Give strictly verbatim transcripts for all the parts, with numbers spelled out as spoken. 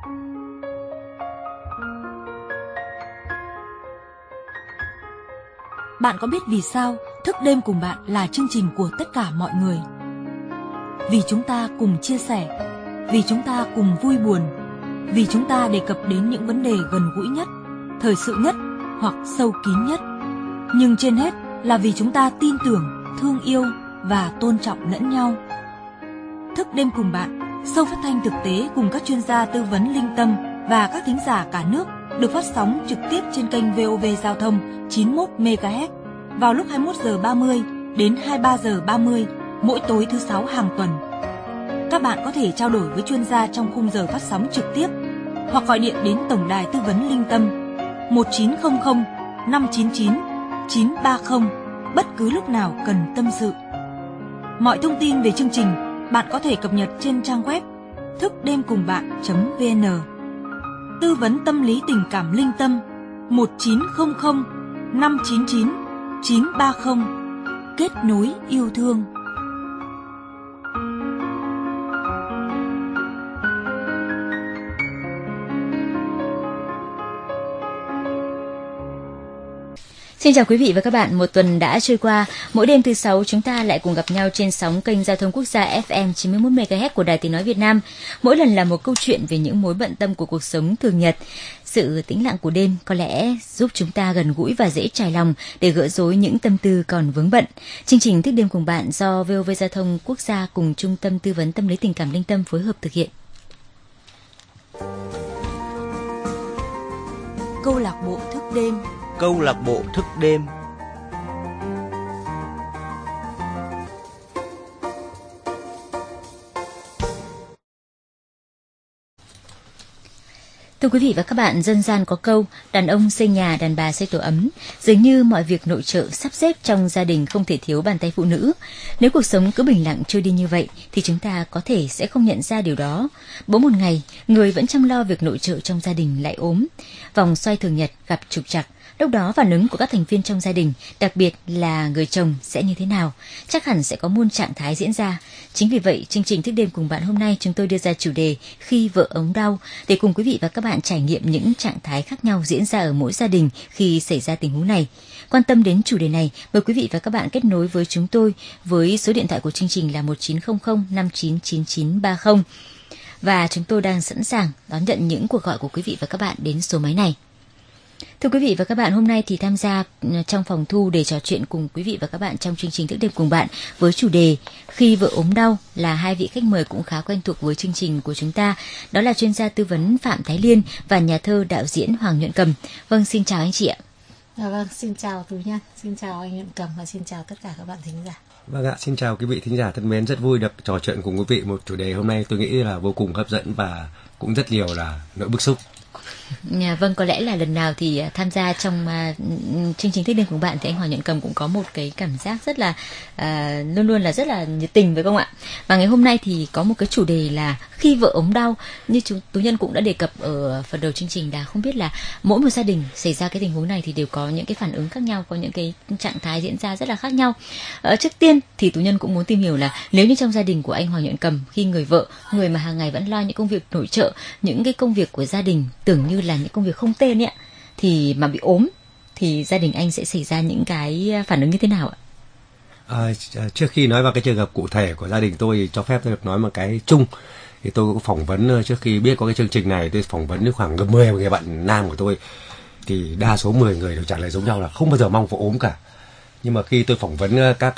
Bạn có biết vì sao Thức đêm cùng bạn là chương trình của tất cả mọi người? Vì chúng ta cùng chia sẻ, vì chúng ta cùng vui buồn, vì chúng ta đề cập đến những vấn đề gần gũi nhất, thời sự nhất hoặc sâu kín nhất. Nhưng trên hết là vì chúng ta tin tưởng, thương yêu và tôn trọng lẫn nhau. Thức đêm cùng bạn, show phát thanh thực tế cùng các chuyên gia tư vấn linh tâm và các thính giả cả nước được phát sóng trực tiếp trên kênh vê o vê Giao thông chín mươi mốt mê ga héc vào lúc hai mươi mốt giờ ba mươi đến hai mươi ba giờ ba mươi mỗi tối thứ sáu hàng tuần. Các bạn có thể trao đổi với chuyên gia trong khung giờ phát sóng trực tiếp hoặc gọi điện đến tổng đài tư vấn linh tâm một chín không không năm chín chín chín ba không bất cứ lúc nào cần tâm sự. Mọi thông tin về chương trình bạn có thể cập nhật trên trang web thức đêm cùng bạn chấm vê en. Tư vấn tâm lý tình cảm linh tâm một chín không không năm chín chín chín ba không. Kết nối yêu thương. Xin chào quý vị và các bạn, một tuần đã trôi qua, mỗi đêm thứ sáu chúng ta lại cùng gặp nhau trên sóng kênh Giao thông Quốc gia ép em chín mươi mốt mê ga héc của Đài Tiếng nói Việt Nam. Mỗi lần là một câu chuyện về những mối bận tâm của cuộc sống thường nhật. Sự tĩnh lặng của đêm có lẽ giúp chúng ta gần gũi và dễ trải lòng để gỡ rối những tâm tư còn vướng bận. Chương trình Thức đêm cùng bạn do vê o vê Giao thông Quốc gia cùng Trung tâm Tư vấn Tâm lý Tình cảm Linh Tâm phối hợp thực hiện. Câu lạc bộ thức đêm. Câu lạc bộ thức đêm. Thưa quý vị và các bạn, dân gian có câu đàn ông xây nhà, đàn bà xây tổ ấm. Dường như mọi việc nội trợ sắp xếp trong gia đình không thể thiếu bàn tay phụ nữ. Nếu cuộc sống cứ bình lặng trôi đi như vậy thì chúng ta có thể sẽ không nhận ra điều đó. Bỗng một ngày, người vẫn chăm lo việc nội trợ trong gia đình lại ốm. Vòng xoay thường nhật gặp trục trặc. Lúc đó phản ứng của các thành viên trong gia đình, đặc biệt là người chồng sẽ như thế nào? Chắc hẳn sẽ có muôn trạng thái diễn ra. Chính vì vậy, chương trình Thức đêm cùng bạn hôm nay chúng tôi đưa ra chủ đề Khi vợ ốm đau để cùng quý vị và các bạn trải nghiệm những trạng thái khác nhau diễn ra ở mỗi gia đình khi xảy ra tình huống này. Quan tâm đến chủ đề này, mời quý vị và các bạn kết nối với chúng tôi với số điện thoại của chương trình là một chín không không năm chín chín chín ba không. Và chúng tôi đang sẵn sàng đón nhận những cuộc gọi của quý vị và các bạn đến số máy này. Thưa quý vị và các bạn, hôm nay thì tham gia trong phòng thu để trò chuyện cùng quý vị và các bạn trong chương trình Thức đêm cùng bạn với chủ đề Khi vợ ốm đau là hai vị khách mời cũng khá quen thuộc với chương trình của chúng ta. Đó là chuyên gia tư vấn Phạm Thái Liên và nhà thơ đạo diễn Hoàng Nhuận Cầm. Vâng, xin chào anh chị ạ. À, vâng, xin chào Tú Nhân, xin chào anh Nhuận Cầm và xin chào tất cả các bạn thính giả. Vâng ạ, xin chào quý vị thính giả thân mến, rất vui được trò chuyện cùng quý vị một chủ đề hôm nay tôi nghĩ là vô cùng hấp dẫn và cũng rất nhiều là nỗi bức xúc. À, vâng, có lẽ là lần nào thì tham gia trong uh, chương trình Thức đêm cùng bạn thì anh Hoàng Nhuận Cầm cũng có một cái cảm giác rất là uh, luôn luôn là rất là nhiệt tình phải không ạ? Và ngày hôm nay thì có một cái chủ đề là khi vợ ốm đau, như chúng Tú Nhân cũng đã đề cập ở phần đầu chương trình, là không biết là mỗi một gia đình xảy ra cái tình huống này thì đều có những cái phản ứng khác nhau, có những cái trạng thái diễn ra rất là khác nhau. Uh, trước tiên thì Tú Nhân cũng muốn tìm hiểu là nếu như trong gia đình của anh Hoàng Nhuận Cầm, khi người vợ, người mà hàng ngày vẫn lo những công việc nội trợ, những cái công việc của gia đình tưởng như là những công việc không tên ấy, thì mà bị ốm thì gia đình anh sẽ xảy ra những cái phản ứng như thế nào ạ? À, trước khi nói vào cái trường hợp cụ thể của gia đình tôi thì cho phép tôi được nói một cái chung. Thì tôi cũng phỏng vấn trước khi biết có cái chương trình này, tôi phỏng vấn đến khoảng gần mười người bạn nam của tôi, thì đa số mười người đều trả lời giống nhau là không bao giờ mong vợ ốm cả. Nhưng mà khi tôi phỏng vấn các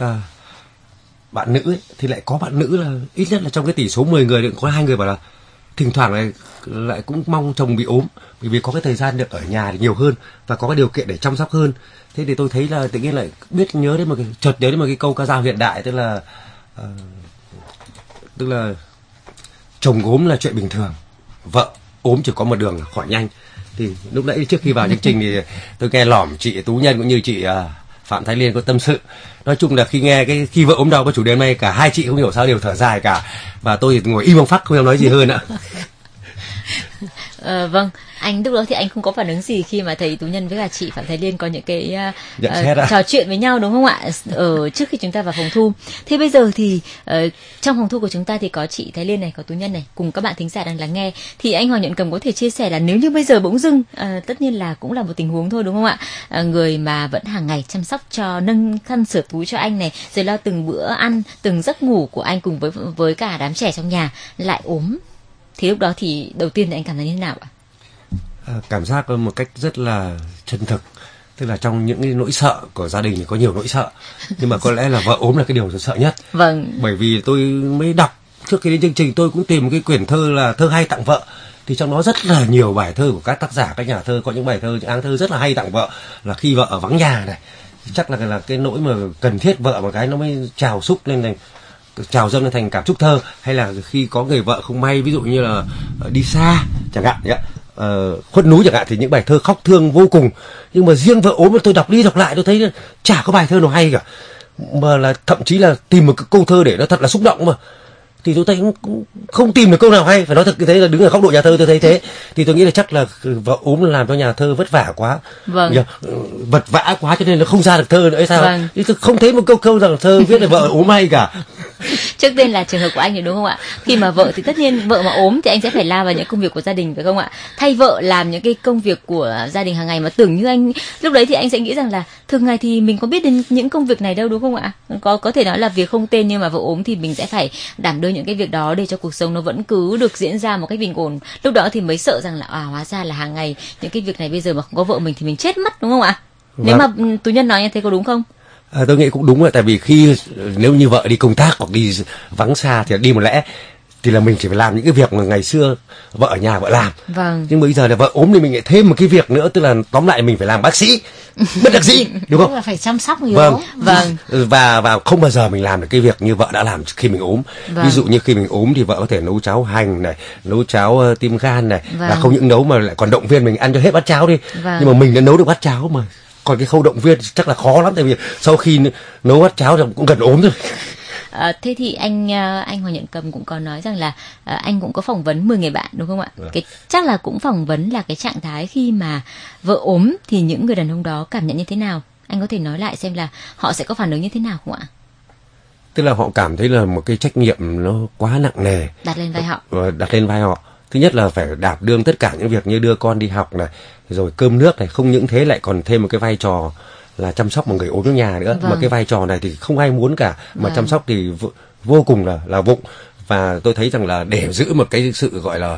bạn nữ ấy, thì lại có bạn nữ là ít nhất là trong cái tỷ số mười người thì có hai người bảo là thỉnh thoảng lại lại cũng mong chồng bị ốm, bởi vì có cái thời gian được ở nhà thì nhiều hơn và có cái điều kiện để chăm sóc hơn. Thế thì tôi thấy là tự nhiên lại biết nhớ đến một cái chợt nhớ đến một cái câu ca dao hiện đại, tức là uh, tức là chồng ốm là chuyện bình thường, vợ ốm chỉ có một đường là khỏi nhanh. Thì lúc nãy trước khi vào chương trình thì tôi nghe lỏm chị Tú Nhân cũng như chị uh, Phạm Thái Liên có tâm sự. Nói chung là khi nghe cái khi vợ ốm đau có chủ đề hôm nay, cả hai chị không hiểu sao đều thở dài cả, và tôi thì ngồi im bóng phắc không em nói gì hơn ạ. Ờ, vâng, Anh lúc đó thì anh không có phản ứng gì khi mà thấy Tú Nhân với cả chị Phạm Thái Liên có những cái uh, uh, trò chuyện với nhau đúng không ạ? Ở trước khi chúng ta vào phòng thu. Thế bây giờ thì uh, trong phòng thu của chúng ta thì có chị Thái Liên này, có Tú Nhân này, cùng các bạn thính giả đang lắng nghe. Thì anh Hoàng Nhuận Cầm có thể chia sẻ là nếu như bây giờ bỗng dưng, uh, tất nhiên là cũng là một tình huống thôi đúng không ạ? Uh, người mà vẫn hàng ngày chăm sóc cho, nâng khăn sửa túi cho anh này, rồi lo từng bữa ăn, từng giấc ngủ của anh cùng với với cả đám trẻ trong nhà lại ốm, thì lúc đó thì đầu tiên thì anh cảm thấy như thế nào ạ? À, cảm giác một cách rất là chân thực, tức là trong những cái nỗi sợ của gia đình thì có nhiều nỗi sợ, nhưng mà có lẽ là vợ ốm là cái điều tôi sợ nhất. Vâng. Bởi vì tôi mới đọc trước khi đến chương trình, tôi cũng tìm một cái quyển thơ là thơ hay tặng vợ, thì trong đó rất là nhiều bài thơ của các tác giả, các nhà thơ có những bài thơ, những áng thơ rất là hay tặng vợ, là khi vợ ở vắng nhà này, chắc là là cái nỗi mà cần thiết vợ một cái nó mới trào xúc lên này, trào dâng lên thành cảm xúc thơ, hay là khi có người vợ không may, ví dụ như là đi xa chẳng hạn, uh, khuất núi chẳng hạn, thì những bài thơ khóc thương vô cùng. Nhưng mà riêng vợ ốm, tôi đọc đi đọc lại tôi thấy chả có bài thơ nào hay cả, mà là thậm chí là tìm một cái câu thơ để nó thật là xúc động mà thì tôi thấy cũng không tìm được câu nào hay. Phải nói thật, cái thấy là đứng ở góc độ nhà thơ tôi thấy thế, thì tôi nghĩ là chắc là vợ ốm là làm cho nhà thơ vất vả quá, vâng. vật vã quá, cho nên nó không ra được thơ nữa hay sao? Vâng. Thì tôi không thấy một câu câu rằng thơ viết là vợ ốm hay cả. Trước tiên là trường hợp của anh thì đúng không ạ? Khi mà vợ thì tất nhiên vợ mà ốm thì anh sẽ phải lao vào những công việc của gia đình, phải không ạ? Thay vợ làm những cái công việc của gia đình hàng ngày mà tưởng như anh lúc đấy thì anh sẽ nghĩ rằng là thường ngày thì mình có biết đến những công việc này đâu, đúng không ạ? Có có thể nói là việc không tên, nhưng mà vợ ốm thì mình sẽ phải đảm đương những cái việc đó để cho cuộc sống nó vẫn cứ được diễn ra một cách bình ổn. Lúc đó thì mới sợ rằng là à, hóa ra là hàng ngày những cái việc này bây giờ mà không có vợ mình thì mình chết mất, đúng không ạ? Vâng. Nếu mà Tú Nhân nói như thế có đúng không? À, tôi nghĩ cũng đúng rồi, tại vì khi nếu như vợ đi công tác hoặc đi vắng xa thì đi một lẽ thì là mình chỉ phải làm những cái việc mà ngày xưa vợ ở nhà vợ làm. Vâng. Nhưng bây giờ là vợ ốm thì mình lại thêm một cái việc nữa, tức là tóm lại mình phải làm bác sĩ, bất đắc dĩ, đúng không? Tức là phải chăm sóc người vâng. ốm. Vâng. Và và không bao giờ mình làm được cái việc như vợ đã làm khi mình ốm. Vâng. Ví dụ như khi mình ốm thì vợ có thể nấu cháo hành này, nấu cháo uh, tim gan này, vâng. và không những nấu mà lại còn động viên mình ăn cho hết bát cháo đi. Vâng. Nhưng mà mình đã nấu được bát cháo mà. Còn cái khâu động viên chắc là khó lắm, tại vì sau khi nấu bát cháo thì cũng gần ốm rồi. À, thế thì anh anh Hoàng Nhuận Cầm cũng có nói rằng là à, anh cũng có phỏng vấn mười người bạn đúng không ạ? Ừ. Cái chắc là cũng phỏng vấn là cái trạng thái khi mà vợ ốm thì những người đàn ông đó cảm nhận như thế nào? Anh có thể nói lại xem là họ sẽ có phản ứng như thế nào không ạ? Tức là họ cảm thấy là một cái trách nhiệm nó quá nặng nề đặt lên vai họ. Đặt lên vai họ. Thứ nhất là phải đảm đương tất cả những việc như đưa con đi học này, rồi cơm nước này, không những thế lại còn thêm một cái vai trò là chăm sóc một người ốm trong nhà nữa. Vâng. Mà cái vai trò này thì không ai muốn cả, mà vâng. chăm sóc thì vô, vô cùng là là vụng. Và tôi thấy rằng là để giữ một cái sự gọi là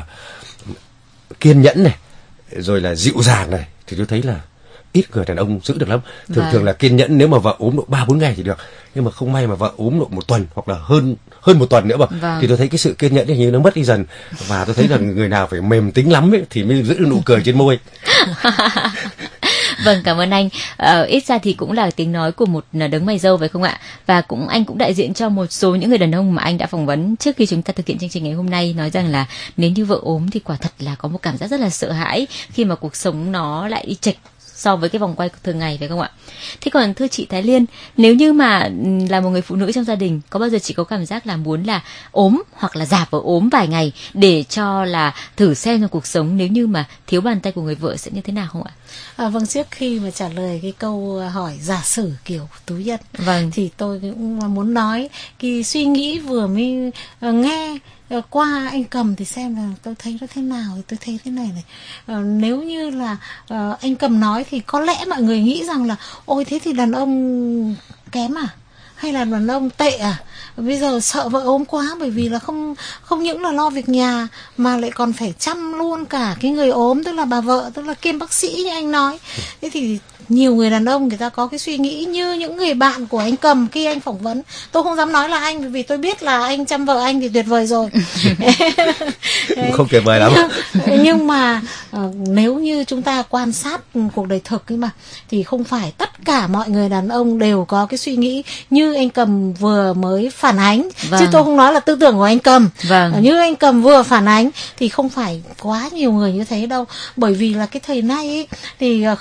kiên nhẫn này, rồi là dịu dàng này, thì tôi thấy là ít người đàn ông giữ được lắm. Thường vâng. thường là kiên nhẫn nếu mà vợ ốm độ ba bốn ngày thì được, nhưng mà không may mà vợ ốm độ một tuần hoặc là hơn hơn một tuần nữa mà, vâng. thì tôi thấy cái sự kiên nhẫn như nó mất đi dần. Và tôi thấy là người nào phải mềm tính lắm ấy, thì mới giữ được nụ cười trên môi. Vâng, cảm ơn anh. Ờ, ít ra thì cũng là tiếng nói của một đấng mày râu phải không ạ? Và cũng anh cũng đại diện cho một số những người đàn ông mà anh đã phỏng vấn trước khi chúng ta thực hiện chương trình ngày hôm nay, nói rằng là nếu như vợ ốm thì quả thật là có một cảm giác rất là sợ hãi khi mà cuộc sống nó lại đi chệch so với cái vòng quay thường ngày, phải không ạ? Thế còn thưa chị Thái Liên, nếu như mà là một người phụ nữ trong gia đình, có bao giờ chị có cảm giác là muốn là ốm hoặc là giả vờ ốm vài ngày để cho là thử xem trong cuộc sống nếu như mà thiếu bàn tay của người vợ sẽ như thế nào không ạ? À, vâng, trước khi mà trả lời cái câu hỏi giả sử kiểu của Tú Nhân, vâng. thì tôi cũng muốn nói cái suy nghĩ vừa mới uh, nghe uh, qua anh Cầm thì xem là tôi thấy nó thế nào, thì tôi thấy thế này này. Uh, nếu như là uh, anh Cầm nói thì có lẽ mọi người nghĩ rằng là ôi thế thì đàn ông kém à? Hay là đàn ông tệ à? Bây giờ sợ vợ ốm quá, bởi vì là không không những là lo việc nhà mà lại còn phải chăm luôn cả cái người ốm, tức là bà vợ, tức là kiêm bác sĩ như anh nói. Thế thì nhiều người đàn ông người ta có cái suy nghĩ như những người bạn của anh Cầm khi anh phỏng vấn. Tôi không dám nói là anh, vì tôi biết là anh chăm vợ anh thì tuyệt vời rồi. Không tuyệt vời lắm. Nhưng, nhưng mà uh, nếu như chúng ta quan sát cuộc đời thực ấy mà, thì không phải tất cả mọi người đàn ông đều có cái suy nghĩ như anh Cầm vừa mới phản ánh. Vâng. Chứ tôi không nói là tư tưởng của anh Cầm. Vâng. uh, Như anh Cầm vừa phản ánh thì không phải quá nhiều người như thế đâu. Bởi vì là cái thời nay ấy, thì uh,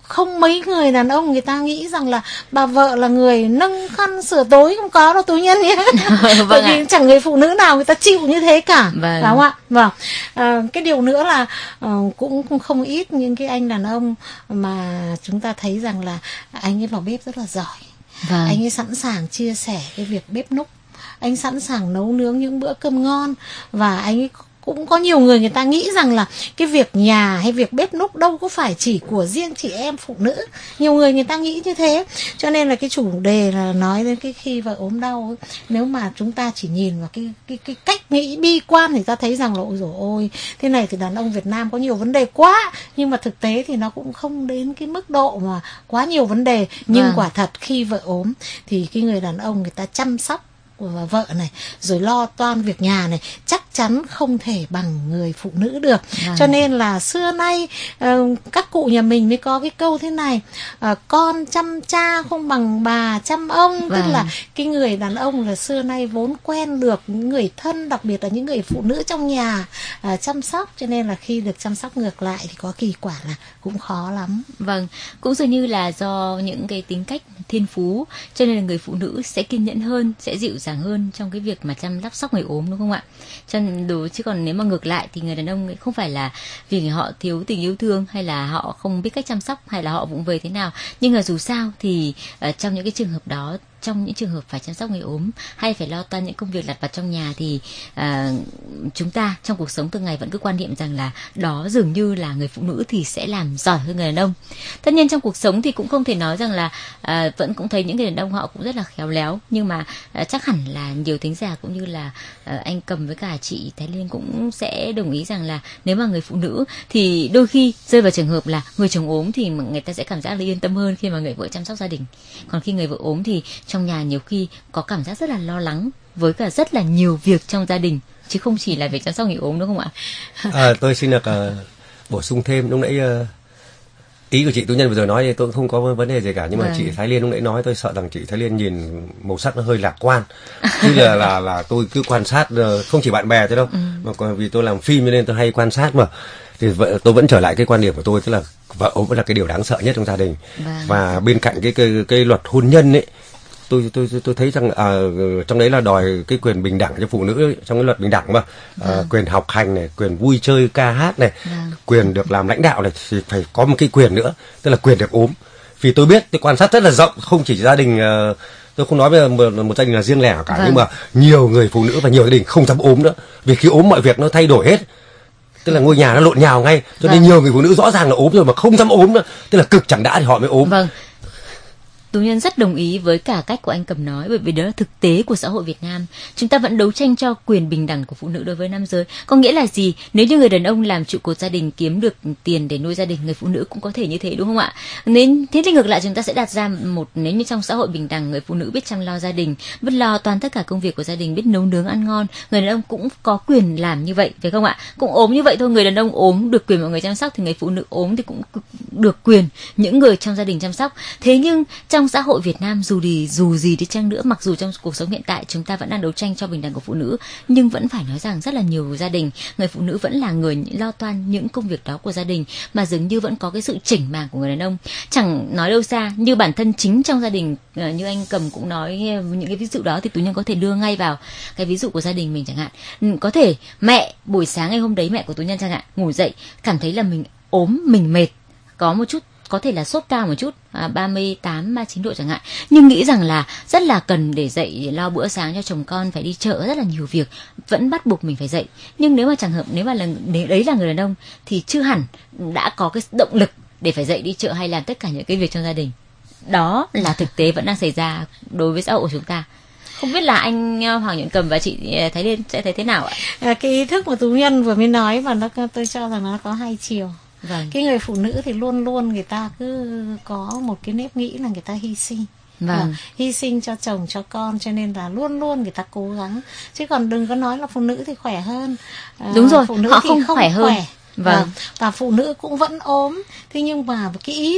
không mấy người đàn ông người ta nghĩ rằng là bà vợ là người nâng khăn sửa tối, không có đâu Tú Nhân nhé. Vâng bởi vì chẳng người phụ nữ nào người ta chịu như thế cả. Vâng. Phải không ạ? Vâng. À, cái điều nữa là uh, cũng, cũng không ít những cái anh đàn ông mà chúng ta thấy rằng là anh ấy vào bếp rất là giỏi. Vâng. Anh ấy sẵn sàng chia sẻ cái việc bếp núc, anh sẵn sàng nấu nướng những bữa cơm ngon, và anh ấy cũng có nhiều người người ta nghĩ rằng là cái việc nhà hay việc bếp núc đâu có phải chỉ của riêng chị em phụ nữ. Nhiều người người ta nghĩ như thế. Cho nên là cái chủ đề là nói đến cái khi vợ ốm đau ấy, nếu mà chúng ta chỉ nhìn vào cái cái cái cách nghĩ bi quan thì ta thấy rằng là ôi dồi ôi, thế này thì đàn ông Việt Nam có nhiều vấn đề quá. Nhưng mà thực tế thì nó cũng không đến cái mức độ mà quá nhiều vấn đề. Nhưng vâng. quả thật khi vợ ốm thì cái người đàn ông người ta chăm sóc của vợ này, rồi lo toan việc nhà này, chắc chắn không thể bằng người phụ nữ được. À. Cho nên là xưa nay uh, các cụ nhà mình mới có cái câu thế này, uh, con chăm cha không bằng bà chăm ông. À. Tức là cái người đàn ông là xưa nay vốn quen được những người thân, đặc biệt là những người phụ nữ trong nhà uh, chăm sóc, cho nên là khi được chăm sóc ngược lại thì có kỳ quả là cũng khó lắm. Vâng, cũng dường như là do những cái tính cách thiên phú, cho nên là người phụ nữ sẽ kiên nhẫn hơn, sẽ dịu dàng hơn trong cái việc mà chăm sóc sóc người ốm, đúng không ạ? Cho nên đối, chứ còn nếu mà ngược lại thì người đàn ông không phải là vì họ thiếu tình yêu thương, hay là họ không biết cách chăm sóc, hay là họ vụng về thế nào, nhưng mà dù sao thì uh, trong những cái trường hợp đó, trong những trường hợp phải chăm sóc người ốm hay phải lo toan những công việc lặt vặt trong nhà thì uh, chúng ta trong cuộc sống thường ngày vẫn cứ quan niệm rằng là đó dường như là người phụ nữ thì sẽ làm giỏi hơn người đàn ông. Tất nhiên trong cuộc sống thì cũng không thể nói rằng là uh, vẫn cũng thấy những người đàn ông họ cũng rất là khéo léo, nhưng mà uh, chắc hẳn là nhiều thính giả cũng như là uh, anh Cầm với cả chị Thái Liên cũng sẽ đồng ý rằng là nếu mà người phụ nữ thì đôi khi rơi vào trường hợp là người chồng ốm thì người ta sẽ cảm giác là yên tâm hơn khi mà người vợ chăm sóc gia đình. Còn khi người vợ ốm thì trong nhà nhiều khi có cảm giác rất là lo lắng với cả rất là nhiều việc trong gia đình, chứ không chỉ là việc chăm sóc người ốm, đúng không ạ? À, tôi xin được uh, bổ sung thêm. Lúc nãy uh, ý của chị Tú Nhân vừa rồi nói thì tôi không có vấn đề gì cả, nhưng mà vâng. chị Thái Liên lúc nãy nói tôi sợ rằng chị Thái Liên nhìn màu sắc nó hơi lạc quan. Chứ là, là là tôi cứ quan sát, uh, không chỉ bạn bè thôi đâu, ừ. mà còn vì tôi làm phim nên tôi hay quan sát mà. Thì vợ, tôi vẫn trở lại cái quan điểm của tôi, tức là vợ ốm vẫn là cái điều đáng sợ nhất trong gia đình. Vâng. Và bên cạnh cái cái, cái luật hôn nhân ấy, tôi tôi tôi thấy rằng à, trong đấy là đòi cái quyền bình đẳng cho phụ nữ trong cái luật bình đẳng mà, à, vâng. quyền học hành này, quyền vui chơi ca hát này, vâng. quyền được làm lãnh đạo này, thì phải có một cái quyền nữa, tức là quyền được ốm. Vì tôi biết, tôi quan sát rất là rộng, không chỉ gia đình, uh, tôi không nói về một, một gia đình là riêng lẻ cả, vâng. nhưng mà nhiều người phụ nữ và nhiều gia đình không dám ốm nữa, vì khi ốm mọi việc nó thay đổi hết. Tức là ngôi nhà nó lộn nhào ngay, cho nên vâng. nhiều người phụ nữ rõ ràng là ốm rồi mà không dám ốm nữa, tức là cực chẳng đã thì họ mới ốm. Vâng. Tú Nhân rất đồng ý với cả cách của anh Cầm nói, bởi vì đó là thực tế của xã hội Việt Nam. Chúng ta vẫn đấu tranh cho quyền bình đẳng của phụ nữ đối với nam giới. Có nghĩa là gì? Nếu như người đàn ông làm trụ cột gia đình, kiếm được tiền để nuôi gia đình, người phụ nữ cũng có thể như thế, đúng không ạ? Nên thế thì ngược lại chúng ta sẽ đặt ra một, nếu như trong xã hội bình đẳng, người phụ nữ biết chăm lo gia đình, biết lo toàn tất cả công việc của gia đình, biết nấu nướng ăn ngon, người đàn ông cũng có quyền làm như vậy, phải không ạ? Cũng ốm như vậy thôi, người đàn ông ốm được quyền mọi người chăm sóc, thì người phụ nữ ốm thì cũng được quyền những người trong gia đình chăm sóc. Thế nhưng trong xã hội Việt Nam, dù đi dù gì đi chăng nữa, mặc dù trong cuộc sống hiện tại chúng ta vẫn đang đấu tranh cho bình đẳng của phụ nữ, nhưng vẫn phải nói rằng rất là nhiều gia đình, người phụ nữ vẫn là người lo toan những công việc đó của gia đình, mà dường như vẫn có cái sự chểnh mảng của người đàn ông. Chẳng nói đâu xa, như bản thân chính trong gia đình, như anh Cầm cũng nói những cái ví dụ đó, thì Tú Nhân có thể đưa ngay vào cái ví dụ của gia đình mình chẳng hạn. Có thể mẹ buổi sáng ngày hôm đấy, mẹ của Tú Nhân chẳng hạn, ngủ dậy cảm thấy là mình ốm, mình mệt, có một chút, có thể là sốt cao một chút, à, ba mươi tám, ba mươi chín độ chẳng hạn, nhưng nghĩ rằng là rất là cần để dậy để lo bữa sáng cho chồng con, phải đi chợ, rất là nhiều việc, vẫn bắt buộc mình phải dậy. Nhưng nếu mà chẳng hợp, nếu mà là nếu đấy là người đàn ông thì chưa hẳn đã có cái động lực để phải dậy đi chợ hay làm tất cả những cái việc trong gia đình. Đó là thực tế vẫn đang xảy ra đối với xã hội của chúng ta. Không biết là anh Hoàng Nhuận Cầm và chị Thái Liên sẽ thấy thế nào ạ? À, cái ý thức mà Tú Nhân vừa mới nói, và nó tôi cho rằng nó có hai chiều. Vâng. Cái người phụ nữ thì luôn luôn người ta cứ có một cái nếp nghĩ là người ta hy sinh. Vâng. À, hy sinh cho chồng cho con, cho nên là luôn luôn người ta cố gắng, chứ còn đừng có nói là phụ nữ thì khỏe hơn. À, đúng rồi, phụ nữ họ thì không, không khỏe hơn. Khỏe. Vâng. Và phụ nữ cũng vẫn ốm, thế nhưng mà cái ý thức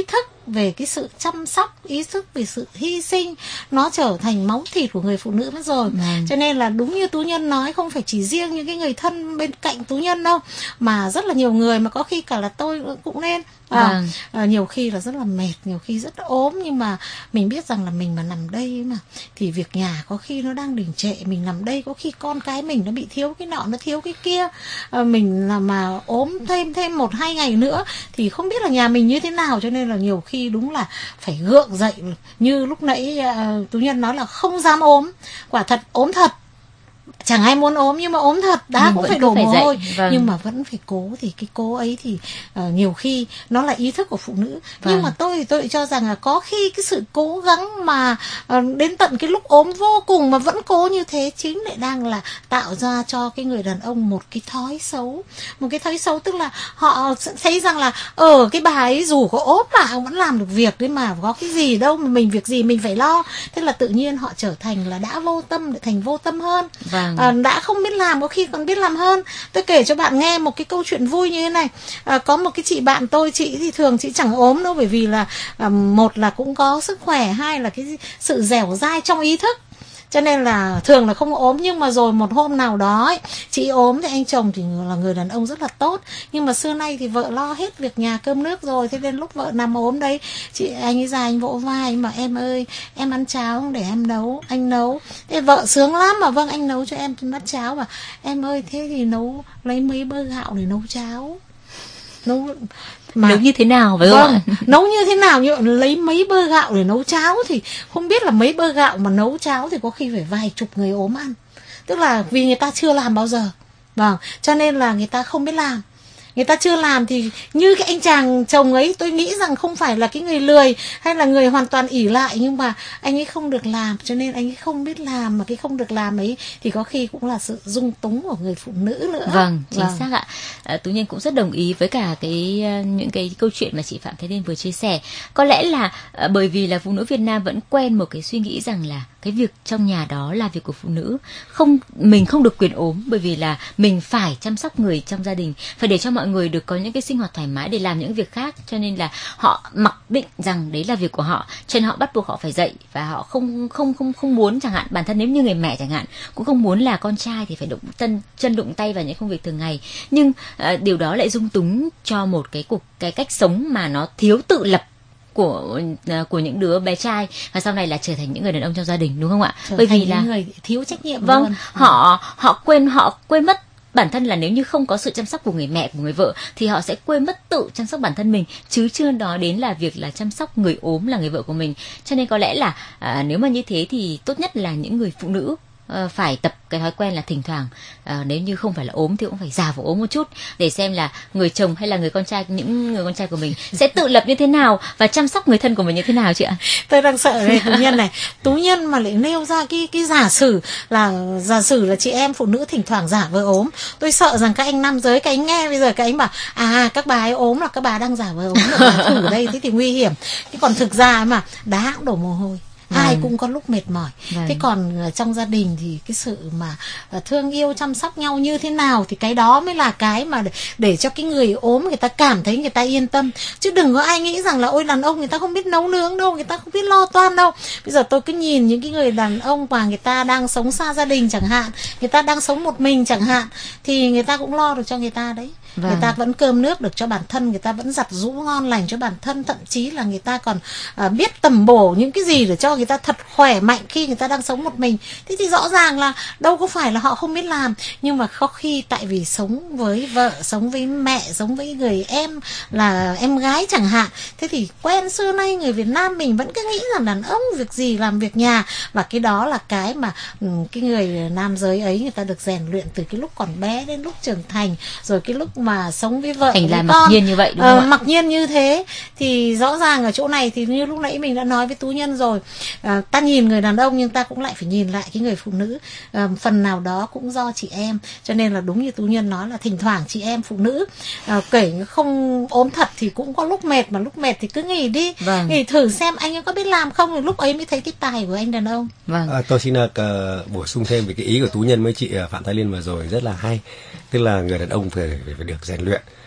về cái sự chăm sóc, ý thức về sự hy sinh, nó trở thành máu thịt của người phụ nữ mất rồi. Ừ. Cho nên là đúng như Tú Nhân nói, không phải chỉ riêng những cái người thân bên cạnh Tú Nhân đâu, mà rất là nhiều người, mà có khi cả là tôi cũng nên. À, vâng. à, nhiều khi là rất là mệt, nhiều khi rất là ốm, nhưng mà mình biết rằng là mình mà nằm đây mà thì việc nhà có khi nó đang đình trệ, mình nằm đây có khi con cái mình nó bị thiếu cái nọ, nó thiếu cái kia, à, mình là mà ốm thêm thêm một hai ngày nữa thì không biết là nhà mình như thế nào. Cho nên là nhiều khi đúng là phải gượng dậy, như lúc nãy uh, Tú Nhân nói là không dám ốm, quả thật ốm thật. Chẳng ai muốn ốm, nhưng mà ốm thật đã nhưng cũng phải đổ mồ hôi, vâng. nhưng mà vẫn phải cố. Thì cái cố ấy thì uh, nhiều khi nó là ý thức của phụ nữ, vâng. nhưng mà tôi thì tôi cho rằng là có khi cái sự cố gắng mà uh, đến tận cái lúc ốm vô cùng mà vẫn cố như thế, chính lại đang là tạo ra cho cái người đàn ông một cái thói xấu. Một cái thói xấu tức là họ thấy rằng là ở cái bà ấy dù có ốm mà ông vẫn làm được việc đấy, mà có cái gì đâu mà mình việc gì mình phải lo. Thế là tự nhiên họ trở thành là đã vô tâm lại thành vô tâm hơn, vâng. À, đã không biết làm có khi còn biết làm hơn. Tôi kể cho bạn nghe một cái câu chuyện vui như thế này. À, có một cái chị bạn tôi, chị thì thường chị chẳng ốm đâu, bởi vì là à, một là cũng có sức khỏe, hai là cái sự dẻo dai trong ý thức, cho nên là thường là không ốm. Nhưng mà rồi một hôm nào đó ấy, chị ốm thì anh chồng thì là người đàn ông rất là tốt, nhưng mà xưa nay thì vợ lo hết việc nhà cơm nước rồi. Thế nên lúc vợ nằm ốm đấy, chị anh ấy ra anh vỗ vai mà em ơi em ăn cháo không để em nấu. Anh nấu. Thế vợ sướng lắm mà vâng anh nấu cho em bát cháo. Mà em ơi thế thì nấu lấy mấy bơ gạo để nấu cháo. Nấu mà nấu như thế nào phải không vâng, ạ? Nấu như thế nào, như lấy mấy bơ gạo để nấu cháo thì không biết là mấy bơ gạo mà nấu cháo thì có khi phải vài chục người ốm ăn. Tức là vì người ta chưa làm bao giờ. Vâng, cho nên là người ta không biết làm. Người ta chưa làm thì như cái anh chàng chồng ấy, tôi nghĩ rằng không phải là cái người lười hay là người hoàn toàn ỷ lại, nhưng mà anh ấy không được làm, cho nên anh ấy không biết làm. Mà cái không được làm ấy thì có khi cũng là sự dung túng của người phụ nữ nữa. Vâng, chính vâng. xác ạ. À, Tú Nhân cũng rất đồng ý với cả cái những cái câu chuyện mà chị Phạm Thái Liên vừa chia sẻ. Có lẽ là à, bởi vì là phụ nữ Việt Nam vẫn quen một cái suy nghĩ rằng là cái việc trong nhà đó là việc của phụ nữ, không mình không được quyền ốm, bởi vì là mình phải chăm sóc người trong gia đình, phải để cho mọi người được có những cái sinh hoạt thoải mái để làm những việc khác. Cho nên là họ mặc định rằng đấy là việc của họ, cho nên họ bắt buộc họ phải dậy, và họ không không không không muốn, chẳng hạn bản thân nếu như người mẹ chẳng hạn cũng không muốn là con trai thì phải đụng chân chân đụng tay vào những công việc thường ngày. Nhưng à, điều đó lại dung túng cho một cái cuộc cái cách sống mà nó thiếu tự lập của của những đứa bé trai, và sau này là trở thành những người đàn ông trong gia đình, đúng không ạ? Trở Bởi vì là người thiếu trách nhiệm. Vâng, luôn. họ họ quên họ quên mất bản thân là nếu như không có sự chăm sóc của người mẹ, của người vợ thì họ sẽ quên mất tự chăm sóc bản thân mình, chứ chưa nói đến là việc là chăm sóc người ốm là người vợ của mình. Cho nên có lẽ là à, nếu mà như thế thì tốt nhất là những người phụ nữ Uh, phải tập cái thói quen là thỉnh thoảng uh, nếu như không phải là ốm thì cũng phải giả vờ ốm một chút, để xem là người chồng hay là người con trai, những người con trai của mình sẽ tự lập như thế nào và chăm sóc người thân của mình như thế nào chị ạ. Tôi đang sợ này Tú Nhân này, Tú Nhân mà lại nêu ra cái cái giả sử là giả sử là chị em phụ nữ thỉnh thoảng giả vờ ốm. Tôi sợ rằng các anh nam giới, các anh nghe bây giờ các anh bảo à các bà ấy ốm là các bà đang giả vờ ốm, là bà thử ở đây, thế thì nguy hiểm. Thế còn thực ra mà đá cũng đổ mồ hôi. Ai vâng. cũng có lúc mệt mỏi. Vâng. Thế còn trong gia đình thì cái sự mà thương yêu chăm sóc nhau như thế nào thì cái đó mới là cái mà để, để cho cái người ốm người ta cảm thấy người ta yên tâm. Chứ đừng có ai nghĩ rằng là ôi đàn ông người ta không biết nấu nướng đâu, người ta không biết lo toan đâu. Bây giờ tôi cứ nhìn những cái người đàn ông mà người ta đang sống xa gia đình chẳng hạn, người ta đang sống một mình chẳng hạn, thì người ta cũng lo được cho người ta đấy. Vâng. Người ta vẫn cơm nước được cho bản thân, người ta vẫn giặt giũ ngon lành cho bản thân, thậm chí là người ta còn uh, biết tầm bổ những cái gì để cho người ta thật khỏe mạnh khi người ta đang sống một mình. Thế thì rõ ràng là đâu có phải là họ không biết làm, nhưng mà có khi tại vì sống với vợ, sống với mẹ, sống với người em là em gái chẳng hạn, thế thì quen xưa nay người Việt Nam mình vẫn cứ nghĩ rằng đàn ông việc gì làm việc nhà, và cái đó là cái mà um, cái người nam giới ấy người ta được rèn luyện từ cái lúc còn bé đến lúc trưởng thành, rồi cái lúc mà sống với vợ, thành với là con, mặc nhiên như vậy, đúng không uh, ạ? Mặc nhiên như thế thì rõ ràng ở chỗ này thì như lúc nãy mình đã nói với Tú Nhân rồi, uh, ta nhìn người đàn ông nhưng ta cũng lại phải nhìn lại cái người phụ nữ, uh, phần nào đó cũng do chị em. Cho nên là đúng như Tú Nhân nói là thỉnh thoảng chị em phụ nữ uh, kể không ốm thật thì cũng có lúc mệt, mà lúc mệt thì cứ nghỉ đi, vâng. nghỉ thử xem anh ấy có biết làm không, thì lúc ấy mới thấy cái tài của anh đàn ông. Vâng. À, tôi xin uh, bổ sung thêm về cái ý của Tú Nhân với chị uh, Phạm Thái Liên vừa rồi rất là hay, tức là người đàn ông phải phải, phải được rèn luyện.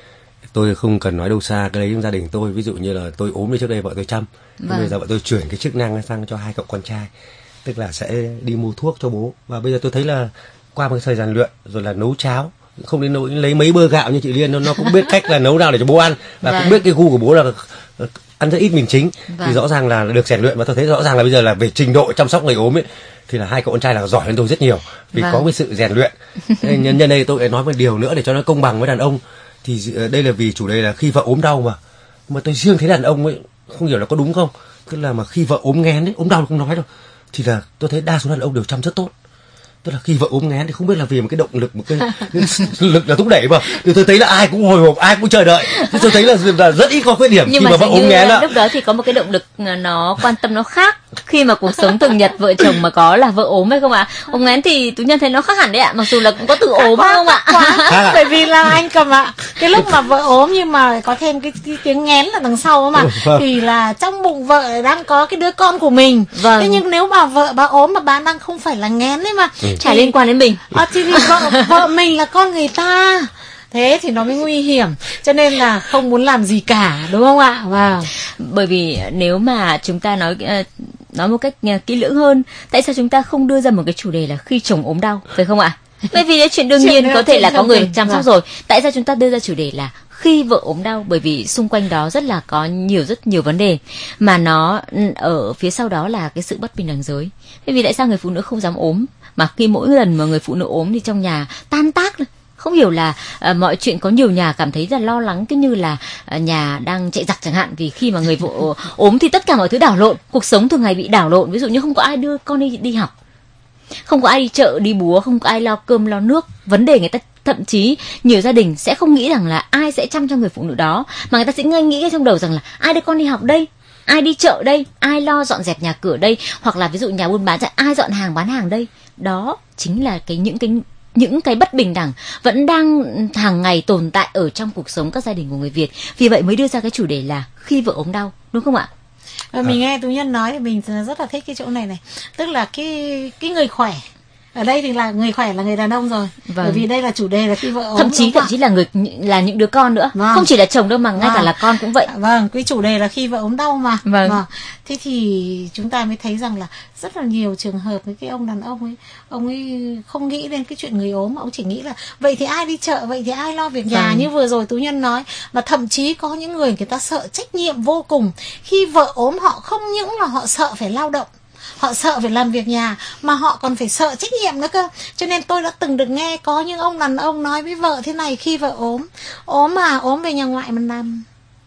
Tôi không cần nói đâu xa, cái đấy trong gia đình tôi, ví dụ như là tôi ốm đi trước đây vợ tôi chăm, vâng. Bây giờ vợ tôi chuyển cái chức năng sang cho hai cậu con trai, tức là sẽ đi mua thuốc cho bố. Và bây giờ tôi thấy là qua một thời gian luyện rồi là nấu cháo, không đến nấu lấy mấy bơ gạo như chị Liên, nó, nó cũng biết cách là nấu nào để cho bố ăn, và vâng. cũng biết cái gu của bố là ăn rất ít mì chính, vâng. Thì rõ ràng là được rèn luyện. Và tôi thấy rõ ràng là bây giờ là về trình độ chăm sóc người ốm ấy thì là hai cậu con trai là giỏi hơn tôi rất nhiều, vì vâng. có cái sự rèn luyện. nhân nhân đây tôi lại nói một điều nữa để cho nó công bằng với đàn ông, thì đây là vì chủ đề là khi vợ ốm đau mà mà tôi riêng thấy đàn ông ấy không hiểu là có đúng không, tức là mà khi vợ ốm nghén ấy, ốm đau không nói đâu, thì là tôi thấy đa số đàn ông đều chăm rất tốt. Tức là khi vợ ốm nghén thì không biết là vì một cái động lực, một cái, cái lực là thúc đẩy mà, thì tôi thấy là ai cũng hồi hộp, ai cũng chờ đợi. Thì tôi thấy là, là rất ít có khuyết điểm. Nhưng khi mà, mà vợ ốm nghén đó. Lúc đó thì có một cái động lực nó quan tâm nó khác. Khi mà cuộc sống thường nhật vợ chồng mà có là vợ ốm hay không ạ? À? Ốm nghén thì Tú Nhân thấy nó khác hẳn đấy ạ, mặc dù là cũng có từ ốm phải không ạ? À? Bởi vì là anh Cầm ạ, cái lúc mà vợ ốm nhưng mà có thêm cái, cái tiếng nghén là đằng sau mà, ừ, thì là trong bụng vợ đang có cái đứa con của mình. Vâng. Thế nhưng nếu mà vợ bà ốm mà bà đang không phải là nghén ấy mà, ừ. chả liên quan đến mình. À, thì, thì vợ, vợ mình là con người ta, thế thì nó mới nguy hiểm, cho nên là không muốn làm gì cả, đúng không ạ? Wow. Bởi vì nếu mà chúng ta nói nói một cách kỹ lưỡng hơn, tại sao chúng ta không đưa ra một cái chủ đề là khi chồng ốm đau, phải không ạ? Bởi vì chuyện đương nhiên có thể là có người chăm sóc rồi. Tại sao chúng ta đưa ra chủ đề là khi vợ ốm đau? Bởi vì xung quanh đó rất là có nhiều rất nhiều vấn đề, mà nó ở phía sau đó là cái sự bất bình đẳng giới. Bởi vì tại sao người phụ nữ không dám ốm, mà khi mỗi lần mà người phụ nữ ốm thì trong nhà tan tác, không hiểu là uh, mọi chuyện, có nhiều nhà cảm thấy là lo lắng, cứ như là uh, nhà đang chạy giặc chẳng hạn, vì khi mà người vợ ốm thì tất cả mọi thứ đảo lộn, cuộc sống thường ngày bị đảo lộn. Ví dụ như không có ai đưa con đi đi học, không có ai đi chợ đi búa, không có ai lo cơm lo nước. Vấn đề người ta thậm chí nhiều gia đình sẽ không nghĩ rằng là ai sẽ chăm cho người phụ nữ đó, mà người ta sẽ ngay nghĩ trong đầu rằng là ai đưa con đi học đây, ai đi chợ đây, ai lo dọn dẹp nhà cửa đây, hoặc là ví dụ nhà buôn bán ai dọn hàng bán hàng đây. Đó chính là cái những cái những cái bất bình đẳng vẫn đang hàng ngày tồn tại ở trong cuộc sống các gia đình của người Việt. Vì vậy mới đưa ra cái chủ đề là khi vợ ốm đau, đúng không ạ? Và mình nghe Tú Nhân nói thì mình rất là thích cái chỗ này này, tức là cái cái người khỏe ở đây thì là người khỏe là người đàn ông rồi, vâng. Bởi vì đây là chủ đề là khi vợ ốm, thậm chí thậm chí là người là những đứa con nữa, vâng. Không chỉ là chồng đâu mà ngay vâng. cả là con cũng vậy. Vâng, cái chủ đề là khi vợ ốm đau mà. Vâng. Vâng. Thế thì chúng ta mới thấy rằng là rất là nhiều trường hợp với cái ông đàn ông ấy, ông ấy không nghĩ đến cái chuyện người ốm, ông chỉ nghĩ là vậy thì ai đi chợ, vậy thì ai lo việc nhà, vâng. Như vừa rồi Tú Nhân nói. Mà thậm chí có những người người ta sợ trách nhiệm vô cùng, khi vợ ốm họ không những là họ sợ phải lao động, họ sợ phải làm việc nhà, mà họ còn phải sợ trách nhiệm nữa cơ. Cho nên tôi đã từng được nghe có những ông đàn ông nói với vợ thế này: khi vợ ốm, ốm mà ốm về nhà ngoại mà nằm.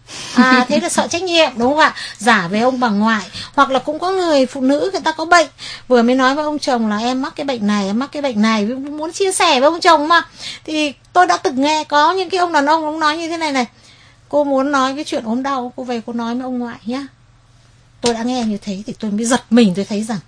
À thế là sợ trách nhiệm, đúng không ạ? Giả về ông bà ngoại. Hoặc là cũng có người phụ nữ người ta có bệnh, vừa mới nói với ông chồng là em mắc cái bệnh này, em mắc cái bệnh này, muốn chia sẻ với ông chồng mà. Thì tôi đã từng nghe có những cái ông đàn ông ông nói như thế này này: cô muốn nói cái chuyện ốm đau, cô về cô nói với ông ngoại nhá. Tôi đã nghe như thế thì tôi mới giật mình, tôi thấy rằng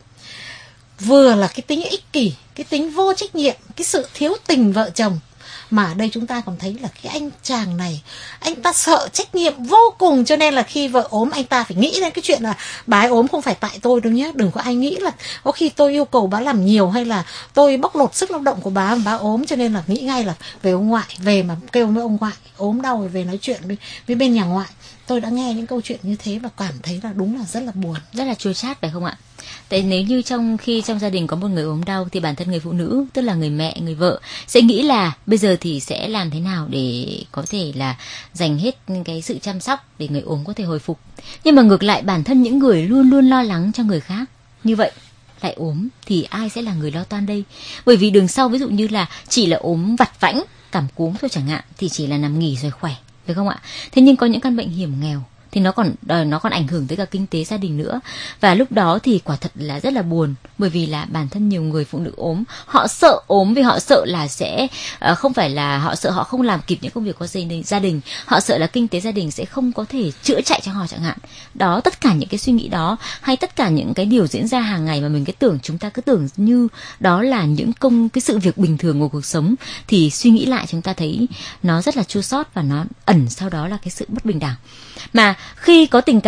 vừa là cái tính ích kỷ, cái tính vô trách nhiệm, cái sự thiếu tình vợ chồng, mà ở đây chúng ta còn thấy là cái anh chàng này, anh ta sợ trách nhiệm vô cùng, cho nên là khi vợ ốm anh ta phải nghĩ đến cái chuyện là bà ấy ốm không phải tại tôi đâu nhé. Đừng có ai nghĩ là có khi tôi yêu cầu bà làm nhiều, hay là tôi bóc lột sức lao động của bà, bà ốm cho nên là nghĩ ngay là về ông ngoại, về mà kêu với ông ngoại ốm đau rồi về nói chuyện với, với bên nhà ngoại. Tôi đã nghe những câu chuyện như thế và cảm thấy là đúng là rất là buồn, rất là chua chát, phải không ạ? Tại nếu như trong khi trong gia đình có một người ốm đau thì bản thân người phụ nữ, tức là người mẹ, người vợ sẽ nghĩ là bây giờ thì sẽ làm thế nào để có thể là dành hết cái sự chăm sóc để người ốm có thể hồi phục. Nhưng mà ngược lại, bản thân những người luôn luôn lo lắng cho người khác như vậy lại ốm thì ai sẽ là người lo toan đây? Bởi vì đường sau ví dụ như là chỉ là ốm vặt vãnh, cảm cúm thôi chẳng hạn, thì chỉ là nằm nghỉ rồi khỏe, phải không ạ? Thế nhưng có những căn bệnh hiểm nghèo thì nó còn nó còn ảnh hưởng tới cả kinh tế gia đình nữa, và lúc đó thì quả thật là rất là buồn. Bởi vì là bản thân nhiều người phụ nữ ốm, họ sợ ốm vì họ sợ là sẽ uh, không phải là họ sợ họ không làm kịp những công việc của gia đình, họ sợ là kinh tế gia đình sẽ không có thể chữa chạy cho họ chẳng hạn. Đó, tất cả những cái suy nghĩ đó, hay tất cả những cái điều diễn ra hàng ngày mà mình cái tưởng chúng ta cứ tưởng như đó là những công cái sự việc bình thường của cuộc sống, thì suy nghĩ lại chúng ta thấy nó rất là chua xót, và nó ẩn sau đó là cái sự bất bình đẳng. Mà khi có tình cảm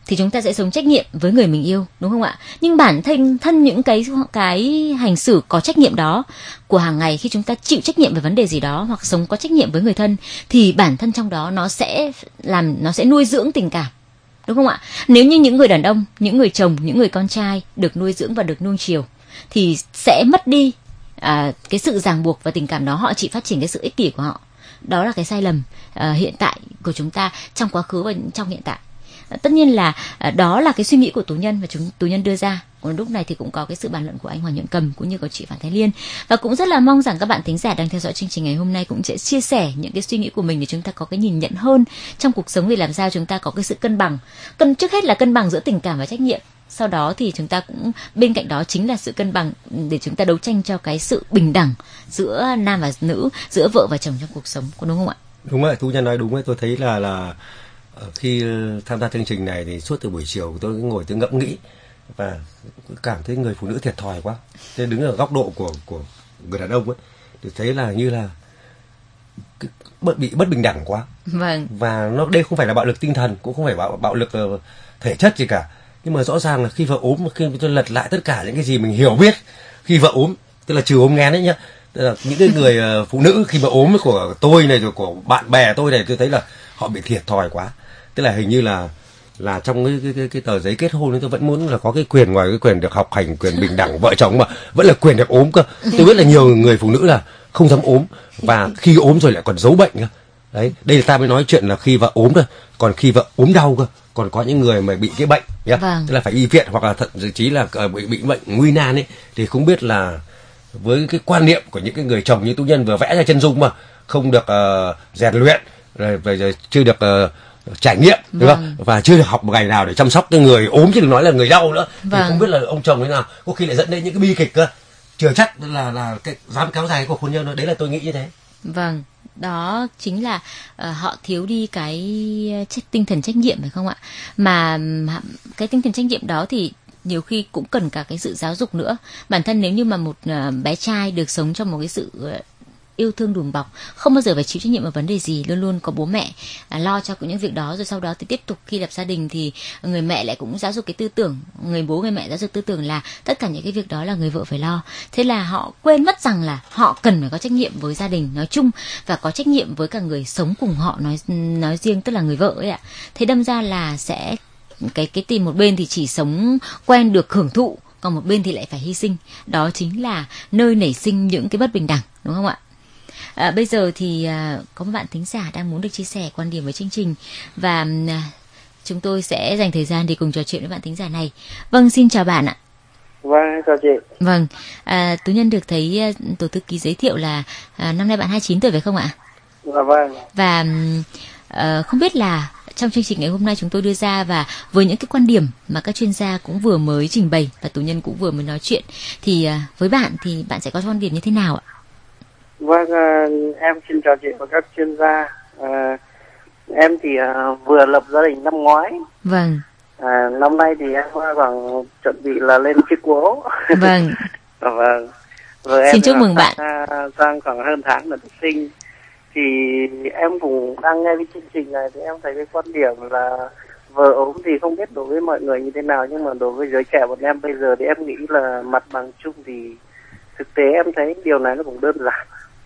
thì chúng ta sẽ sống trách nhiệm với người mình yêu, đúng không ạ? Nhưng bản thân thân những cái cái hành xử có trách nhiệm đó của hàng ngày, khi chúng ta chịu trách nhiệm về vấn đề gì đó hoặc sống có trách nhiệm với người thân, thì bản thân trong đó nó sẽ làm nó sẽ nuôi dưỡng tình cảm, đúng không ạ? Nếu như những người đàn ông, những người chồng, những người con trai được nuôi dưỡng và được nuông chiều thì sẽ mất đi à, cái sự ràng buộc và tình cảm đó, họ chỉ phát triển cái sự ích kỷ của họ. Đó là cái sai lầm à, hiện tại của chúng ta trong quá khứ và trong hiện tại. À, tất nhiên là à, đó là cái suy nghĩ của Tú Nhân và chúng Tú Nhân đưa ra. Còn lúc này thì cũng có cái sự bàn luận của anh Hoàng Nhuận Cầm cũng như của chị Phạm Thái Liên, và cũng rất là mong rằng các bạn thính giả đang theo dõi chương trình ngày hôm nay cũng sẽ chia sẻ những cái suy nghĩ của mình để chúng ta có cái nhìn nhận hơn trong cuộc sống, để làm sao chúng ta có cái sự cân bằng. Cân trước hết là cân bằng giữa tình cảm và trách nhiệm. Sau đó thì chúng ta cũng bên cạnh đó chính là sự cân bằng để chúng ta đấu tranh cho cái sự bình đẳng giữa nam và nữ, giữa vợ và chồng trong cuộc sống, có đúng không ạ? Đúng rồi, Tú Nhân nói đúng ấy. Tôi thấy là là khi tham gia chương trình này thì suốt từ buổi chiều tôi cứ ngồi tôi ngẫm nghĩ và cảm thấy người phụ nữ thiệt thòi quá. Thế đứng ở góc độ của của người đàn ông ấy thì thấy là như là bất bị bất bình đẳng quá. Vâng. Và nó đây không phải là bạo lực tinh thần, cũng không phải bạo bạo lực thể chất gì cả. Nhưng mà rõ ràng là khi vợ ốm, khi tôi lật lại tất cả những cái gì mình hiểu biết khi vợ ốm, tức là trừ ốm nghén đấy nhá, tức là những cái người phụ nữ khi mà ốm của tôi này rồi của bạn bè tôi này, tôi thấy là họ bị thiệt thòi quá. Tức là hình như là là trong cái cái, cái, cái tờ giấy kết hôn ấy, tôi vẫn muốn là có cái quyền, ngoài cái quyền được học hành, quyền bình đẳng vợ chồng mà vẫn là quyền được ốm cơ. Tôi biết là nhiều người phụ nữ là không dám ốm, và khi ốm rồi lại còn giấu bệnh cơ. Đấy, đây là ta mới nói chuyện là khi vợ ốm thôi, còn khi vợ ốm đau cơ, còn có những người mà bị cái bệnh nhá, vâng. Tức là phải đi viện hoặc là thậm chí là bị bị bệnh nguy nan ấy, thì không biết là với cái quan niệm của những cái người chồng như Tú Nhân vừa vẽ ra chân dung mà không được uh, rèn luyện, rồi, rồi chưa được uh, trải nghiệm, đúng vâng. không? Và chưa được học một ngày nào để chăm sóc cái người ốm, chứ đừng nói là người đau nữa. Vâng. Thì không biết là ông chồng thế nào, có khi lại dẫn đến những cái bi kịch cơ, chưa chắc là là cái dám kéo dài cuộc hôn nhân nữa. Đấy là tôi nghĩ như thế. Vâng. Đó chính là uh, họ thiếu đi cái tinh thần trách nhiệm, phải không ạ? Mà cái tinh thần trách nhiệm đó thì nhiều khi cũng cần cả cái sự giáo dục nữa. Bản thân nếu như mà một uh, bé trai được sống trong một cái sự uh, yêu thương đùm bọc, không bao giờ phải chịu trách nhiệm ở vấn đề gì, luôn luôn có bố mẹ à, lo cho những việc đó, rồi sau đó thì tiếp tục khi lập gia đình thì người mẹ lại cũng giáo dục cái tư tưởng, người bố người mẹ giáo dục tư tưởng là tất cả những cái việc đó là người vợ phải lo. Thế là họ quên mất rằng là họ cần phải có trách nhiệm với gia đình nói chung và có trách nhiệm với cả người sống cùng họ nói nói riêng, tức là người vợ ấy ạ. Thế đâm ra là sẽ cái cái tìm một bên thì chỉ sống quen được hưởng thụ, còn một bên thì lại phải hy sinh. Đó chính là nơi nảy sinh những cái bất bình đẳng, đúng không ạ? À, bây giờ thì à, có một bạn thính giả đang muốn được chia sẻ quan điểm với chương trình, và à, chúng tôi sẽ dành thời gian để cùng trò chuyện với bạn thính giả này. Vâng, xin chào bạn ạ. Vâng, chào chị. Vâng, à, Tú Nhân được thấy à, tổ thư ký giới thiệu là à, năm nay bạn hai mươi chín tuổi phải không ạ? Dạ vâng. Và à, không biết là trong chương trình ngày hôm nay chúng tôi đưa ra, và với những cái quan điểm mà các chuyên gia cũng vừa mới trình bày và Tú Nhân cũng vừa mới nói chuyện, thì à, với bạn thì bạn sẽ có quan điểm như thế nào ạ? Vâng, uh, em xin chào chị và các chuyên gia. Uh, em thì uh, vừa lập gia đình năm ngoái. Vâng. Uh, năm nay thì em còn chuẩn bị là lên chiếc gỗ. Vâng. Vâng. Rồi xin chúc mừng bạn. Sang khoảng hơn tháng là sinh. Thì em cũng đang nghe cái chương trình này thì em thấy cái quan điểm là vợ ốm thì không biết đối với mọi người như thế nào, nhưng mà đối với giới trẻ bọn em bây giờ thì em nghĩ là mặt bằng chung thì thực tế em thấy điều này nó cũng đơn giản.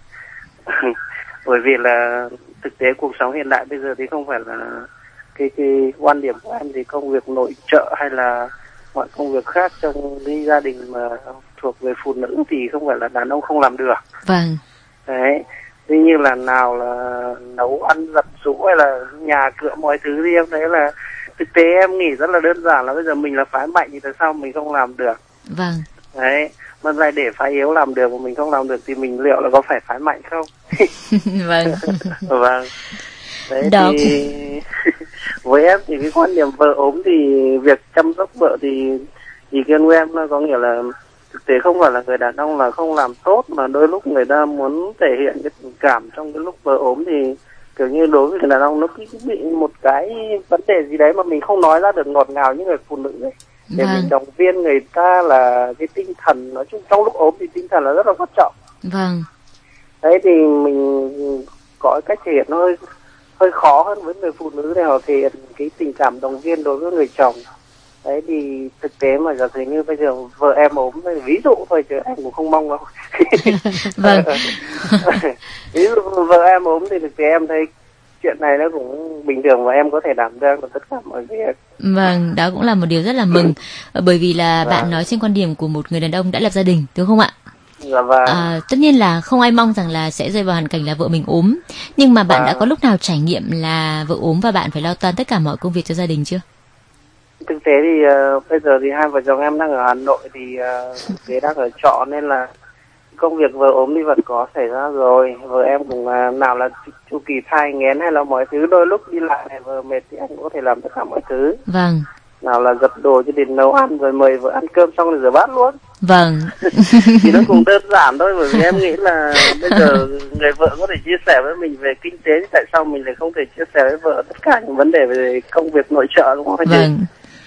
Bởi vì là thực tế cuộc sống hiện đại bây giờ thì không phải là cái cái quan điểm của em thì công việc nội trợ hay là mọi công việc khác trong cái gia đình mà thuộc về phụ nữ thì không phải là đàn ông không làm được. Vâng. Đấy. Tuy nhiên là nào là nấu ăn giặt giũ hay là nhà cửa mọi thứ thì em thấy là thực tế em nghĩ rất là đơn giản, là bây giờ mình là phái mạnh thì tại sao mình không làm được. Vâng. Đấy, mà lại để phái yếu làm được mà mình không làm được thì mình liệu là có phải phái mạnh không? Vâng. Vâng. Đấy đó thì với em thì cái quan điểm vợ ốm thì việc chăm sóc vợ thì ý kiến của em nó có nghĩa là thực tế không phải là người đàn ông là không làm tốt, mà đôi lúc người ta muốn thể hiện cái tình cảm trong cái lúc vợ ốm thì kiểu như đối với người đàn ông nó cứ bị một cái vấn đề gì đấy mà mình không nói ra được ngọt ngào như người phụ nữ ấy, để vâng. mình động viên người ta là cái tinh thần, nói chung trong lúc ốm thì tinh thần là rất là quan trọng. Vâng. Đấy thì mình có cách thể hiện nó hơi hơi khó hơn với người phụ nữ để họ thể hiện cái tình cảm động viên đối với người chồng. Đấy thì thực tế mà giả sử như bây giờ vợ em ốm, ví dụ thôi chứ em cũng không mong đâu. Vâng. Ví dụ vợ em ốm thì thực tế em thấy chuyện này nó cũng bình thường và em có thể đảm đương được tất cả mọi việc. Vâng, đó cũng là một điều rất là mừng. Bởi vì là bạn nói trên quan điểm của một người đàn ông đã lập gia đình, đúng không ạ? Dạ vâng. À, tất nhiên là không ai mong rằng là sẽ rơi vào hoàn cảnh là vợ mình ốm. Nhưng mà bạn à. đã có lúc nào trải nghiệm là vợ ốm và bạn phải lo toan tất cả mọi công việc cho gia đình chưa? Thực tế thì uh, bây giờ thì hai vợ chồng em đang ở Hà Nội thì uh, thực tế đang ở trọ nên là công việc vợ ốm thì vẫn có xảy ra rồi. Vợ em cũng uh, nào là chu kỳ thai nghén hay là mọi thứ, đôi lúc đi lại này vợ mệt thì anh cũng có thể làm tất cả mọi thứ. Vâng. Nào là gấp đồ cho đến nấu ăn rồi mời vợ ăn cơm xong rồi rửa bát luôn. Vâng. Thì nó cũng đơn giản thôi, bởi vì em nghĩ là bây giờ người vợ có thể chia sẻ với mình về kinh tế thì tại sao mình lại không thể chia sẻ với vợ tất cả những vấn đề về công việc nội trợ, đúng không? Vâng.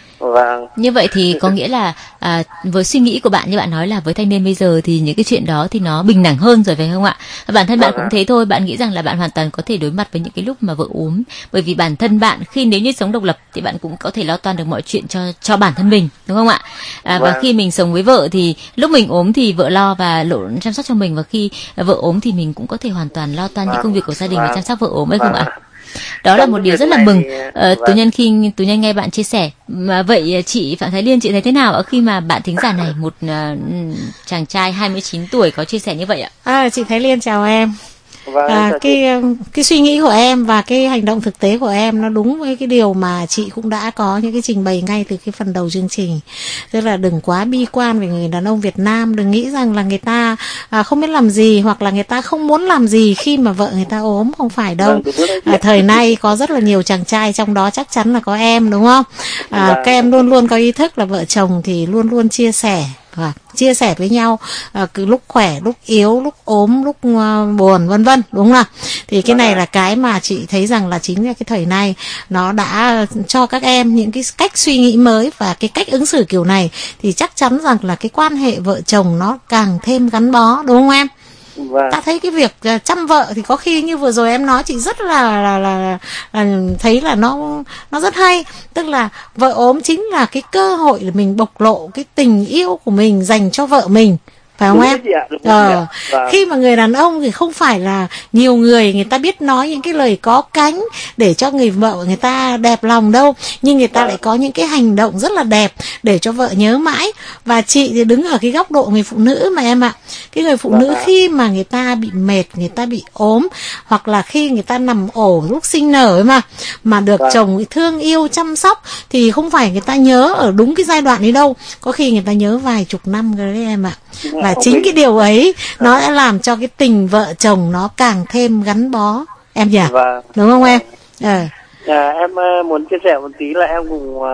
Vâng. Như vậy thì có nghĩa là à, với suy nghĩ của bạn, như bạn nói là với thanh niên bây giờ thì những cái chuyện đó thì nó bình đẳng hơn rồi, phải không ạ? Bản thân bạn cũng thế thôi, bạn nghĩ rằng là bạn hoàn toàn có thể đối mặt với những cái lúc mà vợ ốm, bởi vì bản thân bạn khi nếu như sống độc lập thì bạn cũng có thể lo toan được mọi chuyện cho cho bản thân mình, đúng không ạ? À, và khi mình sống với vợ thì lúc mình ốm thì vợ lo và lộ chăm sóc cho mình, và khi vợ ốm thì mình cũng có thể hoàn toàn lo toan những công việc của gia đình và chăm sóc vợ ốm, phải không ạ? Đó là một điều rất là mừng. Ờ, Tú Nhân khi Tú Nhân nghe bạn chia sẻ. Mà vậy chị Phạm Thái Liên, chị thấy thế nào ở khi mà bạn thính giả này, một uh, chàng trai hai mươi chín tuổi có chia sẻ như vậy ạ? À, chị Thái Liên chào em. Vâng, à, cái cái suy nghĩ của em và cái hành động thực tế của em nó đúng với cái điều mà chị cũng đã có những cái trình bày ngay từ cái phần đầu chương trình. Tức là đừng quá bi quan về người đàn ông Việt Nam, đừng nghĩ rằng là người ta à, không biết làm gì hoặc là người ta không muốn làm gì khi mà vợ người ta ốm, không phải đâu. À, thời nay có rất là nhiều chàng trai, trong đó chắc chắn là có em, đúng không? À, các em luôn luôn có ý thức là vợ chồng thì luôn luôn chia sẻ. À, chia sẻ với nhau à, cứ lúc khỏe, lúc yếu, lúc ốm, lúc uh, buồn, vân vân, đúng không? Thì cái này là cái mà chị thấy rằng là chính là cái thời này nó đã cho các em những cái cách suy nghĩ mới và cái cách ứng xử kiểu này, thì chắc chắn rằng là cái quan hệ vợ chồng nó càng thêm gắn bó, đúng không em? Vâng. Ta thấy cái việc chăm vợ thì có khi như vừa rồi em nói chị rất là là, là, là thấy là nó nó rất hay. Tức là vợ ốm chính là cái cơ hội để mình bộc lộ cái tình yêu của mình dành cho vợ mình, phải không em? Ờ, khi mà người đàn ông thì không phải là nhiều người người ta biết nói những cái lời có cánh để cho người vợ người ta đẹp lòng đâu, nhưng người ta lại có những cái hành động rất là đẹp để cho vợ nhớ mãi. Và chị thì đứng ở cái góc độ người phụ nữ mà em ạ. Cái người phụ nữ khi mà người ta bị mệt, người ta bị ốm, hoặc là khi người ta nằm ổ lúc sinh nở ấy mà mà được chồng thương yêu chăm sóc, thì không phải người ta nhớ ở đúng cái giai đoạn ấy đâu, có khi người ta nhớ vài chục năm rồi đấy em ạ. Và chính cái điều ấy nó đã làm cho cái tình vợ chồng nó càng thêm gắn bó, em nhỉ? Vâng. Đúng không em? Ờ. À, em uh, muốn chia sẻ một tí là em cũng uh,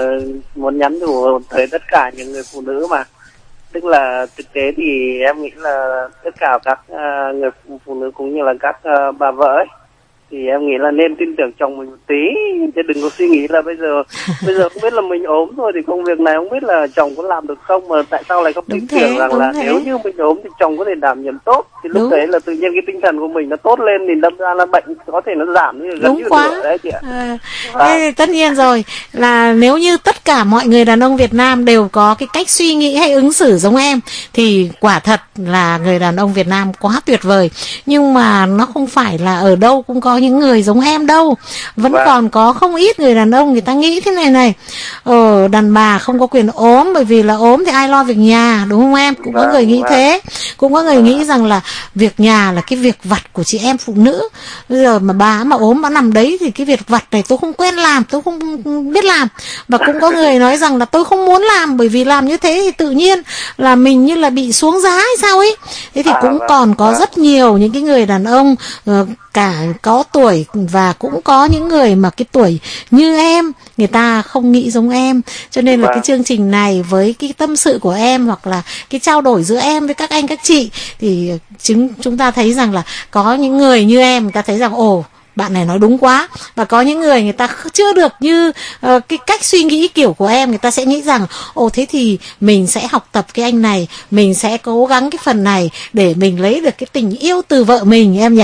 muốn nhắn nhủ tới tất cả những người phụ nữ mà. Tức là thực tế thì em nghĩ là tất cả các uh, người phụ nữ cũng như là các uh, bà vợ ấy, thì em nghĩ là nên tin tưởng chồng mình một tí, chứ đừng có suy nghĩ là bây giờ bây giờ không biết là mình ốm thôi thì công việc này không biết là chồng có làm được không, mà tại sao lại không tin tưởng rằng là thế. Nếu như mình ốm thì chồng có thể đảm nhiệm tốt, thì lúc đúng. Đấy là tự nhiên cái tinh thần của mình nó tốt lên, thì đâm ra là bệnh có thể nó giảm như gần như nửa đấy chị ạ. À, à. Tất nhiên rồi, là nếu như tất cả mọi người đàn ông Việt Nam đều có cái cách suy nghĩ hay ứng xử giống em thì quả thật là người đàn ông Việt Nam quá tuyệt vời. Nhưng mà nó không phải là ở đâu cũng có những người giống em đâu. Vẫn vâng. còn có không ít người đàn ông người ta nghĩ thế này này, ờ, đàn bà không có quyền ốm, bởi vì là ốm thì ai lo việc nhà, đúng không em? Cũng vâng, có người nghĩ vâng. thế. Cũng có người vâng. nghĩ rằng là việc nhà là cái việc vặt của chị em phụ nữ. Bây giờ mà bà mà ốm, bà nằm đấy thì cái việc vặt này tôi không quen làm, tôi không biết làm. Và cũng có người nói rằng là tôi không muốn làm, bởi vì làm như thế thì tự nhiên là mình như là bị xuống giá hay sao ấy. Thế thì cũng còn có rất nhiều những cái người đàn ông uh, cả có tuổi và cũng có những người mà cái tuổi như em, người ta không nghĩ giống em. Cho nên là cái chương trình này với cái tâm sự của em hoặc là cái trao đổi giữa em với các anh các chị, thì chúng chúng ta thấy rằng là có những người như em, người ta thấy rằng ồ, bạn này nói đúng quá. Và có những người người ta chưa được như uh, cái cách suy nghĩ kiểu của em, người ta sẽ nghĩ rằng ồ thế thì mình sẽ học tập cái anh này, mình sẽ cố gắng cái phần này để mình lấy được cái tình yêu từ vợ mình, em nhỉ?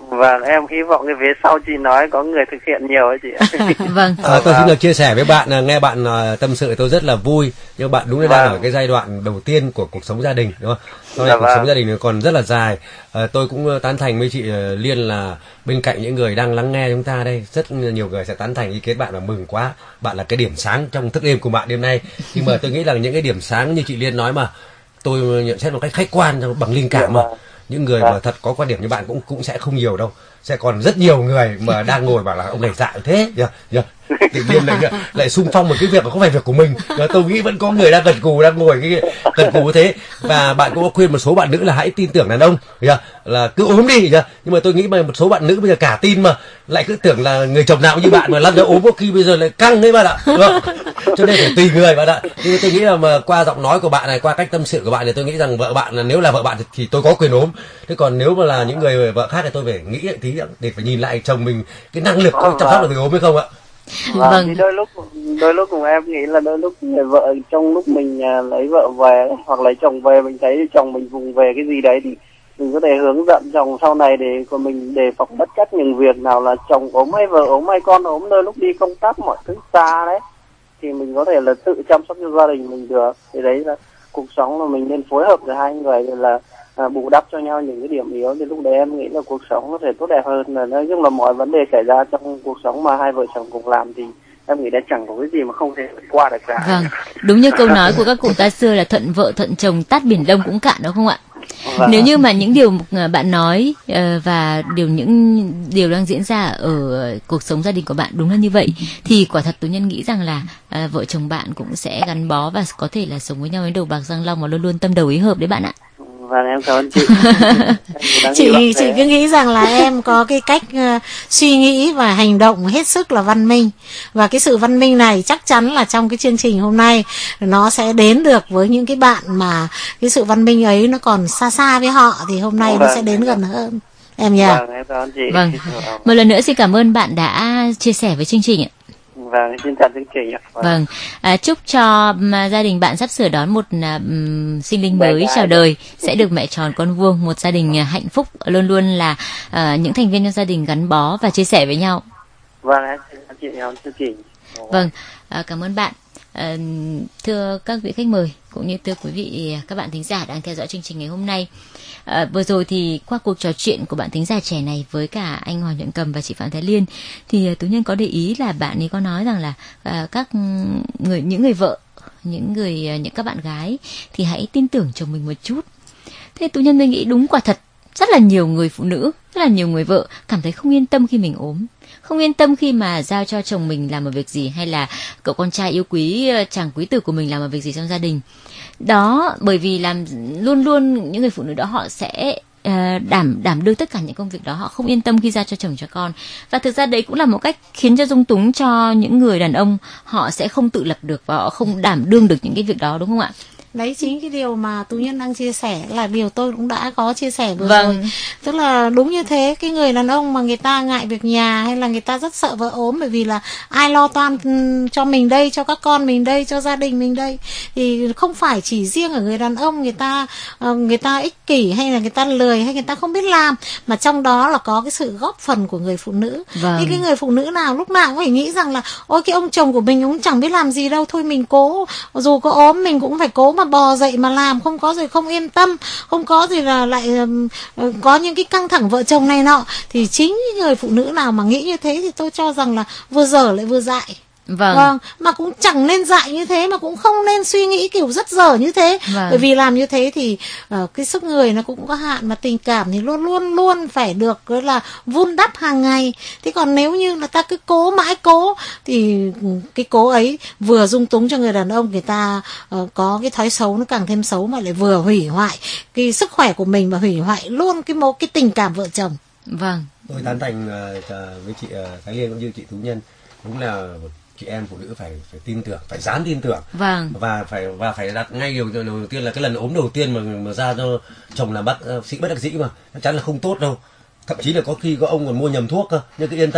Vâng, em hy vọng cái vế sau chị nói có người thực hiện nhiều ấy chị ạ. Vâng. À, tôi xin được chia sẻ với bạn, nghe bạn tâm sự tôi rất là vui, nhưng bạn đúng là đang vâng. ở cái giai đoạn đầu tiên của cuộc sống gia đình, đúng không? Sau này dạ cuộc vâng. sống gia đình còn rất là dài. À, tôi cũng tán thành với chị Liên là bên cạnh những người đang lắng nghe chúng ta đây, rất nhiều người sẽ tán thành ý kiến bạn và mừng quá. Bạn là cái điểm sáng trong thức đêm của bạn đêm nay. Nhưng mà tôi nghĩ là những cái điểm sáng như chị Liên nói mà tôi nhận xét một cách khách quan bằng linh cảm mà. Những người mà thật có quan điểm như bạn cũng cũng sẽ không nhiều đâu, sẽ còn rất nhiều người mà đang ngồi bảo là ông này dại thế, yeah, yeah. tự nhiên lại lại xung phong một cái việc mà không phải việc của mình. Và tôi nghĩ vẫn có người đang gật gù, đang ngồi cái gật gù thế. Và bạn cũng có khuyên một số bạn nữ là hãy tin tưởng đàn ông, yeah, là cứ ốm đi, yeah. Nhưng mà tôi nghĩ mà một số bạn nữ bây giờ cả tin mà lại cứ tưởng là người chồng nào như bạn mà lăn ra ốm có khi bây giờ lại căng đấy bạn ạ, đúng không? Cho nên phải tùy người bạn ạ. Nhưng tôi nghĩ là mà qua giọng nói của bạn này, qua cách tâm sự của bạn thì tôi nghĩ rằng vợ bạn là nếu là vợ bạn thì, thì tôi có quyền ốm. Thế còn nếu mà là những người vợ khác thì tôi phải nghĩ tí để phải nhìn lại chồng mình cái năng lực có chăm sóc được người ốm hay không ạ. Vâng, vâng. Thì đôi lúc đôi lúc cùng em nghĩ là đôi lúc người vợ trong lúc mình lấy vợ về hoặc lấy chồng về, mình thấy chồng mình vùng về cái gì đấy thì mình có thể hướng dẫn chồng sau này để của mình đề phòng bất chấp những việc nào là chồng ốm hay vợ ốm hay con ốm, đôi lúc đi công tác mọi thứ xa đấy thì mình có thể là tự chăm sóc cho gia đình mình được. Thì đấy là cuộc sống là mình nên phối hợp với hai người là à, bù đắp cho nhau những cái điểm yếu, thì lúc đấy em nghĩ là cuộc sống có thể tốt đẹp hơn. Là nói chung là mọi vấn đề xảy ra trong cuộc sống mà hai vợ chồng cùng làm thì em nghĩ đã chẳng có cái gì mà không thể qua được cả. Vâng, đúng như câu nói của các cụ ta xưa là thuận vợ thuận chồng tát biển đông cũng cạn, đúng không ạ? Vâng. Nếu như mà những điều bạn nói và điều những điều đang diễn ra ở cuộc sống gia đình của bạn đúng là như vậy thì quả thật Tú Nhân nghĩ rằng là à, vợ chồng bạn cũng sẽ gắn bó và có thể là sống với nhau đến đầu bạc răng long và luôn luôn tâm đầu ý hợp đấy bạn ạ. Vâng, em cảm ơn chị. chị chị cứ nghĩ rằng là em có cái cách uh, suy nghĩ và hành động hết sức là văn minh, và cái sự văn minh này chắc chắn là trong cái chương trình hôm nay nó sẽ đến được với những cái bạn mà cái sự văn minh ấy nó còn xa xa với họ, thì hôm nay vâng, nó sẽ đến gần hơn em nhỉ. Vâng, em cảm ơn chị. Vâng, một lần nữa xin cảm ơn bạn đã chia sẻ với chương trình ạ. Vâng, xin chào chương trình ạ. Vâng, vâng. À, chúc cho um, gia đình bạn sắp sửa đón một um, sinh linh mới chào đời sẽ được mẹ tròn con vuông, một gia đình uh, hạnh phúc, luôn luôn là uh, những thành viên trong gia đình gắn bó và chia sẻ với nhau. Vâng, em xin chào chị em chương trình. Vâng, à, cảm ơn bạn. À, thưa các vị khách mời cũng như thưa quý vị các bạn thính giả đang theo dõi chương trình ngày hôm nay. À, vừa rồi thì qua cuộc trò chuyện của bạn thính giả trẻ này với cả anh Hoàng Nhuận Cầm và chị Phạm Thái Liên thì Tú Nhân có để ý là bạn ấy có nói rằng là à, các người những người vợ, những người những các bạn gái thì hãy tin tưởng chồng mình một chút. Thế Tú Nhân tôi nghĩ đúng, quả thật rất là nhiều người phụ nữ, rất là nhiều người vợ cảm thấy không yên tâm khi mình ốm, không yên tâm khi mà giao cho chồng mình làm một việc gì, hay là cậu con trai yêu quý, chàng quý tử của mình làm một việc gì trong gia đình. Đó, bởi vì làm luôn luôn những người phụ nữ đó họ sẽ uh, đảm đảm đương tất cả những công việc đó, họ không yên tâm khi giao cho chồng cho con. Và thực ra đấy cũng là một cách khiến cho dung túng cho những người đàn ông, họ sẽ không tự lập được và họ không đảm đương được những cái việc đó, đúng không ạ? Đấy chính cái điều mà Tú Nhân đang chia sẻ là điều tôi cũng đã có chia sẻ vừa vâng. rồi. Tức là đúng như thế, cái người đàn ông mà người ta ngại việc nhà hay là người ta rất sợ vợ ốm bởi vì là ai lo toan cho mình đây, cho các con mình đây, cho gia đình mình đây, thì không phải chỉ riêng ở người đàn ông người ta người ta ích kỷ hay là người ta lười hay người ta không biết làm, mà trong đó là có cái sự góp phần của người phụ nữ. Vâng. Thì cái người phụ nữ nào lúc nào cũng phải nghĩ rằng là ôi cái ông chồng của mình cũng chẳng biết làm gì đâu, thôi mình cố, dù có ốm mình cũng phải cố mà bò dậy mà làm, không có rồi không yên tâm, không có gì là lại uh, có những cái căng thẳng vợ chồng này nọ. Thì chính những người phụ nữ nào mà nghĩ như thế thì tôi cho rằng là vừa dở lại vừa dại. Vâng. Vâng, mà cũng chẳng nên dại như thế, mà cũng không nên suy nghĩ kiểu rất dở như thế. Vâng. Bởi vì làm như thế thì uh, cái sức người nó cũng có hạn, mà tình cảm thì luôn luôn luôn phải được là vun đắp hàng ngày. Thế còn nếu như là ta cứ cố mãi cố thì cái cố ấy vừa dung túng cho người đàn ông, người ta uh, có cái thói xấu nó càng thêm xấu, mà lại vừa hủy hoại cái sức khỏe của mình và hủy hoại luôn cái mối cái tình cảm vợ chồng. Vâng. Tôi tán thành uh, với chị uh, Thái Liên cũng như chị Tú Nhân, đúng là chị em phụ nữ phải phải tin tưởng, phải dám tin tưởng. Vâng. và phải và phải đặt ngay điều đầu tiên là cái lần ốm đầu tiên mà mà ra cho chồng làm bác sĩ bất đắc dĩ mà chắc chắn là không tốt đâu, thậm chí là có khi có ông còn mua nhầm thuốc cơ, nhưng cứ yên tâm,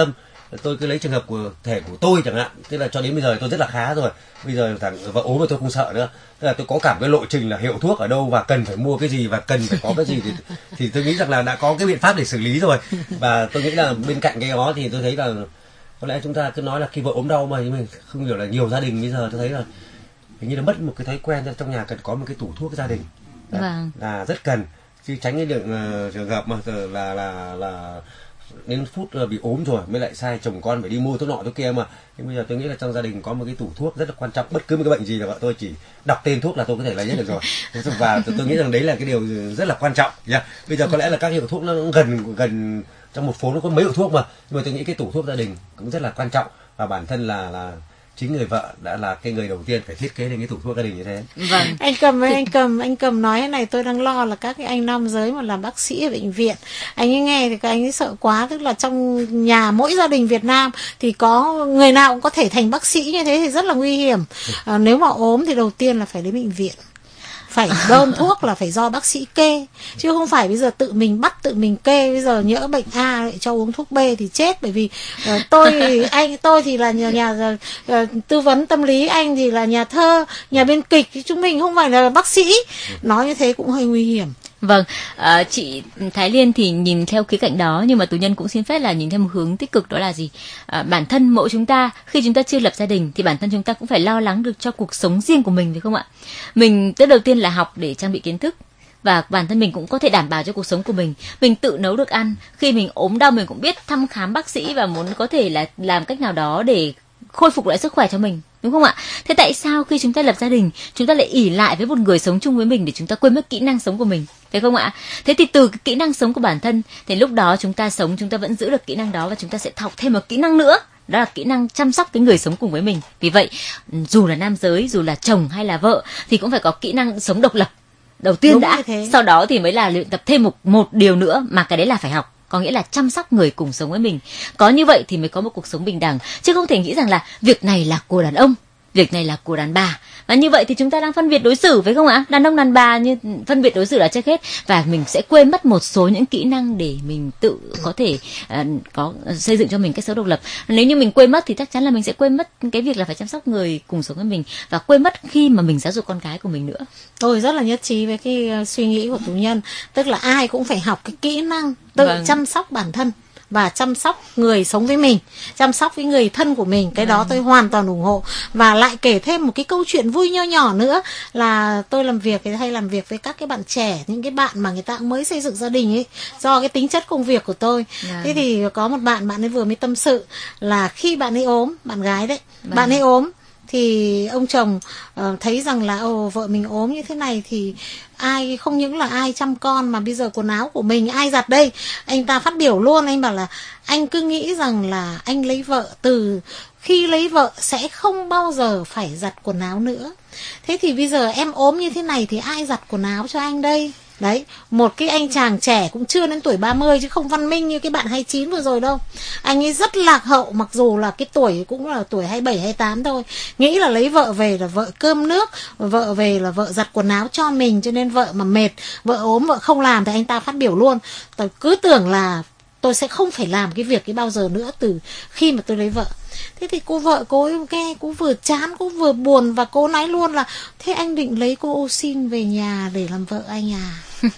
tôi cứ lấy trường hợp của thể của tôi chẳng hạn, tức là cho đến bây giờ tôi rất là khá rồi, bây giờ thằng vợ ốm mà tôi không sợ nữa, tức là tôi có cả cái lộ trình là hiệu thuốc ở đâu và cần phải mua cái gì và cần phải có cái gì thì thì tôi nghĩ rằng là đã có cái biện pháp để xử lý rồi. Và tôi nghĩ là bên cạnh cái đó thì tôi thấy là có lẽ chúng ta cứ nói là khi vợ ốm đau mà mình không hiểu là nhiều gia đình bây giờ tôi thấy là hình như là mất một cái thói quen trong nhà cần có một cái tủ thuốc gia đình. Đấy, vâng. Là rất cần, chứ tránh cái đường uh, trường hợp mà là là là đến phút uh, bị ốm rồi mới lại sai chồng con phải đi mua thuốc nọ thuốc kia mà. Nhưng bây giờ tôi nghĩ là trong gia đình có một cái tủ thuốc rất là quan trọng, bất cứ một cái bệnh gì là vợ tôi chỉ đọc tên thuốc là tôi có thể lấy hết được rồi. Và tôi, tôi nghĩ rằng đấy là cái điều rất là quan trọng nha. Bây giờ có lẽ là các hiệu thuốc nó gần gần trong một phố nó có mấy hiệu thuốc mà, nhưng mà tôi nghĩ cái tủ thuốc gia đình cũng rất là quan trọng, và bản thân là là chính người vợ đã là cái người đầu tiên phải thiết kế lên cái tủ thuốc gia đình như thế. Vâng. Anh Cầm ơi, anh Cầm, anh Cầm nói cái này tôi đang lo là các cái anh nam giới mà làm bác sĩ ở bệnh viện, anh ấy nghe thì các anh ấy sợ quá. Tức là trong nhà mỗi gia đình Việt Nam thì có người nào cũng có thể thành bác sĩ, như thế thì rất là nguy hiểm. À, nếu mà ốm thì đầu tiên là phải đến bệnh viện, phải đơn thuốc là phải do bác sĩ kê, chứ không phải bây giờ tự mình bắt tự mình kê. Bây giờ nhỡ bệnh A lại cho uống thuốc B thì chết. Bởi vì uh, tôi anh tôi thì là nhà, nhà uh, tư vấn tâm lý, anh thì là nhà thơ, nhà biên kịch, chúng mình không phải là bác sĩ, nói như thế cũng hơi nguy hiểm. Vâng, à, chị Thái Liên thì nhìn theo khía cạnh đó, nhưng mà Tú Nhân cũng xin phép là nhìn theo một hướng tích cực, đó là gì? À, bản thân mỗi chúng ta khi chúng ta chưa lập gia đình thì bản thân chúng ta cũng phải lo lắng được cho cuộc sống riêng của mình, phải không ạ? Mình tới đầu tiên là học để trang bị kiến thức, và bản thân mình cũng có thể đảm bảo cho cuộc sống của mình. Mình tự nấu được ăn, khi mình ốm đau mình cũng biết thăm khám bác sĩ và muốn có thể là làm cách nào đó để khôi phục lại sức khỏe cho mình, đúng không ạ? Thế tại sao khi chúng ta lập gia đình chúng ta lại ỷ lại với một người sống chung với mình để chúng ta quên mất kỹ năng sống của mình, phải không ạ? Thế thì từ cái kỹ năng sống của bản thân thì lúc đó chúng ta sống, chúng ta vẫn giữ được kỹ năng đó, và chúng ta sẽ học thêm một kỹ năng nữa, đó là kỹ năng chăm sóc cái người sống cùng với mình. Vì vậy dù là nam giới, dù là chồng hay là vợ thì cũng phải có kỹ năng sống độc lập đầu tiên. Đúng đã, sau đó thì mới là luyện tập thêm một một điều nữa, mà cái đấy là phải học, có nghĩa là chăm sóc người cùng sống với mình. Có như vậy thì mới có một cuộc sống bình đẳng, chứ không thể nghĩ rằng là việc này là của đàn ông, việc này là của đàn bà. Và như vậy thì chúng ta đang phân biệt đối xử, phải không ạ? Đàn ông đàn bà như phân biệt đối xử là trước hết, và mình sẽ quên mất một số những kỹ năng để mình tự có thể uh, có uh, xây dựng cho mình cách sống độc lập. Nếu như mình quên mất thì chắc chắn là mình sẽ quên mất cái việc là phải chăm sóc người cùng sống với mình, và quên mất khi mà mình giáo dục con cái của mình nữa. Tôi rất là nhất trí với cái uh, suy nghĩ của Tú Nhân, tức là ai cũng phải học cái kỹ năng tự vâng. chăm sóc bản thân và chăm sóc người sống với mình, chăm sóc với người thân của mình. Cái đó tôi hoàn toàn ủng hộ. Và lại kể thêm một cái câu chuyện vui nho nhỏ nữa là tôi làm việc hay làm việc với các cái bạn trẻ, những cái bạn mà người ta mới xây dựng gia đình ấy, do cái tính chất công việc của tôi. Vâng. Thế thì có một bạn, bạn ấy vừa mới tâm sự là khi bạn ấy ốm, bạn gái đấy, vâng. bạn ấy ốm thì ông chồng uh, thấy rằng là ồ vợ mình ốm như thế này thì ai, không những là ai chăm con mà bây giờ quần áo của mình ai giặt đây. Anh ta phát biểu luôn, anh bảo là anh cứ nghĩ rằng là anh lấy vợ, từ khi lấy vợ sẽ không bao giờ phải giặt quần áo nữa. Thế thì bây giờ em ốm như thế này thì ai giặt quần áo cho anh đây? Đấy, một cái anh chàng trẻ cũng chưa đến tuổi ba mươi, chứ không văn minh như cái bạn hai mươi chín vừa rồi đâu. Anh ấy rất lạc hậu, mặc dù là cái tuổi cũng là tuổi hai mươi bảy, hai mươi tám thôi. Nghĩ là lấy vợ về là vợ cơm nước, vợ về là vợ giặt quần áo cho mình, cho nên vợ mà mệt, vợ ốm, vợ không làm thì anh ta phát biểu luôn. Tôi cứ tưởng là tôi sẽ không phải làm cái việc ấy bao giờ nữa từ khi mà tôi lấy vợ. Thế thì cô vợ cô ấy nghe, cô vừa chán, cô vừa buồn, và cô nói luôn là thế anh định lấy cô ô xin về nhà để làm vợ anh à?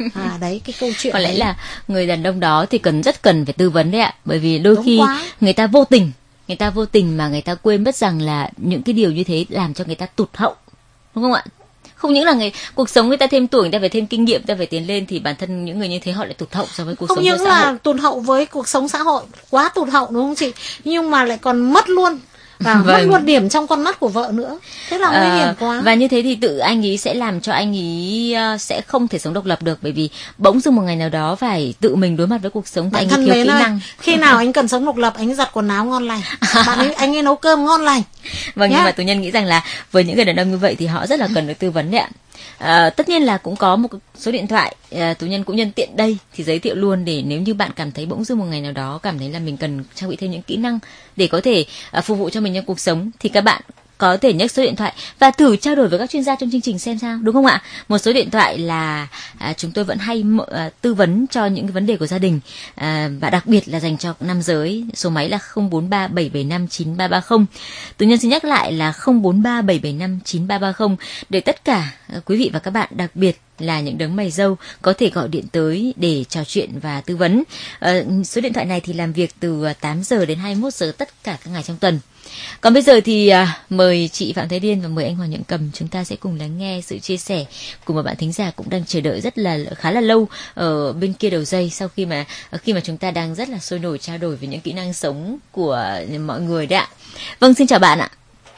À đấy, cái câu chuyện có lẽ đấy. là người đàn ông đó thì cần rất cần phải tư vấn đấy ạ, bởi vì đôi Đúng khi quá. người ta vô tình người ta vô tình mà người ta quên mất rằng là những cái điều như thế làm cho người ta tụt hậu, đúng không ạ? Không những là người cuộc sống người ta thêm tuổi, người ta phải thêm kinh nghiệm, người ta phải tiến lên, thì bản thân những người như thế họ lại tụt hậu so với cuộc không sống những xã hội. là tụt hậu với cuộc sống xã hội, quá tụt hậu đúng không chị, nhưng mà lại còn mất luôn và vâng. mất luôn điểm trong con mắt của vợ nữa. Thế là nguy hiểm quá. Và như thế thì tự anh ấy sẽ làm cho anh ấy uh, sẽ không thể sống độc lập được, bởi vì bỗng dưng một ngày nào đó phải tự mình đối mặt với cuộc sống, thì anh ấy thiếu kỹ ơi, năng. Khi nào anh cần sống độc lập, anh ấy giặt quần áo ngon lành, bạn ấy anh ấy nấu cơm ngon lành. Vâng, yeah. Nhưng mà Tú Nhân nghĩ rằng là với những người đàn ông như vậy thì họ rất là cần được tư vấn đấy ạ. À, tất nhiên là cũng có một số điện thoại, à, Tú Nhân cũng nhân tiện đây thì giới thiệu luôn, để nếu như bạn cảm thấy bỗng dưng một ngày nào đó cảm thấy là mình cần trang bị thêm những kỹ năng để có thể à, phục vụ cho mình trong cuộc sống, thì các bạn có thể nhấc số điện thoại và thử trao đổi với các chuyên gia trong chương trình xem sao, đúng không ạ? Một số điện thoại là à, chúng tôi vẫn hay à, tư vấn cho những cái vấn đề của gia đình, à, và đặc biệt là dành cho nam giới. Số máy là không bốn ba bảy bảy năm chín ba ba không. Tú Nhân xin nhắc lại là không bốn ba bảy bảy năm chín ba ba không để tất cả à, quý vị và các bạn, đặc biệt là những đấng mày râu, có thể gọi điện tới để trò chuyện và tư vấn. À, số điện thoại này thì làm việc từ tám giờ đến hai mươi mốt giờ tất cả các ngày trong tuần. Còn bây giờ thì à, mời chị Phạm Thái Điên và mời anh Hoàng Nhuận Cầm, chúng ta sẽ cùng lắng nghe sự chia sẻ của một bạn thính giả cũng đang chờ đợi rất là khá là lâu ở bên kia đầu dây, sau khi mà khi mà chúng ta đang rất là sôi nổi trao đổi về những kỹ năng sống của mọi người đấy ạ. Vâng, xin chào bạn ạ.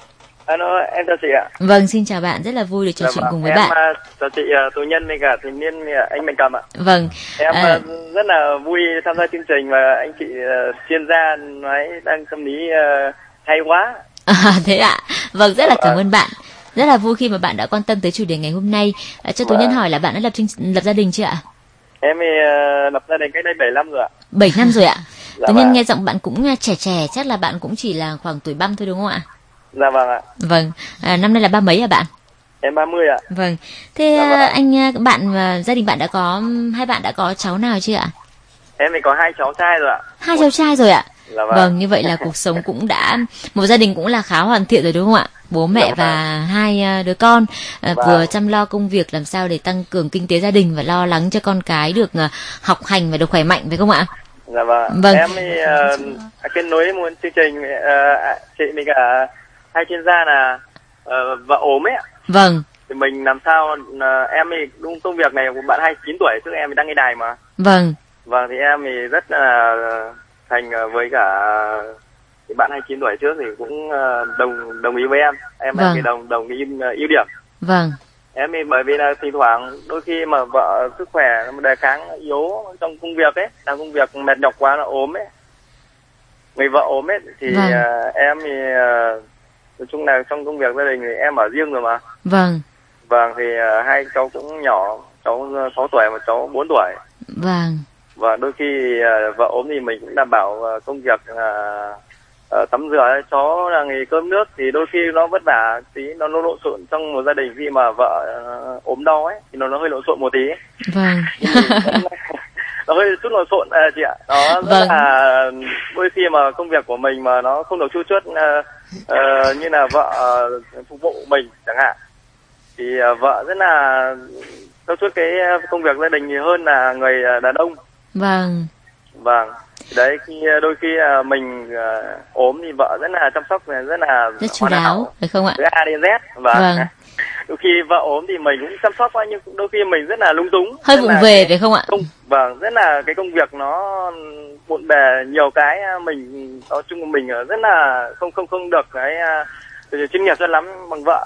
Alo, em chào chị ạ. Vâng, xin chào bạn, rất là vui được trò chuyện cùng với em, bạn. Em chào chị Tú Nhân với cả Thành Niên, anh Mạnh Cầm ạ. Vâng. Em à... rất là vui tham gia chương trình và anh chị uh, chuyên gia nói đang tâm lý uh, hay quá. À, thế ạ. Vâng, rất là cảm ơn bạn. Rất là vui khi mà bạn đã quan tâm tới chủ đề ngày hôm nay. À, cho Tú Nhân hỏi là bạn đã lập lập gia đình chưa ạ? Em thì uh, lập gia đình cách đây bảy năm rồi ạ. bảy năm rồi ạ. Dạ Tú Nhân vâng. nghe giọng bạn cũng trẻ trẻ, chắc là bạn cũng chỉ là khoảng tuổi băm thôi đúng không ạ? Dạ vâng ạ. Vâng, à, năm nay là ba mấy hả bạn? Em ba mươi ạ. Vâng, thế dạ vâng. Anh bạn và gia đình bạn đã có, hai bạn đã có cháu nào chưa ạ? Em thì có hai cháu trai rồi ạ. Hai cháu trai rồi ạ? Dạ vâng. Vâng, như vậy là cuộc sống cũng đã, một gia đình cũng là khá hoàn thiện rồi đúng không ạ? Bố mẹ dạ và vâng. hai đứa con, vâng. vừa chăm lo công việc làm sao để tăng cường kinh tế gia đình và lo lắng cho con cái được học hành và được khỏe mạnh phải không ạ? Dạ vâng. Vâng. Em thì uh, kết nối một chương trình uh, chị với cả hai chuyên gia là uh, vợ ốm ấy. Vâng. Thì mình làm sao uh, em thì đúng công việc này của bạn hai mươi chín tuổi trước em thì đăng cái đài mà. Vâng. Vâng thì em thì rất là thành với cả thì bạn hai mươi chín tuổi trước thì cũng uh, đồng đồng ý với em. Em vâng. thì đồng đồng ý uh, ưu điểm. Vâng. Em thì bởi vì là thỉnh thoảng đôi khi mà vợ sức khỏe đề kháng yếu trong công việc ấy, làm công việc mệt nhọc quá là ốm ấy, người vợ ốm ấy thì vâng. uh, em thì uh, nói chung là trong công việc gia đình thì em ở riêng rồi mà. Vâng. Vâng thì uh, hai cháu cũng nhỏ, cháu sáu tuổi và cháu bốn tuổi. Vâng. Và đôi khi uh, vợ ốm thì mình cũng đảm bảo uh, công việc uh, uh, tắm rửa chó là nghề cơm nước thì đôi khi nó vất vả tí, nó nó lộn xộn trong một gia đình khi mà vợ uh, ốm đau ấy thì nó nó hơi lộn xộn một tí. Vâng. Nó hơi chút lộn xộn à, chị ạ. Nó rất vâng. là đôi khi mà công việc của mình mà nó không được chu chuốt uh, uh, như là vợ uh, phục vụ mình chẳng hạn thì uh, vợ rất là chu chuốt cái công việc gia đình nhiều hơn là người đàn ông. Vâng. Vâng. Đấy khi đôi khi uh, mình uh, ốm thì vợ rất là chăm sóc, rất là rất chu đáo, phải không ạ? Từ A đến Z. Vâng. Vâng. Đôi khi vợ ốm thì mình cũng chăm sóc nhưng đôi khi mình rất là lung túng, hơi vụng về phải không ạ? Công, vâng, rất là cái công việc nó bộn bề, nhiều cái mình nói chung mình rất là không không không được cái uh, chuyên nghiệp cho lắm bằng vợ.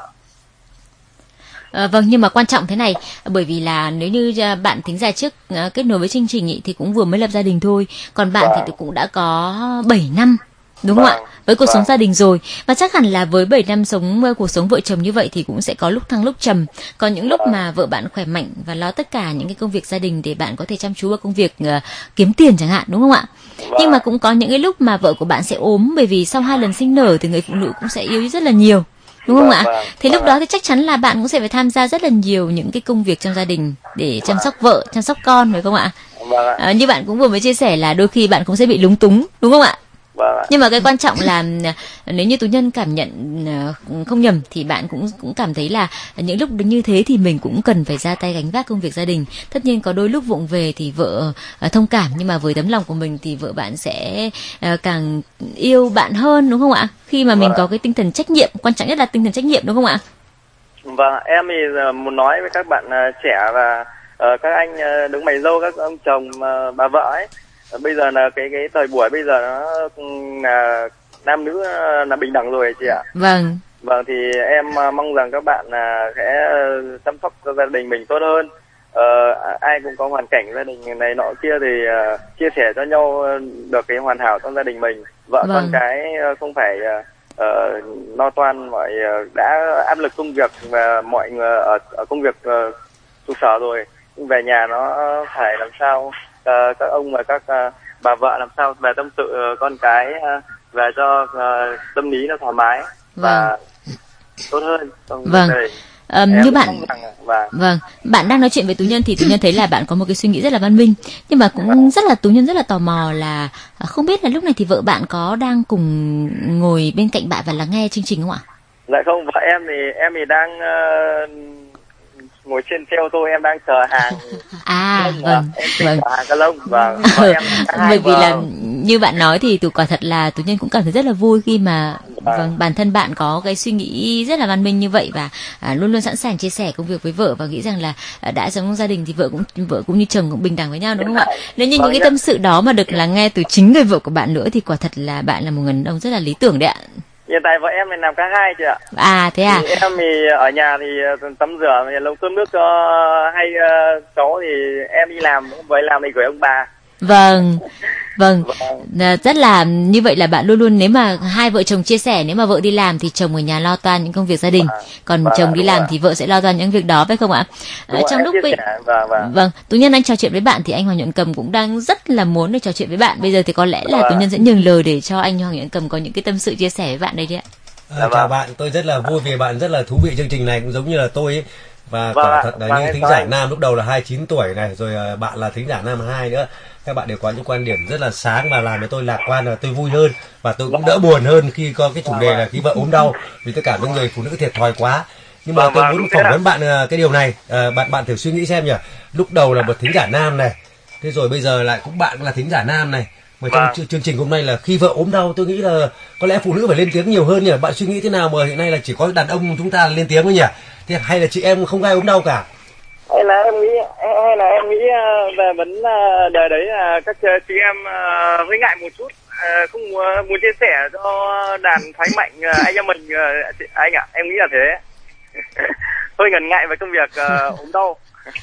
À, vâng, nhưng mà quan trọng thế này, bởi vì là nếu như bạn thính giả trước uh, kết nối với chương trình ý, thì cũng vừa mới lập gia đình thôi, còn bạn vâng. thì cũng đã có bảy năm đúng vâng. không ạ? Với cuộc vâng. sống gia đình rồi, và chắc hẳn là với bảy năm sống cuộc sống vợ chồng như vậy thì cũng sẽ có lúc thăng lúc trầm, còn những lúc vâng. mà vợ bạn khỏe mạnh và lo tất cả những cái công việc gia đình để bạn có thể chăm chú vào công việc uh, kiếm tiền chẳng hạn, đúng không ạ? Vâng. Nhưng mà cũng có những cái lúc mà vợ của bạn sẽ ốm, bởi vì sau hai lần sinh nở thì người phụ nữ cũng sẽ yếu rất là nhiều, đúng không vâng, ạ? Vâng, thì vâng. lúc đó thì chắc chắn là bạn cũng sẽ phải tham gia rất là nhiều những cái công việc trong gia đình để chăm sóc vợ, chăm sóc con, phải không ạ? Vâng. À, như bạn cũng vừa mới chia sẻ là đôi khi bạn cũng sẽ bị lúng túng, đúng không ạ? Vâng. Nhưng mà cái quan trọng là nếu như Tú Nhân cảm nhận không nhầm thì bạn cũng cũng cảm thấy là những lúc như thế thì mình cũng cần phải ra tay gánh vác công việc gia đình. Tất nhiên có đôi lúc vụng về thì vợ thông cảm, nhưng mà với tấm lòng của mình thì vợ bạn sẽ càng yêu bạn hơn, đúng không ạ? Khi mà mình vâng. có cái tinh thần trách nhiệm, quan trọng nhất là tinh thần trách nhiệm, đúng không ạ? Vâng, em thì muốn nói với các bạn trẻ và uh, các anh uh, đứng mày dâu, các ông chồng, uh, bà vợ ấy. Bây giờ là cái cái thời buổi bây giờ nó là nam nữ là bình đẳng rồi chị ạ. Vâng. Vâng thì em mong rằng các bạn là sẽ chăm sóc cho gia đình mình tốt hơn. Ờ, ai cũng có hoàn cảnh gia đình này nọ kia thì uh, chia sẻ cho nhau được cái hoàn hảo trong gia đình mình. Vợ vâng. con cái không phải uh, lo toan mọi uh, đã áp lực công việc và mọi người ở, ở công việc uh, trụ sở rồi, nhưng về nhà nó phải làm sao Uh, các ông và các uh, bà vợ làm sao về tâm sự uh, con cái uh, về cho uh, tâm lý nó thoải mái. Vâng. Và tốt hơn trong vâng. gia đình. Um, như bạn rằng, và... vâng, bạn đang nói chuyện với Tú Nhân thì Tú Nhân thấy là bạn có một cái suy nghĩ rất là văn minh, nhưng mà cũng rất là Tú Nhân rất là tò mò là không biết là lúc này thì vợ bạn có đang cùng ngồi bên cạnh bạn và lắng nghe chương trình không ạ? Lại không, vợ em thì em thì đang uh, ngồi trên xe ô tô, em đang chờ hàng. À vâng, vâng. Chờ hàng cá lông và em bởi vì là như bạn nói thì Tú quả thật là Tú Nhân cũng cảm thấy rất là vui khi mà vâng. vâng bản thân bạn có cái suy nghĩ rất là văn minh như vậy và à, luôn luôn sẵn sàng chia sẻ công việc với vợ và nghĩ rằng là à, đã sống trong gia đình thì vợ cũng vợ cũng như chồng cũng bình đẳng với nhau, đúng không ạ? Nếu như những cái tâm sự đó mà được lắng nghe từ chính người vợ của bạn nữa thì quả thật là bạn là một người đàn ông rất là lý tưởng đấy ạ. Hiện tại vợ em này làm cả hai chị ạ. À thế à? Thì em thì ở nhà thì tắm rửa, thì nấu cơm nước cho hai uh, cháu, thì em đi làm, với làm thì gửi ông bà. Vâng, vâng, rất là như vậy là bạn luôn luôn, nếu mà hai vợ chồng chia sẻ, nếu mà vợ đi làm thì chồng ở nhà lo toan những công việc gia đình, còn chồng đi làm thì vợ sẽ lo toan những việc đó, phải không ạ? À, trong lúc bây... vâng, Tú Nhân đang trò chuyện với bạn thì anh Hoàng Nhuận Cầm cũng đang rất là muốn được trò chuyện với bạn. Bây giờ thì có lẽ là Tú Nhân sẽ nhường lời để cho anh Hoàng Nhuận Cầm có những cái tâm sự chia sẻ với bạn đây đi ạ. À, chào bạn, tôi rất là vui vì bạn rất là thú vị, chương trình này cũng giống như là tôi ấy. Và quả thật là những thính giả nam lúc đầu là hai mươi chín tuổi này, rồi bạn là thính giả nam hai nữa. Các bạn đều có những quan điểm rất là sáng và làm cho tôi lạc quan, là tôi vui hơn và tôi cũng đỡ buồn hơn khi có cái chủ đề là khi vợ ốm đau, vì tôi cảm thấy người phụ nữ thiệt thòi quá. Nhưng mà tôi muốn phỏng vấn bạn cái điều này, à, bạn bạn thử suy nghĩ xem nhỉ. Lúc đầu là một thính giả nam này, thế rồi bây giờ lại cũng bạn là thính giả nam này, mà trong vâng. chương trình hôm nay là khi vợ ốm đau, tôi nghĩ là có lẽ phụ nữ phải lên tiếng nhiều hơn nhỉ. Bạn suy nghĩ thế nào mà hiện nay là chỉ có đàn ông chúng ta lên tiếng thôi nhỉ? Thế hay là chị em không ai ốm đau cả? Hay là em nghĩ hay là em nghĩ về vấn đề đấy là các chị em hơi ngại một chút, không muốn chia sẻ cho đàn phái mạnh anh em mình, anh ạ, à, em nghĩ là thế. Hơi ngần ngại về công việc ốm đau.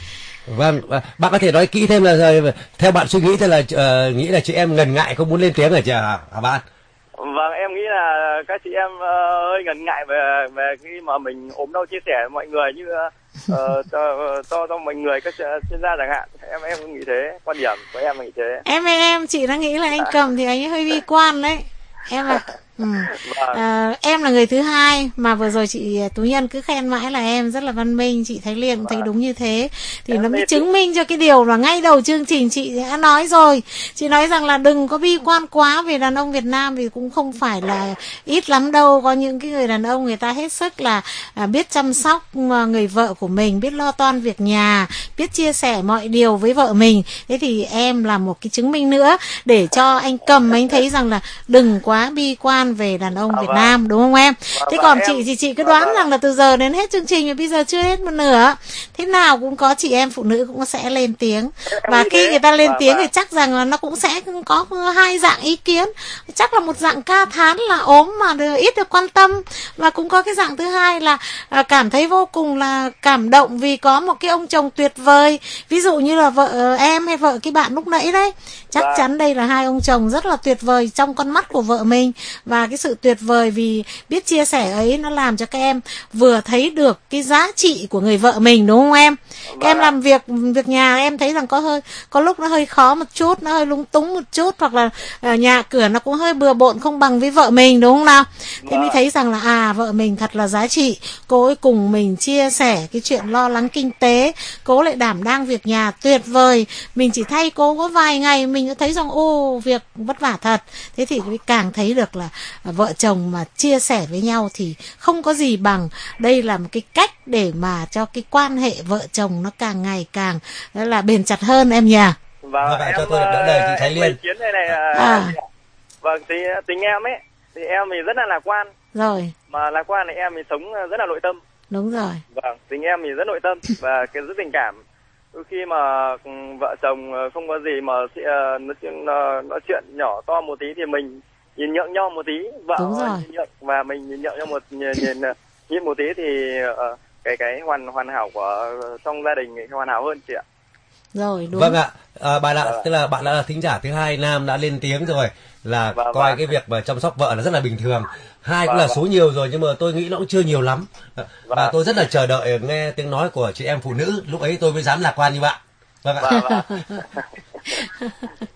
Vâng, bạn có thể nói kỹ thêm là theo bạn suy nghĩ thế là uh, nghĩ là chị em ngần ngại không muốn lên tiếng hả chị à, hả bạn? Vâng, em nghĩ là các chị em uh, hơi ngần ngại về về khi mà mình ốm đau chia sẻ với mọi người, như uh, cho, cho cho mọi người, các chuyên gia chẳng hạn. Em em nghĩ thế, quan điểm của em là nghĩ thế. Em em chị đang nghĩ là anh Cầm thì anh ấy hơi bi quan đấy. Em à. Ừ. Vâng. À, em là người thứ hai mà vừa rồi chị Tú Nhân cứ khen mãi là em rất là văn minh, chị thấy liền thấy đúng như thế thì em nó mới chứng minh cho cái điều là ngay đầu chương trình chị đã nói rồi. Chị nói rằng là đừng có bi quan quá về đàn ông Việt Nam, vì cũng không phải là ít lắm đâu, có những cái người đàn ông người ta hết sức là à, biết chăm sóc người vợ của mình, biết lo toan việc nhà, biết chia sẻ mọi điều với vợ mình. Thế thì em là một cái chứng minh nữa để cho anh Cầm anh thấy rằng là đừng quá bi quan về đàn ông à, Việt vâng. Nam, đúng không em? Vâng, thế còn em, chị thì chị cứ đoán vâng. rằng là từ giờ đến hết chương trình và bây giờ chưa hết một nửa, thế nào cũng có chị em phụ nữ cũng sẽ lên tiếng, và khi người ta lên vâng, tiếng vâng. thì chắc rằng là nó cũng sẽ có hai dạng ý kiến, chắc là một dạng ca thán là ốm mà được, ít được quan tâm, và cũng có cái dạng thứ hai là à, cảm thấy vô cùng là cảm động vì có một cái ông chồng tuyệt vời, ví dụ như là vợ em hay vợ cái bạn lúc nãy đấy, chắc vâng. chắn đây là hai ông chồng rất là tuyệt vời trong con mắt của vợ mình, và cái sự tuyệt vời vì biết chia sẻ ấy nó làm cho các em vừa thấy được cái giá trị của người vợ mình, đúng không em? Vâng. Các em làm việc việc nhà em thấy rằng có hơi có lúc nó hơi khó một chút, nó hơi lúng túng một chút, hoặc là uh, nhà cửa nó cũng hơi bừa bộn không bằng với vợ mình, đúng không nào? Thế vâng. mới thấy rằng là à vợ mình thật là giá trị, cô ấy cùng mình chia sẻ cái chuyện lo lắng kinh tế, cô lại đảm đang việc nhà tuyệt vời, mình chỉ thay cô có vài ngày mình đã thấy rằng ô việc vất vả thật. Thế thì càng thấy được là vợ chồng mà chia sẻ với nhau thì không có gì bằng. Đây là một cái cách để mà cho cái quan hệ vợ chồng nó càng ngày càng là bền chặt hơn em nhỉ. Vâng, vâng em, cho tôi được đỡ lời chị Thái Liên. Này này, à. Vâng, tính, tính em ấy thì em thì rất là lạc quan. Rồi. Mà lạc quan thì em thì sống rất là nội tâm. Đúng rồi. Vâng, tính em thì rất nội tâm và cái rất tình cảm. Đôi khi mà vợ chồng không có gì mà nói chuyện, nói chuyện nhỏ to một tí thì mình nhìn nhượng nhau một tí, vợ nhìn nhượng và mình nhìn nhượng nhau một nhìn nhìn, nhìn một tí thì uh, cái cái hoàn hoàn hảo của trong gia đình hoàn hảo hơn chị ạ. Rồi đúng. Vâng ạ, à, bạn ạ, tức là bạn đã là thính giả thứ hai nam đã lên tiếng rồi, là vâng, coi vâng. cái việc mà chăm sóc vợ là rất là bình thường. Hai vâng, cũng là vâng. số nhiều rồi nhưng mà tôi nghĩ nó cũng chưa nhiều lắm. Vâng. Và tôi rất là chờ đợi nghe tiếng nói của chị em phụ nữ, lúc ấy tôi mới dám lạc quan như bạn. Vâng ạ. Vâng, vâng.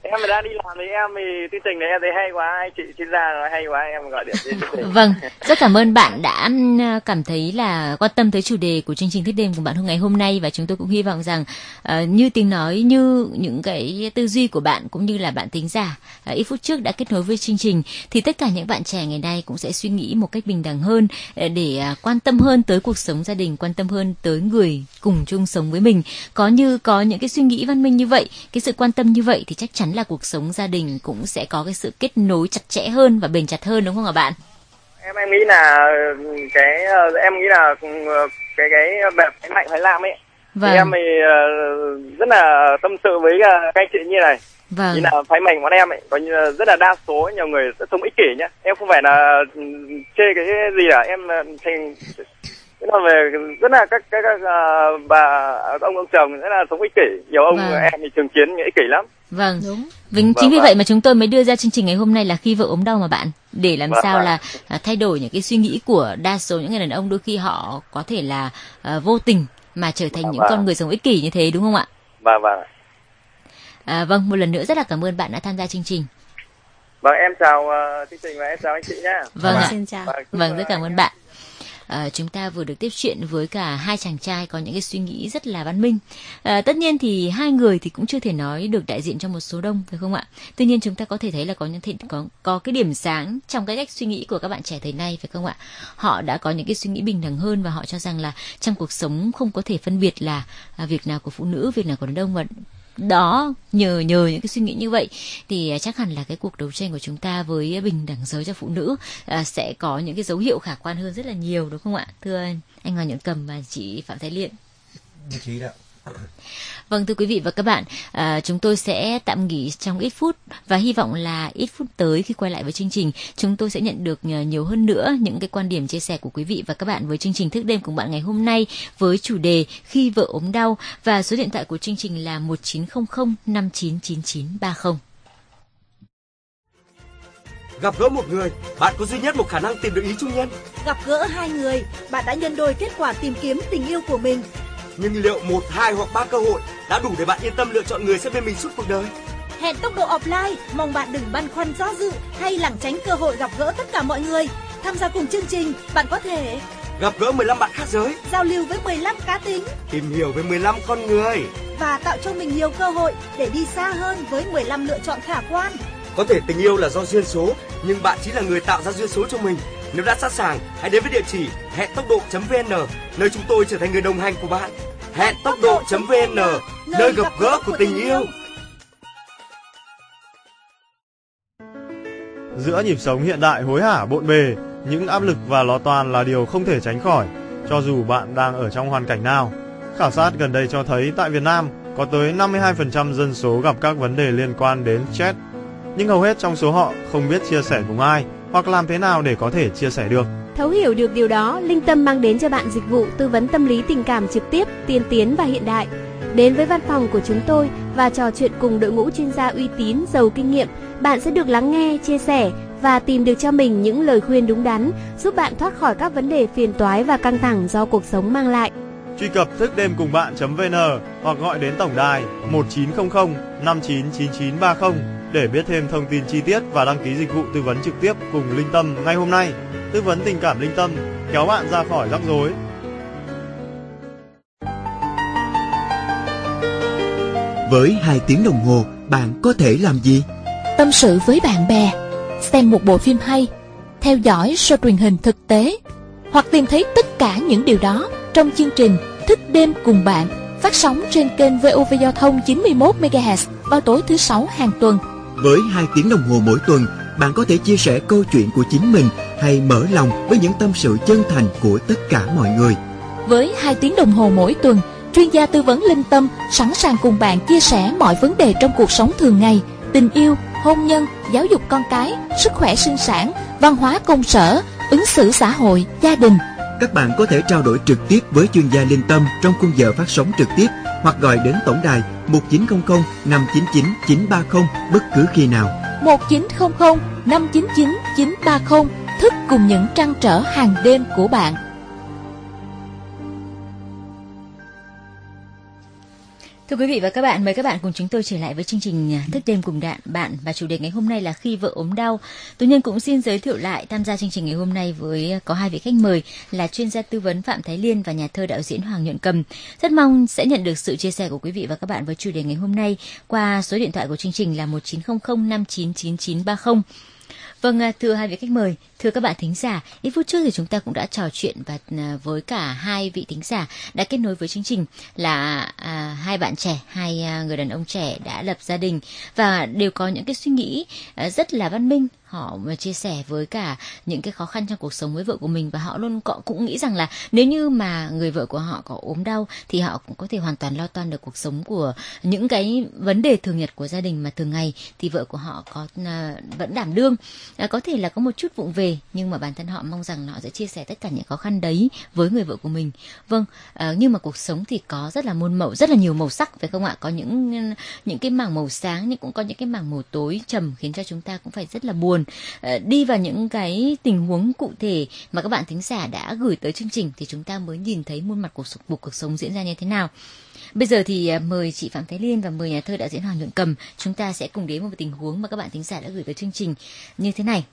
Em đã đi làm với em thì chương trình này em thấy hay quá, anh chị chuyên gia nói hay quá, em gọi điện đến chương trình. Vâng, rất cảm ơn bạn đã cảm thấy là quan tâm tới chủ đề của chương trình Thức đêm của bạn hôm ngày hôm nay, và chúng tôi cũng hy vọng rằng uh, như tiếng nói, như những cái tư duy của bạn cũng như là bạn thính giả uh, ít phút trước đã kết nối với chương trình, thì tất cả những bạn trẻ ngày nay cũng sẽ suy nghĩ một cách bình đẳng hơn uh, để uh, quan tâm hơn tới cuộc sống gia đình, quan tâm hơn tới người cùng chung sống với mình. Có như có những cái suy nghĩ văn minh như vậy, cái sự quan tâm như vậy thì chắc chắn là cuộc sống gia đình cũng sẽ có cái sự kết nối chặt chẽ hơn và bền chặt hơn, đúng không ạ bạn? Em em nghĩ là cái em nghĩ là cái cái bẹp cái Mạnh Thái Lam ấy, vâng. Thì em thì rất là tâm sự với các anh chị như này. Vâng. Như là phái mạnh bọn em ấy có như là rất là đa số nhiều người rất sống ích kỷ nhá. Em không phải là chê cái gì cả, em thành rất là về rất là các các, các uh, bà ông ông chồng rất là sống ích kỷ, nhiều ông vâng. Em thì chứng kiến ích kỷ lắm. Vâng, đúng. Vâng, chính vâng, vì vâng. vậy mà chúng tôi mới đưa ra chương trình ngày hôm nay là Khi Vợ Ốm Đau mà bạn, để làm vâng, sao vâng. là uh, thay đổi những cái suy nghĩ của đa số những người đàn ông, đôi khi họ có thể là uh, vô tình mà trở thành vâng, những vâng. con người sống ích kỷ như thế, đúng không ạ? Vâng vâng. À, vâng, một lần nữa rất là cảm ơn bạn đã tham gia chương trình. Vâng, em chào uh, chương trình và em chào anh chị nhé. Vâng ạ. Xin chào. Vâng, vâng rất cảm ơn bạn. À, chúng ta vừa được tiếp chuyện với cả hai chàng trai có những cái suy nghĩ rất là văn minh. À, tất nhiên thì hai người thì cũng chưa thể nói được đại diện cho một số đông, phải không ạ? Tuy nhiên chúng ta có thể thấy là có những thị, có có cái điểm sáng trong cái cách suy nghĩ của các bạn trẻ thời nay, phải không ạ? Họ đã có những cái suy nghĩ bình đẳng hơn và họ cho rằng là trong cuộc sống không có thể phân biệt là à, việc nào của phụ nữ, việc nào của đàn ông, và đó nhờ nhờ những cái suy nghĩ như vậy thì chắc hẳn là cái cuộc đấu tranh của chúng ta với bình đẳng giới cho phụ nữ à, sẽ có những cái dấu hiệu khả quan hơn rất là nhiều, đúng không ạ, thưa anh, anh Hoàng Nhuận Cầm và chị Phạm Thái Liên? Nhất trí đó. Vâng, thưa quý vị và các bạn, à, chúng tôi sẽ tạm nghỉ trong ít phút và hy vọng là ít phút tới khi quay lại với chương trình, chúng tôi sẽ nhận được nhiều hơn nữa những cái quan điểm chia sẻ của quý vị và các bạn với chương trình Thức đêm cùng bạn ngày hôm nay với chủ đề Khi Vợ Ốm Đau, và số điện thoại của chương trình là một chín không không năm chín chín chín ba không. Gặp gỡ một người, bạn có duy nhất một khả năng tìm được ý chung nhân. Gặp gỡ hai người, bạn đã nhân đôi kết quả tìm kiếm tình yêu của mình. Nhưng liệu một, hai hoặc ba cơ hội đã đủ để bạn yên tâm lựa chọn người sẽ bên mình suốt cuộc đời? Hẹn tốc độ offline, mong bạn đừng băn khoăn do dự hay lảng tránh cơ hội gặp gỡ tất cả mọi người. Tham gia cùng chương trình, bạn có thể gặp gỡ mười lăm bạn khác giới, giao lưu với mười lăm cá tính, tìm hiểu về mười lăm con người và tạo cho mình nhiều cơ hội để đi xa hơn với mười lăm lựa chọn khả quan. Có thể tình yêu là do duyên số, nhưng bạn chính là người tạo ra duyên số cho mình. Nếu đã sẵn sàng, hãy đến với địa chỉ hẹn tốc độ chấm vn, nơi chúng tôi trở thành người đồng hành của bạn. hẹn tốc độ chấm vn, nơi gặp gỡ của tình yêu. Giữa nhịp sống hiện đại hối hả bộn bề, những áp lực và lo toan là điều không thể tránh khỏi, cho dù bạn đang ở trong hoàn cảnh nào. Khảo sát gần đây cho thấy tại Việt Nam có tới năm mươi hai phần trăm dân số gặp các vấn đề liên quan đến stress, nhưng hầu hết trong số họ không biết chia sẻ cùng ai hoặc làm thế nào để có thể chia sẻ được. Thấu hiểu được điều đó, Linh Tâm mang đến cho bạn dịch vụ tư vấn tâm lý tình cảm trực tiếp, tiên tiến và hiện đại. Đến với văn phòng của chúng tôi và trò chuyện cùng đội ngũ chuyên gia uy tín, giàu kinh nghiệm, bạn sẽ được lắng nghe, chia sẻ và tìm được cho mình những lời khuyên đúng đắn, giúp bạn thoát khỏi các vấn đề phiền toái và căng thẳng do cuộc sống mang lại. Truy cập thức đêm cùng bạn chấm vn hoặc gọi đến tổng đài một chín không không năm chín chín chín ba không để biết thêm thông tin chi tiết và đăng ký dịch vụ tư vấn trực tiếp cùng Linh Tâm ngay hôm nay. Tư vấn tình cảm Linh Tâm, kéo bạn ra khỏi rắc rối. Với hai tiếng đồng hồ, bạn có thể làm gì? Tâm sự với bạn bè, xem một bộ phim hay, theo dõi show truyền hình thực tế, hoặc tìm thấy tất cả những điều đó trong chương trình Thức đêm cùng bạn, phát sóng trên kênh vê o vê Giao thông chín mươi mốt mê ga héc vào tối thứ sáu hàng tuần. Với hai tiếng đồng hồ mỗi tuần, bạn có thể chia sẻ câu chuyện của chính mình hay mở lòng với những tâm sự chân thành của tất cả mọi người. Với hai tiếng đồng hồ mỗi tuần, chuyên gia tư vấn Linh Tâm sẵn sàng cùng bạn chia sẻ mọi vấn đề trong cuộc sống thường ngày, tình yêu, hôn nhân, giáo dục con cái, sức khỏe sinh sản, văn hóa công sở, ứng xử xã hội, gia đình. Các bạn có thể trao đổi trực tiếp với chuyên gia Linh Tâm trong khung giờ phát sóng trực tiếp hoặc gọi đến tổng đài một chín không không năm chín chín chín ba không bất cứ khi nào. một chín không không năm chín chín chín ba không, thức cùng những trăn trở hàng đêm của bạn. Thưa quý vị và các bạn, mời các bạn cùng chúng tôi trở lại với chương trình Thức đêm cùng đạn bạn, và chủ đề ngày hôm nay là khi vợ ốm đau. Tú Nhân cũng xin giới thiệu lại tham gia chương trình ngày hôm nay với có hai vị khách mời là chuyên gia tư vấn Phạm Thái Liên và nhà thơ đạo diễn Hoàng Nhuận Cầm. Rất mong sẽ nhận được sự chia sẻ của quý vị và các bạn với chủ đề ngày hôm nay qua số điện thoại của chương trình là một chín không không năm chín chín chín ba không. Vâng, thưa hai vị khách mời, thưa các bạn thính giả, ít phút trước thì chúng ta cũng đã trò chuyện và với cả hai vị thính giả đã kết nối với chương trình là à, hai bạn trẻ, hai à, người đàn ông trẻ đã lập gia đình và đều có những cái suy nghĩ à, rất là văn minh. Họ mà chia sẻ với cả những cái khó khăn trong cuộc sống với vợ của mình, và họ luôn có, cũng nghĩ rằng là nếu như mà người vợ của họ có ốm đau thì họ cũng có thể hoàn toàn lo toan được cuộc sống của những cái vấn đề thường nhật của gia đình, mà thường ngày thì vợ của họ có à, vẫn đảm đương, à, có thể là có một chút vụng về, nhưng mà bản thân họ mong rằng họ sẽ chia sẻ tất cả những khó khăn đấy với người vợ của mình. Vâng, à, nhưng mà cuộc sống thì có rất là muôn màu, rất là nhiều màu sắc, phải không ạ? Có những những cái mảng màu sáng nhưng cũng có những cái mảng màu tối trầm, khiến cho chúng ta cũng phải rất là buồn. Đi vào những cái tình huống cụ thể mà các bạn thính giả đã gửi tới chương trình thì chúng ta mới nhìn thấy muôn mặt cuộc, cuộc, cuộc sống diễn ra như thế nào. Bây giờ thì mời chị Phạm Thái Liên và mời nhà thơ đạo diễn Hoàng Nhuận Cầm, chúng ta sẽ cùng đến một tình huống mà các bạn thính giả đã gửi tới chương trình như thế này.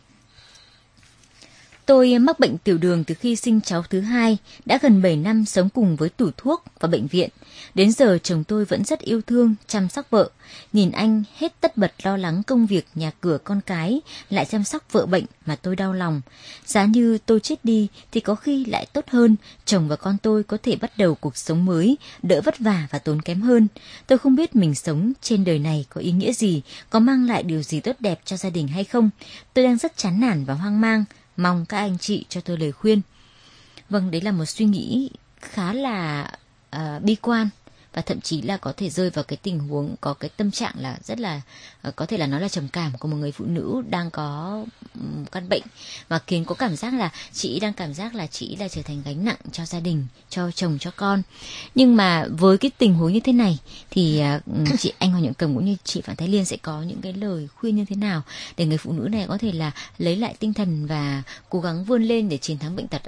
Tôi mắc bệnh tiểu đường từ khi sinh cháu thứ hai, đã gần bảy năm sống cùng với tủ thuốc và bệnh viện. Đến giờ chồng tôi vẫn rất yêu thương, chăm sóc vợ. Nhìn anh hết tất bật lo lắng công việc, nhà cửa, con cái, lại chăm sóc vợ bệnh mà tôi đau lòng. Giá như tôi chết đi thì có khi lại tốt hơn, chồng và con tôi có thể bắt đầu cuộc sống mới, đỡ vất vả và tốn kém hơn. Tôi không biết mình sống trên đời này có ý nghĩa gì, có mang lại điều gì tốt đẹp cho gia đình hay không. Tôi đang rất chán nản và hoang mang. Mong các anh chị cho tôi lời khuyên. Vâng, đấy là một suy nghĩ khá là uh, bi quan, và thậm chí là có thể rơi vào cái tình huống, có cái tâm trạng là rất là uh, có thể là nói là trầm cảm của một người phụ nữ đang có um, căn bệnh, và khiến có cảm giác là chị đang cảm giác là chị là trở thành gánh nặng cho gia đình, cho chồng, cho con. Nhưng mà với cái tình huống như thế này thì uh, chị anh Hoàng Nhuận Cầm cũng như chị Phạm Thái Liên sẽ có những cái lời khuyên như thế nào để người phụ nữ này có thể là lấy lại tinh thần và cố gắng vươn lên để chiến thắng bệnh tật?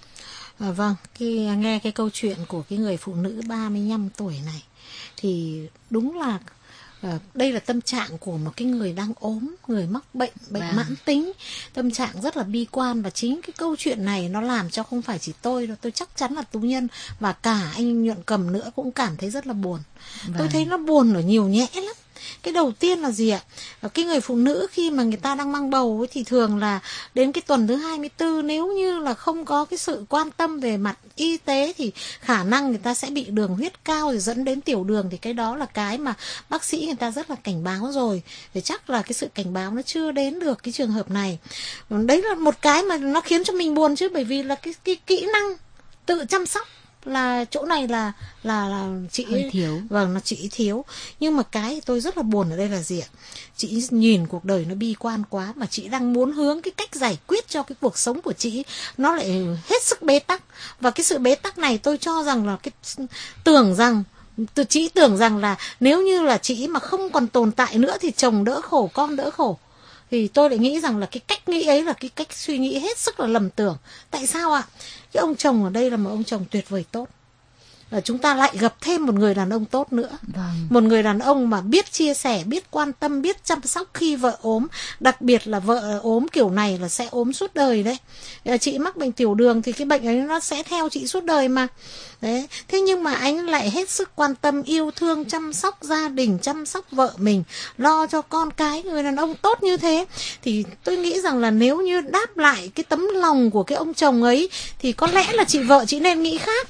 À, vâng, khi nghe cái câu chuyện của cái người phụ nữ ba mươi lăm tuổi này thì đúng là uh, đây là tâm trạng của một cái người đang ốm, người mắc bệnh, bệnh wow. mãn tính. Tâm trạng rất là bi quan, và chính cái câu chuyện này nó làm cho không phải chỉ tôi đâu, tôi chắc chắn là Tú Nhân và cả anh Nhuận Cầm nữa cũng cảm thấy rất là buồn. Wow. Tôi thấy nó buồn ở nhiều nhẽ lắm. Cái đầu tiên là gì ạ? Cái người phụ nữ khi mà người ta đang mang bầu ấy, thì thường là đến cái tuần thứ hai mươi tư, nếu như là không có cái sự quan tâm về mặt y tế thì khả năng người ta sẽ bị đường huyết cao rồi dẫn đến tiểu đường. Thì cái đó là cái mà bác sĩ người ta rất là cảnh báo rồi. Thì chắc là cái sự cảnh báo nó chưa đến được cái trường hợp này. Đấy là một cái mà nó khiến cho mình buồn chứ, bởi vì là cái, cái kỹ năng tự chăm sóc là chỗ này là là là chị hơi thiếu. Vâng, nó chị thiếu. Nhưng mà cái tôi rất là buồn ở đây là gì ạ? Chị nhìn cuộc đời nó bi quan quá, mà chị đang muốn hướng cái cách giải quyết cho cái cuộc sống của chị nó lại hết sức bế tắc. Và cái sự bế tắc này tôi cho rằng là cái tưởng rằng tôi chị tưởng rằng là nếu như là chị mà không còn tồn tại nữa thì chồng đỡ khổ, con đỡ khổ. Thì tôi lại nghĩ rằng là cái cách nghĩ ấy là cái cách suy nghĩ hết sức là lầm tưởng. Tại sao ạ? Cái ông chồng ở đây là một ông chồng tuyệt vời tốt. Là chúng ta lại gặp thêm một người đàn ông tốt nữa. Vâng. Một người đàn ông mà biết chia sẻ, biết quan tâm, biết chăm sóc khi vợ ốm. Đặc biệt là vợ ốm kiểu này là sẽ ốm suốt đời đấy. Chị mắc bệnh tiểu đường thì cái bệnh ấy nó sẽ theo chị suốt đời mà. Đấy. Thế nhưng mà anh lại hết sức quan tâm, yêu thương, chăm sóc gia đình, chăm sóc vợ mình, lo cho con cái. Người đàn ông tốt như thế thì tôi nghĩ rằng là nếu như đáp lại cái tấm lòng của cái ông chồng ấy thì có lẽ là chị vợ chị nên nghĩ khác.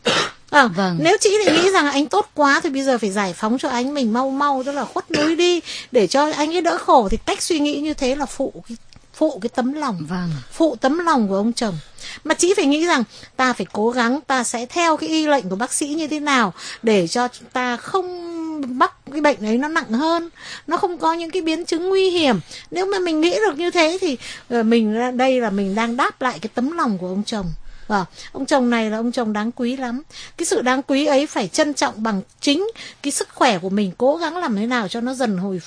À, vâng. Nếu chị lại nghĩ rằng anh tốt quá thì bây giờ phải giải phóng cho anh mình mau mau, tức là khuất núi đi để cho anh ấy đỡ khổ, thì cách suy nghĩ như thế là phụ cái, phụ cái tấm lòng, vâng. phụ tấm lòng của ông chồng. Mà chị phải nghĩ rằng ta phải cố gắng, ta sẽ theo cái y lệnh của bác sĩ như thế nào để cho ta không mắc cái bệnh ấy nó nặng hơn, nó không có những cái biến chứng nguy hiểm. Nếu mà mình nghĩ được như thế thì mình đây là mình đang đáp lại cái tấm lòng của ông chồng. Và ông chồng này là ông chồng đáng quý lắm. Cái sự đáng quý ấy phải trân trọng bằng chính cái sức khỏe của mình, cố gắng làm thế nào cho nó dần hồi phục.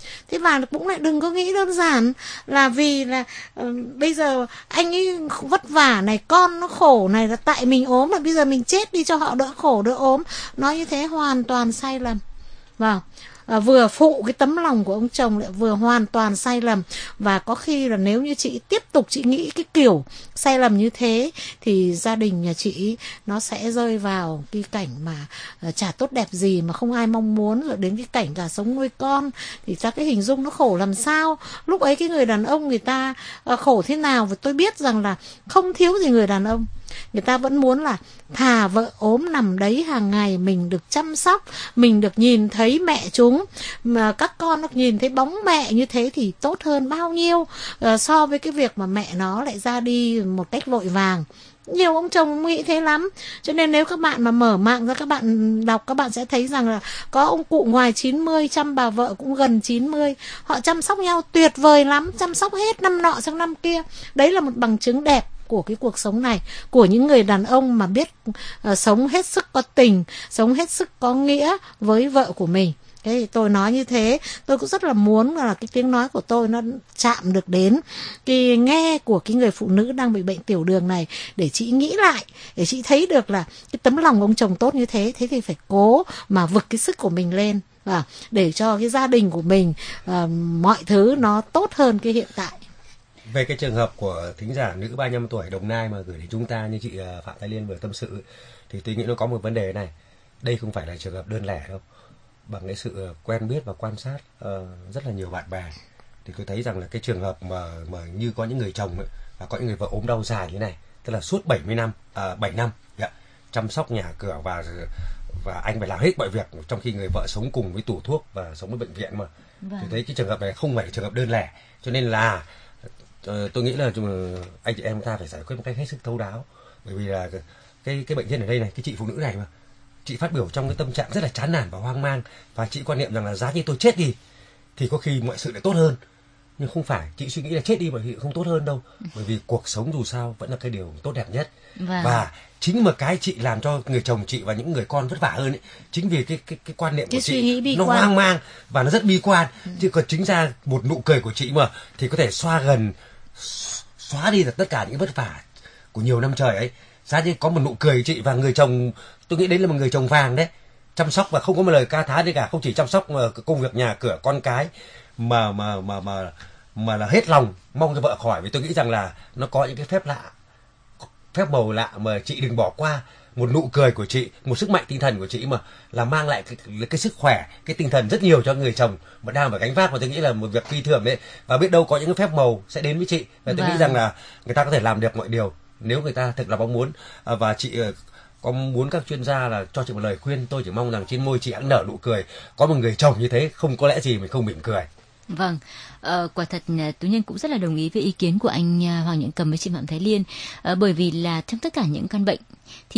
Thế và cũng lại đừng có nghĩ đơn giản là vì là uh, bây giờ anh ấy vất vả này, con nó khổ này, là tại mình ốm là bây giờ mình chết đi cho họ đỡ khổ đỡ ốm. Nói như thế hoàn toàn sai lầm. Vâng. À, vừa phụ cái tấm lòng của ông chồng lại vừa hoàn toàn sai lầm. Và có khi là nếu như chị tiếp tục chị nghĩ cái kiểu sai lầm như thế thì gia đình nhà chị nó sẽ rơi vào cái cảnh mà uh, chả tốt đẹp gì, mà không ai mong muốn, rồi đến cái cảnh cả sống nuôi con thì ta cái hình dung nó khổ làm sao. Lúc ấy cái người đàn ông người ta uh, khổ thế nào, và tôi biết rằng là không thiếu gì người đàn ông. Người ta vẫn muốn là thà vợ ốm nằm đấy hàng ngày mình được chăm sóc, mình được nhìn thấy mẹ chúng, mà các con nó nhìn thấy bóng mẹ như thế thì tốt hơn bao nhiêu uh, so với cái việc mà mẹ nó lại ra đi một cách vội vàng. Nhiều ông chồng nghĩ thế lắm. Cho nên nếu các bạn mà mở mạng ra các bạn đọc, các bạn sẽ thấy rằng là có ông cụ ngoài chín mươi chăm bà vợ cũng gần chín mươi. Họ chăm sóc nhau tuyệt vời lắm, chăm sóc hết năm nọ sang năm kia. Đấy là một bằng chứng đẹp của cái cuộc sống này, của những người đàn ông mà biết uh, sống hết sức có tình, sống hết sức có nghĩa với vợ của mình. Thế thì tôi nói như thế, tôi cũng rất là muốn là cái tiếng nói của tôi nó chạm được đến cái nghe của cái người phụ nữ đang bị bệnh tiểu đường này, để chị nghĩ lại, để chị thấy được là cái tấm lòng ông chồng tốt như thế, thế thì phải cố mà vực cái sức của mình lên, và để cho cái gia đình của mình uh, mọi thứ nó tốt hơn cái hiện tại. Về cái trường hợp của thính giả nữ ba mươi lăm tuổi Đồng Nai mà gửi đến chúng ta như chị Phạm Thái Liên vừa tâm sự, thì tôi nghĩ nó có một vấn đề này. Đây không phải là trường hợp đơn lẻ đâu. Bằng cái sự quen biết và quan sát uh, rất là nhiều bạn bè, thì tôi thấy rằng là cái trường hợp mà mà như có những người chồng ấy, và có những người vợ ốm đau dài như này, tức là suốt bảy mươi năm, uh, bảy năm yeah, chăm sóc nhà cửa, và và anh phải làm hết mọi việc, trong khi người vợ sống cùng với tủ thuốc và sống với bệnh viện mà. Vâng. Tôi thấy cái trường hợp này không phải trường hợp đơn lẻ, cho nên là uh, tôi nghĩ là anh chị em ta phải giải quyết một cách hết sức thấu đáo, bởi vì là cái cái bệnh nhân ở đây này, cái chị phụ nữ này mà chị phát biểu trong cái tâm trạng rất là chán nản và hoang mang, và chị quan niệm rằng là giá như tôi chết đi thì có khi mọi sự lại tốt hơn. Nhưng không phải, chị suy nghĩ là chết đi bởi vì không tốt hơn đâu, bởi vì cuộc sống dù sao vẫn là cái điều tốt đẹp nhất. Vâng. Và chính mà cái chị làm cho người chồng chị và những người con vất vả hơn ấy, chính vì cái cái cái quan niệm cái của chị nó quan. hoang mang và nó rất bi quan. Ừ. Chứ còn chính ra một nụ cười của chị mà thì có thể xoa gần, xóa đi được tất cả những vất vả của nhiều năm trời ấy. Giá như có một nụ cười chị và người chồng, tôi nghĩ đấy là một người chồng vàng đấy, chăm sóc và không có một lời ca thán gì cả, không chỉ chăm sóc mà công việc nhà cửa con cái mà mà mà mà mà là hết lòng mong cho vợ khỏi. Vì tôi nghĩ rằng là nó có những cái phép lạ, phép màu lạ mà chị đừng bỏ qua. Một nụ cười của chị, một sức mạnh tinh thần của chị mà là mang lại cái, cái sức khỏe, cái tinh thần rất nhiều cho người chồng mà đang phải gánh vác, và tôi nghĩ là một việc phi thường đấy. Và biết đâu có những cái phép màu sẽ đến với chị, và tôi vâng. nghĩ rằng là người ta có thể làm được mọi điều nếu người ta thực là mong muốn. À, và chị có muốn các chuyên gia là cho chị một lời khuyên, tôi chỉ mong rằng trên môi chị hãng nở nụ cười. Có một người chồng như thế không có lẽ gì mình không mỉm cười. Vâng, ờ, quả thật Tú Nhân cũng rất là đồng ý với ý kiến của anh Hoàng Nhẫn Cầm với chị Phạm Thái Liên, ờ, bởi vì là trong tất cả những căn bệnh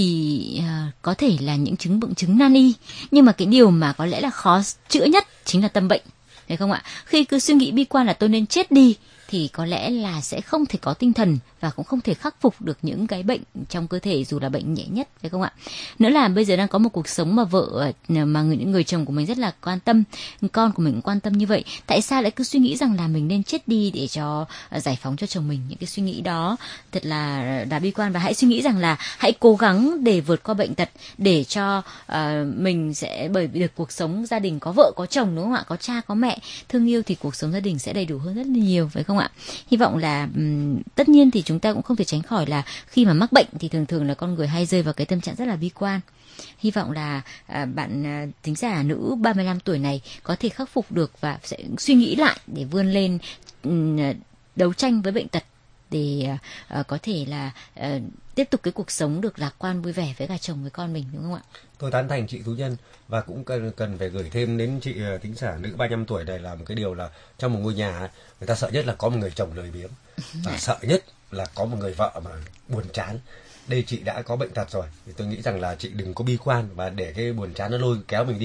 thì uh, có thể là những chứng bệnh chứng nan y, nhưng mà cái điều mà có lẽ là khó chữa nhất chính là tâm bệnh, thấy không ạ? Khi cứ suy nghĩ bi quan là tôi nên chết đi thì có lẽ là sẽ không thể có tinh thần và cũng không thể khắc phục được những cái bệnh trong cơ thể dù là bệnh nhẹ nhất, phải không ạ? Nữa là bây giờ đang có một cuộc sống mà vợ mà người, những người chồng của mình rất là quan tâm, con của mình cũng quan tâm như vậy, tại sao lại cứ suy nghĩ rằng là mình nên chết đi để cho uh, giải phóng cho chồng mình? Những cái suy nghĩ đó thật là đã bi quan, và hãy suy nghĩ rằng là hãy cố gắng để vượt qua bệnh tật, để cho uh, mình sẽ, bởi vì được cuộc sống gia đình có vợ có chồng, đúng không ạ, có cha có mẹ thương yêu thì cuộc sống gia đình sẽ đầy đủ hơn rất là nhiều, phải không ạ? Hy vọng là um, tất nhiên thì chúng ta cũng không thể tránh khỏi là khi mà mắc bệnh thì thường thường là con người hay rơi vào cái tâm trạng rất là bi quan. Hy vọng là à, bạn à, thính giả nữ ba mươi lăm tuổi này có thể khắc phục được và sẽ suy nghĩ lại để vươn lên um, đấu tranh với bệnh tật, để à, có thể là à, tiếp tục cái cuộc sống được lạc quan vui vẻ với cả chồng với con mình, đúng không ạ? Tôi tán thành chị Tú Nhân, và cũng cần cần phải gửi thêm đến chị thính giả nữ ba mươi lăm tuổi này là một cái điều là trong một ngôi nhà người ta sợ nhất là có một người chồng lười biếng, và sợ nhất là có một người vợ mà buồn chán. Đây chị đã có bệnh tật rồi thì tôi nghĩ rằng là chị đừng có bi quan và để cái buồn chán nó lôi kéo mình đi,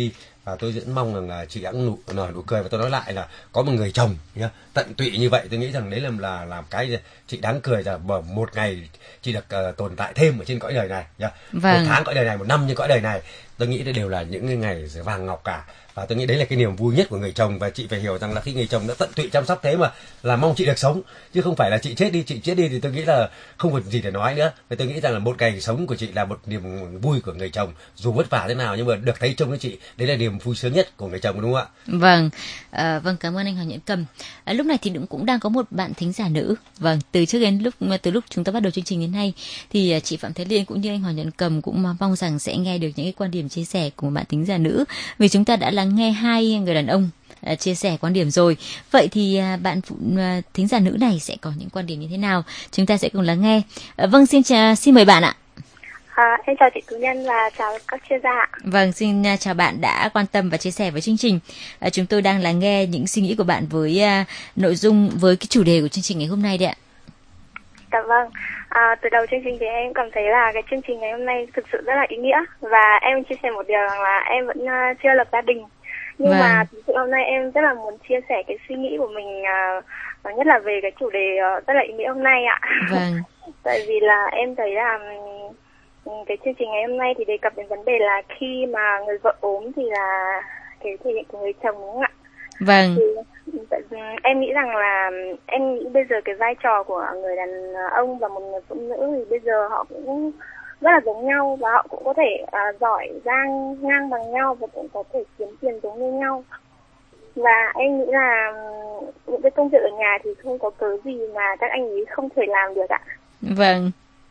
và tôi rất mong rằng là chị đã nụ nở nụ cười, và tôi nói lại là có một người chồng nhá, tận tụy như vậy, tôi nghĩ rằng đấy là là làm cái chị đáng cười, là một ngày chị được uh, tồn tại thêm ở trên cõi đời này nhá. Vâng. Một tháng cõi đời này, một năm như cõi đời này, tôi nghĩ đây đều là những ngày vàng ngọc cả. Và tôi nghĩ đấy là cái niềm vui nhất của người chồng, và chị phải hiểu rằng là khi người chồng đã tận tụy chăm sóc thế mà là mong chị được sống, chứ không phải là chị chết đi, chị chết đi thì tôi nghĩ là không còn gì để nói nữa. Và tôi nghĩ rằng là một ngày sống của chị là một niềm vui của người chồng, dù vất vả thế nào nhưng mà được thấy trông với chị, đấy là niềm vui sướng nhất của người chồng, đúng không ạ? Vâng, à, vâng, cảm ơn anh Hoàng Nhẫn Cầm. À, lúc này thì cũng cũng đang có một bạn thính giả nữ. Vâng, từ trước đến lúc từ lúc chúng ta bắt đầu chương trình đến nay thì chị Phạm Thế Liên cũng như anh Hoàng Nhẫn Cầm cũng mong rằng sẽ nghe được những cái quan điểm chia sẻ của một bạn thính giả nữ, vì chúng ta đã lắng nghe hai người đàn ông uh, chia sẻ quan điểm rồi. Vậy thì uh, bạn phụ, uh, thính giả nữ này sẽ có những quan điểm như thế nào? Chúng ta sẽ cùng lắng nghe. Uh, vâng, xin chào, xin mời bạn ạ. À, em chào chị Tú Nhân và chào các chuyên gia ạ. Vâng, xin uh, chào bạn đã quan tâm và chia sẻ với chương trình. Uh, chúng tôi đang lắng nghe những suy nghĩ của bạn với uh, nội dung, với cái chủ đề của chương trình ngày hôm nay đấy ạ. Dạ vâng. À, từ đầu chương trình thì em cảm thấy là cái chương trình ngày hôm nay thực sự rất là ý nghĩa, và em chia sẻ một điều rằng là em vẫn uh, chưa lập gia đình, nhưng vâng. mà thực sự hôm nay em rất là muốn chia sẻ cái suy nghĩ của mình, uh, nhất là về cái chủ đề uh, rất là ý nghĩa hôm nay ạ. Vâng. Tại vì là em thấy là um, cái chương trình ngày hôm nay thì đề cập đến vấn đề là khi mà người vợ ốm thì là cái thể hiện của người chồng, đúng không ạ? Vâng. Thì, em nghĩ rằng là em nghĩ bây giờ cái vai trò của người đàn ông và một người phụ nữ thì bây giờ họ cũng rất là giống nhau, và họ cũng có thể uh, giỏi giang ngang bằng nhau và cũng có thể kiếm tiền giống như nhau. Và em nghĩ là những cái công việc ở nhà thì không có cớ gì mà các anh ấy không thể làm được ạ. Vâng.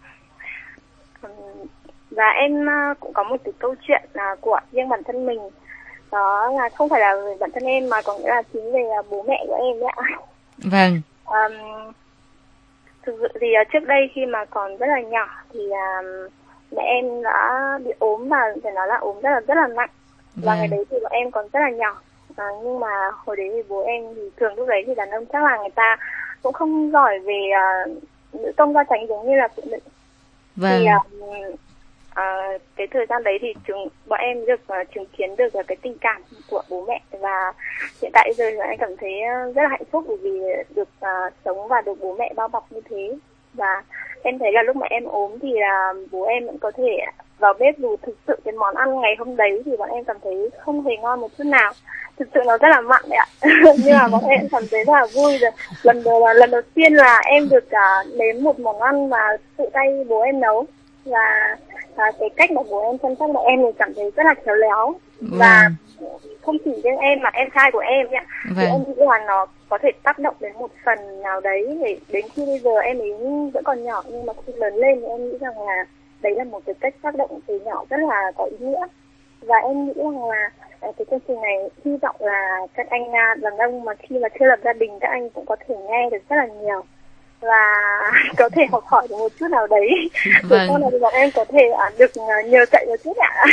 Và em uh, cũng có một cái câu chuyện uh, của riêng bản thân mình. Đó là không phải là về bản thân em mà có nghĩa là chính về bố mẹ của em đấy ạ. Vâng. Um, thực sự thì uh, trước đây khi mà còn rất là nhỏ thì uh, mẹ em đã bị ốm, và phải nói là ốm rất là rất là nặng. Vâng. Và ngày đấy thì bọn em còn rất là nhỏ. Uh, nhưng mà hồi đấy thì bố em thì thường lúc đấy thì đàn ông chắc là người ta cũng không giỏi về uh, nữ công gia chánh giống như là phụ nữ. Vâng. Thì uh, À, cái thời gian đấy thì chúng bọn em được uh, chứng kiến được uh, cái tình cảm của bố mẹ, và hiện tại giờ thì em cảm thấy uh, rất là hạnh phúc bởi vì được uh, sống và được bố mẹ bao bọc như thế. Và em thấy là lúc mà em ốm thì là uh, bố em vẫn có thể vào bếp, dù thực sự cái món ăn ngày hôm đấy thì bọn em cảm thấy không hề ngon một chút nào, thực sự nó rất là mặn đấy ạ. Nhưng mà bọn em cảm thấy rất là vui rồi. Lần đầu lần đầu tiên là em được uh, nếm một món ăn mà tự tay bố em nấu, và À, cái cách mà bố em chăm sóc bọn em thì cảm thấy rất là khéo léo. Vâng. Và không chỉ riêng em mà em trai của em nhá, vâng. thì em nghĩ là nó có thể tác động đến một phần nào đấy, để đến khi bây giờ em ấy vẫn còn nhỏ, nhưng mà khi lớn lên thì em nghĩ rằng là đấy là một cái cách tác động từ nhỏ rất là có ý nghĩa. Và em nghĩ rằng là cái chương trình này hy vọng là các anh đàn ông mà khi mà chưa lập gia đình, các anh cũng có thể nghe được rất là nhiều và có thể học hỏi được một chút nào đấy. Vâng. Để sau này bọn em có thể được nhờ chạy một chút ạ.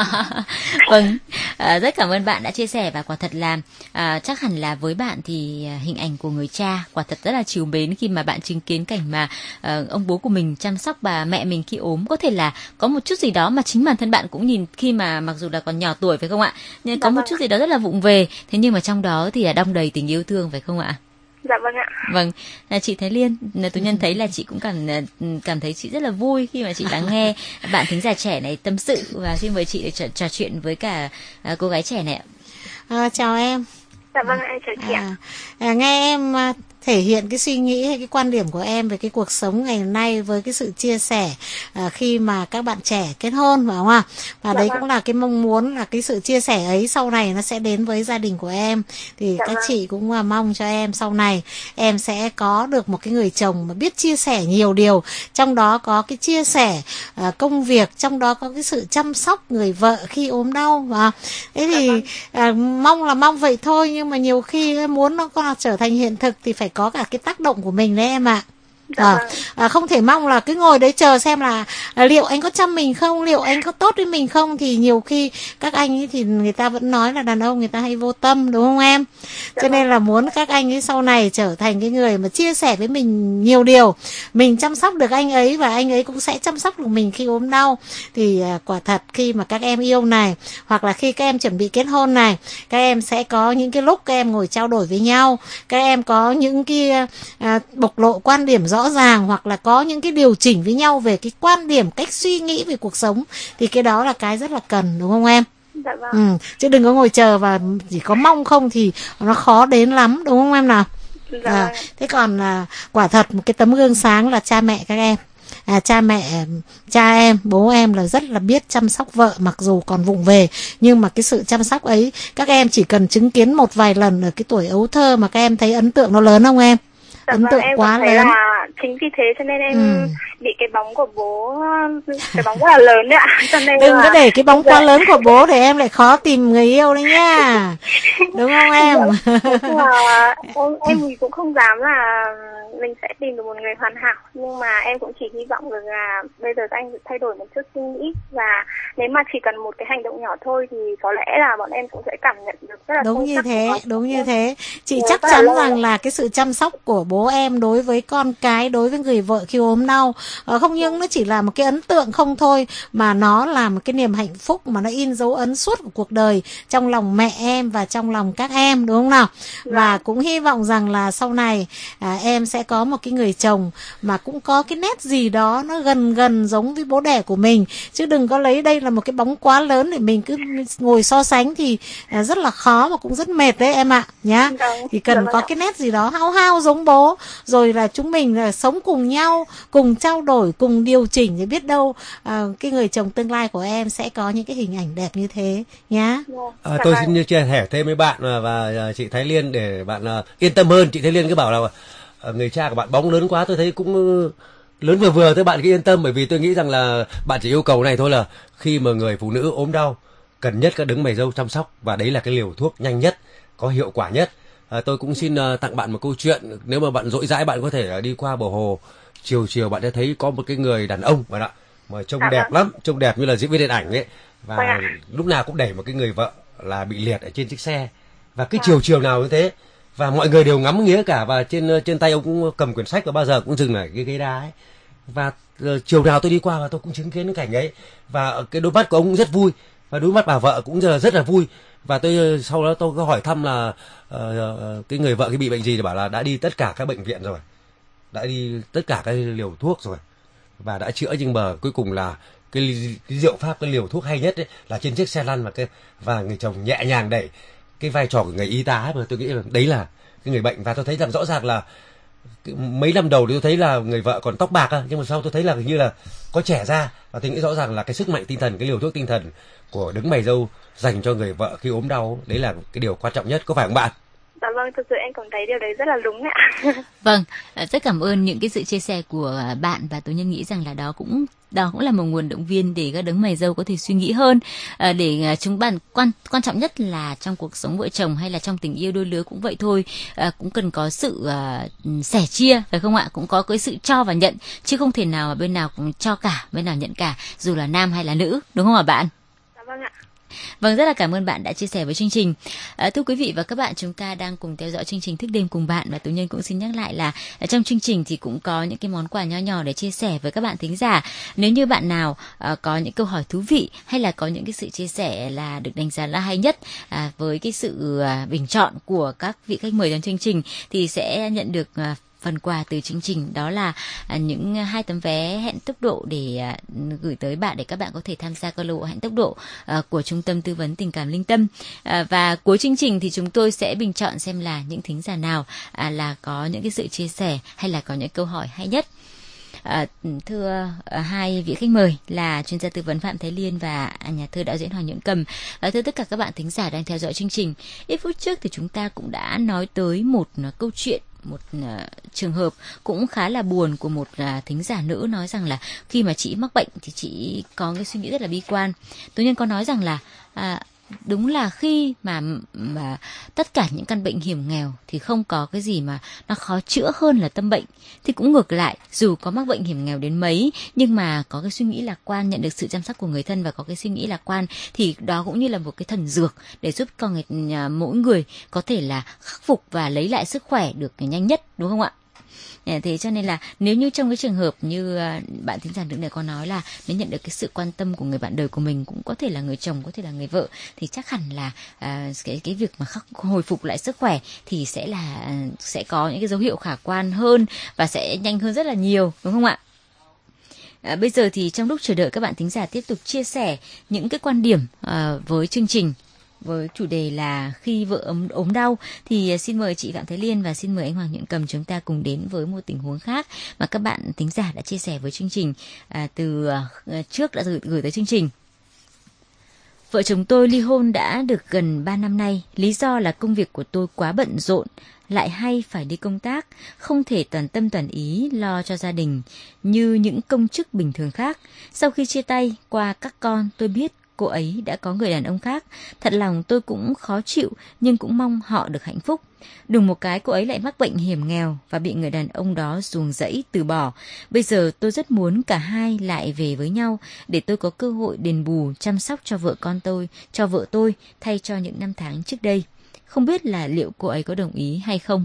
Vâng, à, rất cảm ơn bạn đã chia sẻ, và quả thật là à, chắc hẳn là với bạn thì hình ảnh của người cha quả thật rất là trìu mến khi mà bạn chứng kiến cảnh mà à, ông bố của mình chăm sóc bà mẹ mình khi ốm. Có thể là có một chút gì đó mà chính bản thân bạn cũng nhìn khi mà mặc dù là còn nhỏ tuổi, phải không ạ? Nhưng có một chút gì đó rất là vụng về, thế nhưng mà trong đó thì đong đầy tình yêu thương, phải không ạ? Dạ vâng ạ. Vâng, là chị Thái Liên, là Tú Nhân thấy là chị cũng cảm cảm thấy chị rất là vui khi mà chị lắng nghe bạn thính giả trẻ này tâm sự, và xin mời chị để trò, trò chuyện với cả à, cô gái trẻ này ạ. À, chào em. Dạ vâng, em chào chị ạ. À, nghe em thể hiện cái suy nghĩ hay cái quan điểm của em về cái cuộc sống ngày nay với cái sự chia sẻ à, khi mà các bạn trẻ kết hôn, phải không ạ? Và dạ đấy vâng. cũng là cái mong muốn là cái sự chia sẻ ấy sau này nó sẽ đến với gia đình của em. Thì dạ các vâng. chị cũng uh, mong cho em sau này em sẽ có được một cái người chồng mà biết chia sẻ nhiều điều, trong đó có cái chia sẻ uh, công việc, trong đó có cái sự chăm sóc người vợ khi ốm đau. Và thế thì dạ vâng. uh, mong là mong vậy thôi, nhưng mà nhiều khi muốn nó còn trở thành hiện thực thì phải có cả cái tác động của mình đấy em ạ. À, à, không thể mong là cứ ngồi đấy chờ xem là à, liệu anh có chăm mình không, liệu anh có tốt với mình không. Thì nhiều khi các anh ấy thì người ta vẫn nói là đàn ông người ta hay vô tâm, đúng không em? Cho nên là muốn các anh ấy sau này trở thành cái người mà chia sẻ với mình nhiều điều, mình chăm sóc được anh ấy và anh ấy cũng sẽ chăm sóc được mình khi ốm đau. Thì à, quả thật khi mà các em yêu này, hoặc là khi các em chuẩn bị kết hôn này, các em sẽ có những cái lúc các em ngồi trao đổi với nhau, các em có những cái à, bộc lộ quan điểm rõ rõ ràng, hoặc là có những cái điều chỉnh với nhau về cái quan điểm, cách suy nghĩ về cuộc sống. Thì cái đó là cái rất là cần, đúng không em? Dạ vâng. Ừ, chứ đừng có ngồi chờ và chỉ có mong không thì nó khó đến lắm, đúng không em nào? Dạ À, vâng. thế còn à, quả thật một cái tấm gương sáng là cha mẹ các em. À, cha mẹ, cha em, bố em là rất là biết chăm sóc vợ, mặc dù còn vụng về, nhưng mà cái sự chăm sóc ấy các em chỉ cần chứng kiến một vài lần ở cái tuổi ấu thơ mà các em thấy ấn tượng nó lớn không em? Dạ Ấn vâng, tượng em quá cảm thấy lớn. là chính vì thế cho nên em Ừ. bị cái bóng của bố, cái bóng rất là lớn đấy ạ. Cho nên Đừng là... có để cái bóng quá lớn của bố để em lại khó tìm người yêu đấy nha. Đúng không em? Nhưng mà em, em thì cũng không dám là mình sẽ tìm được một người hoàn hảo, nhưng mà em cũng chỉ hy vọng được là bây giờ các anh thay đổi một chút suy nghĩ, và nếu mà chỉ cần một cái hành động nhỏ thôi thì có lẽ là bọn em cũng sẽ cảm nhận được rất là Đúng sâu như sắc thế, của đúng như em. thế. Chị Nhiều chắc rất là chắn lâu rằng rồi. là cái sự chăm sóc của bố em đối với con cái, đối với người vợ khi ốm đau, ờ, không những nó chỉ là một cái ấn tượng không thôi, mà nó là một cái niềm hạnh phúc mà nó in dấu ấn suốt của cuộc đời trong lòng mẹ em và trong lòng các em, đúng không nào? Và cũng hy vọng rằng là sau này à, em sẽ có một cái người chồng mà cũng có cái nét gì đó nó gần gần giống với bố đẻ của mình, chứ đừng có lấy đây là một cái bóng quá lớn để mình cứ ngồi so sánh thì à, rất là khó và cũng rất mệt đấy em ạ, nhá. Thì cần có cái nét gì đó hao hao giống bố, rồi là chúng mình là sống cùng nhau, cùng trao đổi, cùng điều chỉnh, thì biết đâu à, cái người chồng tương lai của em sẽ có những cái hình ảnh đẹp như thế nhá. À, tôi xin chia sẻ thêm với bạn và, và chị Thái Liên để bạn uh, yên tâm hơn. Chị Thái Liên cứ bảo là uh, người cha của bạn bóng lớn quá, tôi thấy cũng uh, lớn vừa vừa, thôi bạn cứ yên tâm, bởi vì tôi nghĩ rằng là bạn chỉ yêu cầu này thôi, là khi mà người phụ nữ ốm đau cần nhất các đứng mày râu chăm sóc, và đấy là cái liều thuốc nhanh nhất, có hiệu quả nhất. À, tôi cũng xin uh, tặng bạn một câu chuyện. Nếu mà bạn rỗi rãi, bạn có thể uh, đi qua bờ hồ, chiều chiều bạn sẽ thấy có một cái người đàn ông bạn ạ, mà trông À, đẹp vâng. lắm, trông đẹp như là diễn viên điện ảnh ấy, và Vâng ạ. lúc nào cũng đẩy một cái người vợ là bị liệt ở trên chiếc xe, và cứ chiều chiều nào như thế, và mọi người đều ngắm nghía cả, và trên trên tay ông cũng cầm quyển sách và bao giờ cũng dừng lại cái ghế đá ấy. Và uh, chiều nào tôi đi qua và tôi cũng chứng kiến cái cảnh ấy, và cái đôi mắt của ông cũng rất vui, và đôi mắt bà vợ cũng rất là, rất là vui. Và tôi sau đó tôi có hỏi thăm là uh, cái người vợ cái bị bệnh gì, thì bảo là đã đi tất cả các bệnh viện rồi, đã đi tất cả các liều thuốc rồi và đã chữa, nhưng mà cuối cùng là cái, cái diệu pháp, cái liều thuốc hay nhất ấy, là trên chiếc xe lăn, và cái và người chồng nhẹ nhàng đẩy cái vai trò của người y tá, mà tôi nghĩ là đấy là cái người bệnh. Và tôi thấy rằng rõ ràng là mấy năm đầu thì tôi thấy là người vợ còn tóc bạc, nhưng mà sau tôi thấy là hình như là có trẻ ra, và tôi nghĩ rõ ràng là cái sức mạnh tinh thần, cái liều thuốc tinh thần của đứng mày râu dành cho người vợ khi ốm đau, đấy là cái điều quan trọng nhất, có phải không bạn? Dạ vâng, thực sự em cũng thấy điều đấy rất là đúng ạ. Vâng, rất cảm ơn những cái sự chia sẻ của bạn, và tôi nhân nghĩ rằng là đó cũng đó cũng là một nguồn động viên để các đấng mày râu có thể suy nghĩ hơn, để chúng bạn quan quan trọng nhất là trong cuộc sống vợ chồng hay là trong tình yêu đôi lứa cũng vậy thôi, cũng cần có sự uh, sẻ chia, phải không ạ? Cũng có cái sự cho và nhận, chứ không thể nào mà bên nào cũng cho cả, bên nào nhận cả, dù là nam hay là nữ, đúng không ạ bạn? Dạ vâng ạ. Vâng, rất là cảm ơn bạn đã chia sẻ với chương trình. À, thưa quý vị và các bạn, chúng ta đang cùng theo dõi chương trình Thức đêm cùng bạn, và Tú Nhân cũng xin nhắc lại là trong chương trình thì cũng có những cái món quà nho nhỏ để chia sẻ với các bạn thính giả. Nếu như bạn nào à, có những câu hỏi thú vị hay là có những cái sự chia sẻ là được đánh giá là hay nhất à, với cái sự à, bình chọn của các vị khách mời trong chương trình, thì sẽ nhận được à, phần quà từ chương trình, đó là à, những hai tấm vé hẹn tốc độ để à, gửi tới bạn, để các bạn có thể tham gia câu lạc bộ hẹn tốc độ à, của Trung tâm Tư vấn Tình cảm Linh Tâm. À, và cuối chương trình thì chúng tôi sẽ bình chọn xem là những thính giả nào à, là có những cái sự chia sẻ hay là có những câu hỏi hay nhất. À, thưa à, hai vị khách mời là chuyên gia tư vấn Phạm Thái Liên và nhà thơ đạo diễn Hoàng Nhẫn Cầm, à, thưa tất cả các bạn thính giả đang theo dõi chương trình. Ít phút trước thì chúng ta cũng đã nói tới một uh, câu chuyện, một uh, trường hợp cũng khá là buồn của một uh, thính giả nữ, nói rằng là khi mà chị mắc bệnh thì chị có cái suy nghĩ rất là bi quan. Tú Nhân có nói rằng là uh, đúng là khi mà mà tất cả những căn bệnh hiểm nghèo thì không có cái gì mà nó khó chữa hơn là tâm bệnh. Thì cũng ngược lại, dù có mắc bệnh hiểm nghèo đến mấy nhưng mà có cái suy nghĩ lạc quan, nhận được sự chăm sóc của người thân và có cái suy nghĩ lạc quan thì đó cũng như là một cái thần dược để giúp con người, mỗi người có thể là khắc phục và lấy lại sức khỏe được nhanh nhất, đúng không ạ? Thế cho nên là nếu như trong cái trường hợp như bạn thính giả nữ này có nói là nếu nhận được cái sự quan tâm của người bạn đời của mình, cũng có thể là người chồng, có thể là người vợ, thì chắc hẳn là à, cái cái việc mà khắc hồi phục lại sức khỏe thì sẽ là sẽ có những cái dấu hiệu khả quan hơn và sẽ nhanh hơn rất là nhiều, đúng không ạ? À, bây giờ thì trong lúc chờ đợi các bạn thính giả tiếp tục chia sẻ những cái quan điểm à, với chương trình, với chủ đề là khi vợ ốm, ốm đau, thì xin mời chị Phạm Thái Liên và xin mời anh Hoàng Nhuận Cầm chúng ta cùng đến với một tình huống khác mà các bạn thính giả đã chia sẻ với chương trình à, từ à, trước đã gửi, gửi tới chương trình. Vợ chồng tôi ly hôn đã được gần ba năm nay, lý do là công việc của tôi quá bận rộn, lại hay phải đi công tác, không thể toàn tâm toàn ý lo cho gia đình như những công chức bình thường khác. Sau khi chia tay, qua các con tôi biết cô ấy đã có người đàn ông khác. Thật lòng tôi cũng khó chịu, nhưng cũng mong họ được hạnh phúc. Đùng một cái cô ấy lại mắc bệnh hiểm nghèo và bị người đàn ông đó ruồng rẫy từ bỏ. Bây giờ tôi rất muốn cả hai lại về với nhau để tôi có cơ hội đền bù chăm sóc cho vợ con tôi, cho vợ tôi thay cho những năm tháng trước đây. Không biết là liệu cô ấy có đồng ý hay không?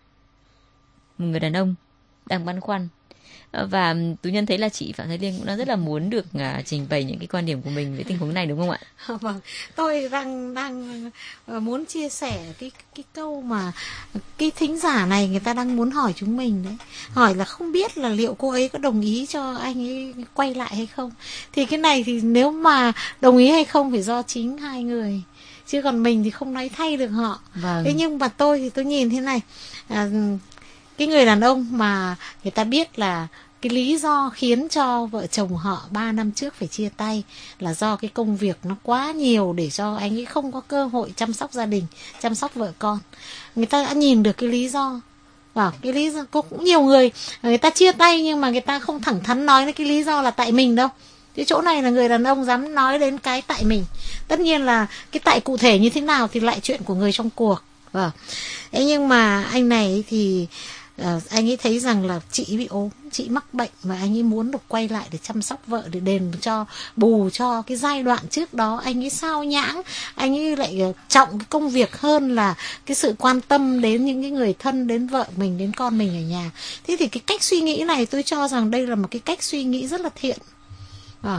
Một người đàn ông đang băn khoăn. Và Tú Nhân thấy là chị Phạm Thái Liên cũng đang rất là muốn được uh, trình bày những cái quan điểm của mình với tình huống này, đúng không ạ? Vâng, tôi đang đang muốn chia sẻ cái cái câu mà cái thính giả này người ta đang muốn hỏi chúng mình đấy, hỏi là không biết là liệu cô ấy có đồng ý cho anh ấy quay lại hay không. Thì cái này thì nếu mà đồng ý hay không phải do chính hai người, chứ còn mình thì không nói thay được họ. Vâng. Thế nhưng mà tôi thì tôi nhìn thế này, à, cái người đàn ông mà người ta biết là cái lý do khiến cho vợ chồng họ ba năm trước phải chia tay là do cái công việc nó quá nhiều để cho anh ấy không có cơ hội chăm sóc gia đình, chăm sóc vợ con. Người ta đã nhìn được cái lý do. Và cái lý do, có cũng nhiều người người ta chia tay nhưng mà người ta không thẳng thắn nói đến cái lý do là tại mình đâu. Cái chỗ này là người đàn ông dám nói đến cái tại mình. Tất nhiên là cái tại cụ thể như thế nào thì lại chuyện của người trong cuộc. Vâng. Thế nhưng mà anh này thì uh, anh ấy thấy rằng là chị bị ốm, chị mắc bệnh và anh ấy muốn được quay lại để chăm sóc vợ, để đền cho, bù cho cái giai đoạn trước đó anh ấy sao nhãng, anh ấy lại trọng cái công việc hơn là cái sự quan tâm đến những cái người thân, đến vợ mình, đến con mình ở nhà. Thế thì cái cách suy nghĩ này tôi cho rằng đây là một cái cách suy nghĩ rất là thiện. À,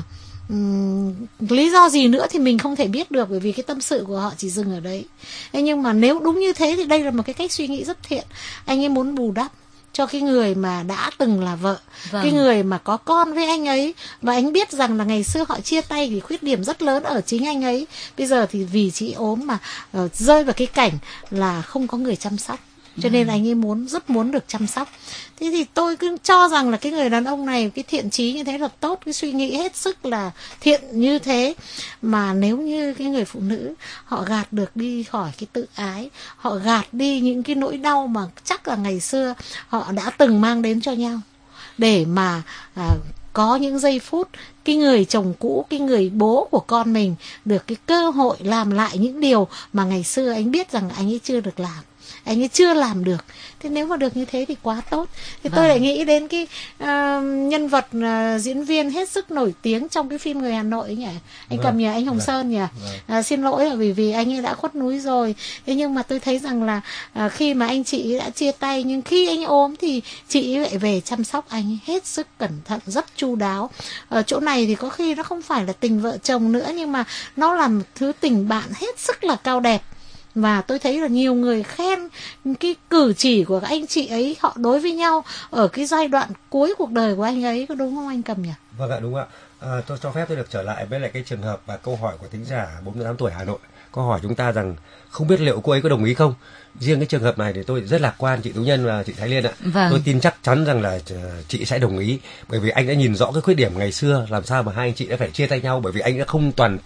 um, lý do gì nữa thì mình không thể biết được, bởi vì cái tâm sự của họ chỉ dừng ở đấy. Thế nhưng mà nếu đúng như thế thì đây là một cái cách suy nghĩ rất thiện. Anh ấy muốn bù đắp cho cái người mà đã từng là vợ, vâng. Cái người mà có con với anh ấy, và anh biết rằng là ngày xưa họ chia tay thì khuyết điểm rất lớn ở chính anh ấy. Bây giờ thì vì chị ốm mà uh, rơi vào cái cảnh là không có người chăm sóc, cho nên anh ấy muốn, rất muốn được chăm sóc. Thế thì tôi cứ cho rằng là cái người đàn ông này cái thiện chí như thế là tốt, cái suy nghĩ hết sức là thiện như thế. Mà nếu như cái người phụ nữ họ gạt được đi khỏi cái tự ái, họ gạt đi những cái nỗi đau mà chắc là ngày xưa họ đã từng mang đến cho nhau, để mà à, có những giây phút cái người chồng cũ, cái người bố của con mình được cái cơ hội làm lại những điều mà ngày xưa anh biết rằng anh ấy chưa được làm, anh ấy chưa làm được. Thế nếu mà được như thế thì quá tốt. Thì vâng. Tôi lại nghĩ đến cái uh, nhân vật uh, diễn viên hết sức nổi tiếng trong cái phim Người Hà Nội ấy nhỉ, anh vâng. Cầm nhỉ, anh Hồng vâng. Sơn nhỉ. Vâng. Uh, xin lỗi là vì vì anh ấy đã khuất núi rồi. Thế nhưng mà tôi thấy rằng là uh, khi mà anh chị đã chia tay, nhưng khi anh ốm thì chị lại về chăm sóc anh ấy hết sức cẩn thận, rất chu đáo. Ở chỗ này thì có khi nó không phải là tình vợ chồng nữa, nhưng mà nó là một thứ tình bạn hết sức là cao đẹp. Và tôi thấy là nhiều người khen cái cử chỉ của các anh chị ấy, họ đối với nhau ở cái giai đoạn cuối cuộc đời của anh ấy, có đúng không anh Cầm nhỉ? Vâng ạ, đúng ạ. À, tôi cho phép tôi được trở lại với lại cái trường hợp và câu hỏi của thính giả bốn mươi tám tuổi Hà Nội. Câu hỏi chúng ta rằng không biết liệu cô ấy có đồng ý không? Riêng cái trường hợp này thì tôi rất lạc quan, chị Tú Nhân và chị Thái Liên ạ. Vâng. Tôi tin chắc chắn rằng là chị sẽ đồng ý, bởi vì anh đã nhìn rõ cái khuyết điểm ngày xưa, làm sao mà hai anh chị đã phải chia tay nhau, bởi vì anh đã không toàn tâm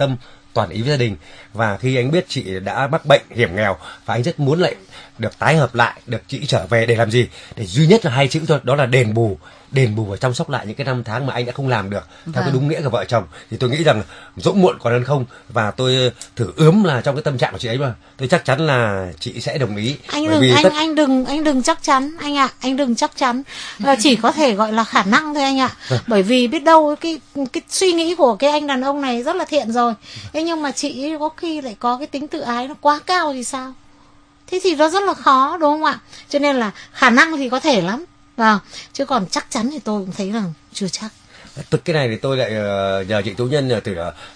toàn ý với gia đình. Và khi anh biết chị đã mắc bệnh hiểm nghèo và anh rất muốn lại được tái hợp lại, được chị trở về để làm gì? Để duy nhất là hai chữ thôi, đó là đền bù, đền bù và chăm sóc lại những cái năm tháng mà anh đã không làm được theo vâng. cái đúng nghĩa của vợ chồng. Thì tôi nghĩ rằng dẫu muộn còn hơn không, và tôi thử ướm là trong cái tâm trạng của chị ấy mà tôi chắc chắn là chị sẽ đồng ý. Anh đừng, vì anh tất... anh đừng anh đừng chắc chắn anh ạ, à, anh đừng chắc chắn, là chỉ có thể gọi là khả năng thôi anh ạ. À. Bởi vì biết đâu cái cái suy nghĩ của cái anh đàn ông này rất là thiện rồi, thế nhưng mà chị có khi lại có cái tính tự ái nó quá cao thì sao? Thế thì nó rất là khó, đúng không ạ? Cho nên là khả năng thì có thể lắm, à, chứ còn chắc chắn thì tôi cũng thấy là chưa chắc. Từ cái này thì tôi lại uh, nhờ chị Tú Nhân từ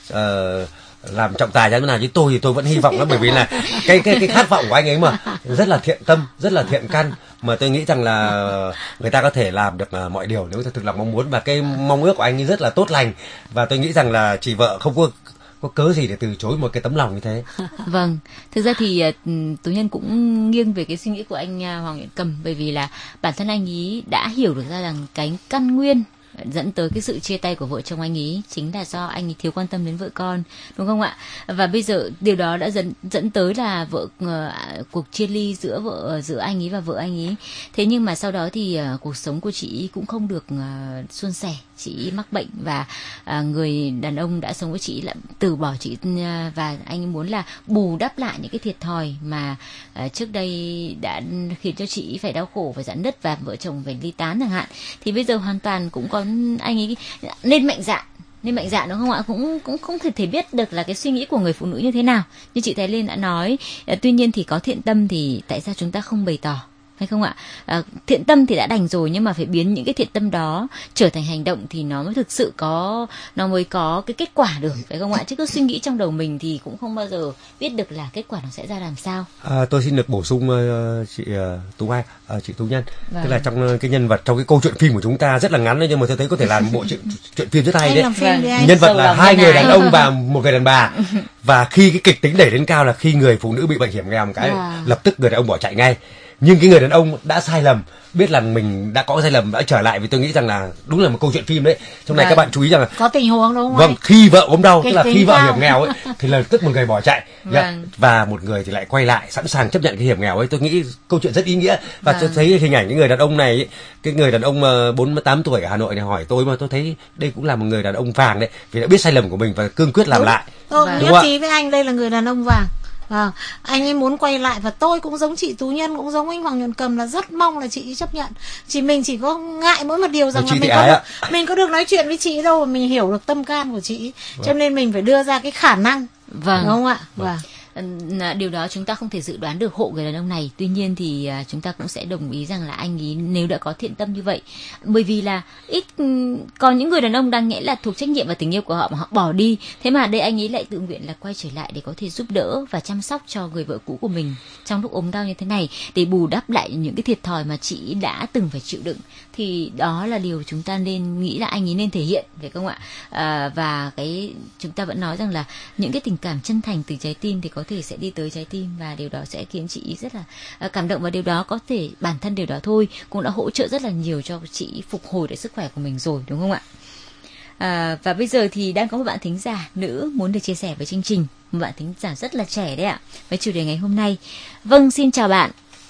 uh, làm trọng tài cho thế nào, chứ tôi thì tôi vẫn hy vọng lắm, bởi vì là cái cái cái khát vọng của anh ấy mà rất là thiện tâm, rất là thiện căn, mà tôi nghĩ rằng là người ta có thể làm được uh, mọi điều nếu thực lòng mong muốn, và cái mong ước của anh ấy rất là tốt lành, và tôi nghĩ rằng là chị vợ không có có cớ gì để từ chối một cái tấm lòng như thế. Vâng, thực ra thì uh, Tú Nhân cũng nghiêng về cái suy nghĩ của anh uh, Hoàng Nhuận Cầm, bởi vì là bản thân anh ý đã hiểu được ra rằng cái căn nguyên dẫn tới cái sự chia tay của vợ chồng anh ý chính là do anh ấy thiếu quan tâm đến vợ con, đúng không ạ? Và bây giờ điều đó đã dẫn dẫn tới là vợ uh, cuộc chia ly giữa vợ giữa anh ấy và vợ anh ấy. Thế nhưng mà sau đó thì uh, cuộc sống của chị cũng không được uh, suôn sẻ, chị mắc bệnh và uh, người đàn ông đã sống với chị lại từ bỏ chị, uh, và anh ấy muốn là bù đắp lại những cái thiệt thòi mà uh, trước đây đã khiến cho chị phải đau khổ, phải giãn nứt và vợ chồng phải ly tán chẳng hạn. Thì bây giờ hoàn toàn cũng có anh ấy nên mạnh dạn, nên mạnh dạn đúng không ạ? Cũng cũng không thể thể biết được là cái suy nghĩ của người phụ nữ như thế nào. Như chị Thái Liên đã nói, tuy nhiên thì có thiện tâm thì tại sao chúng ta không bày tỏ, hay không ạ? À, thiện tâm thì đã đành rồi, nhưng mà phải biến những cái thiện tâm đó trở thành hành động thì nó mới thực sự có, nó mới có cái kết quả được, phải không ạ? Chứ cứ suy nghĩ trong đầu mình thì cũng không bao giờ biết được là kết quả nó sẽ ra làm sao. À, tôi xin được bổ sung uh, chị uh, Tú Ai, uh, chị Tú Nhân, vâng. Tức là trong uh, cái nhân vật trong cái câu chuyện phim của chúng ta rất là ngắn đấy, nhưng mà tôi thấy có thể làm bộ chuyện chuyện phim rất hay đấy. Vâng. Nhân vật là hai người đàn ông và một người đàn bà, và khi cái kịch tính đẩy đến cao là khi người phụ nữ bị bệnh hiểm nghèo một cái, à. lập tức người đàn ông bỏ chạy ngay. Nhưng cái người đàn ông đã sai lầm, biết là mình đã có sai lầm, đã trở lại, vì tôi nghĩ rằng là đúng là một câu chuyện phim đấy. Trong này vâng. các bạn chú ý rằng là có tình huống đúng không? Vâng, khi vợ ốm đau, tức là khi vợ hiểm nghèo ấy, thì lập tức một người bỏ chạy, vâng. và một người thì lại quay lại sẵn sàng chấp nhận cái hiểm nghèo ấy. Tôi nghĩ câu chuyện rất ý nghĩa, và vâng. tôi thấy hình ảnh cái người đàn ông này ấy, cái người đàn ông bốn mươi tám tuổi ở Hà Nội này hỏi tôi, mà tôi thấy đây cũng là một người đàn ông vàng đấy, vì đã biết sai lầm của mình và cương quyết làm đúng. lại. Tôi vâng. nhất trí với anh, đây là người đàn ông vàng. À, anh ấy muốn quay lại, và tôi cũng giống chị Tú Nhân, cũng giống anh Hoàng Nhuận Cầm, là rất mong là chị chấp nhận. Chỉ mình chỉ có ngại mỗi một điều rằng là mình có, được, mình có được nói chuyện với chị đâu mà mình hiểu được tâm can của chị, vâng. cho nên mình phải đưa ra cái khả năng, vâng. đúng không ạ? Vâng. vâng. Điều đó chúng ta không thể dự đoán được hộ người đàn ông này. Tuy nhiên thì chúng ta cũng sẽ đồng ý rằng là anh ấy nếu đã có thiện tâm như vậy, bởi vì là ít có những người đàn ông đang nghĩ là thuộc trách nhiệm và tình yêu của họ mà họ bỏ đi, thế mà đây anh ấy lại tự nguyện là quay trở lại để có thể giúp đỡ và chăm sóc cho người vợ cũ của mình trong lúc ốm đau như thế này, để bù đắp lại những cái thiệt thòi mà chị đã từng phải chịu đựng. Thì đó là điều chúng ta nên nghĩ là anh ấy nên thể hiện, phải không ạ? À, và cái chúng ta vẫn nói rằng là những cái tình cảm chân thành từ trái tim thì có thể sẽ đi tới trái tim, và điều đó sẽ khiến chị rất là cảm động, và điều đó có thể bản thân điều đó thôi cũng đã hỗ trợ rất là nhiều cho chị phục hồi lại sức khỏe của mình rồi, đúng không ạ? À, và bây giờ thì đang có một bạn thính giả nữ muốn được chia sẻ với chương trình, một bạn thính giả rất là trẻ đấy ạ, với chủ đề ngày hôm nay. Vâng, xin chào bạn.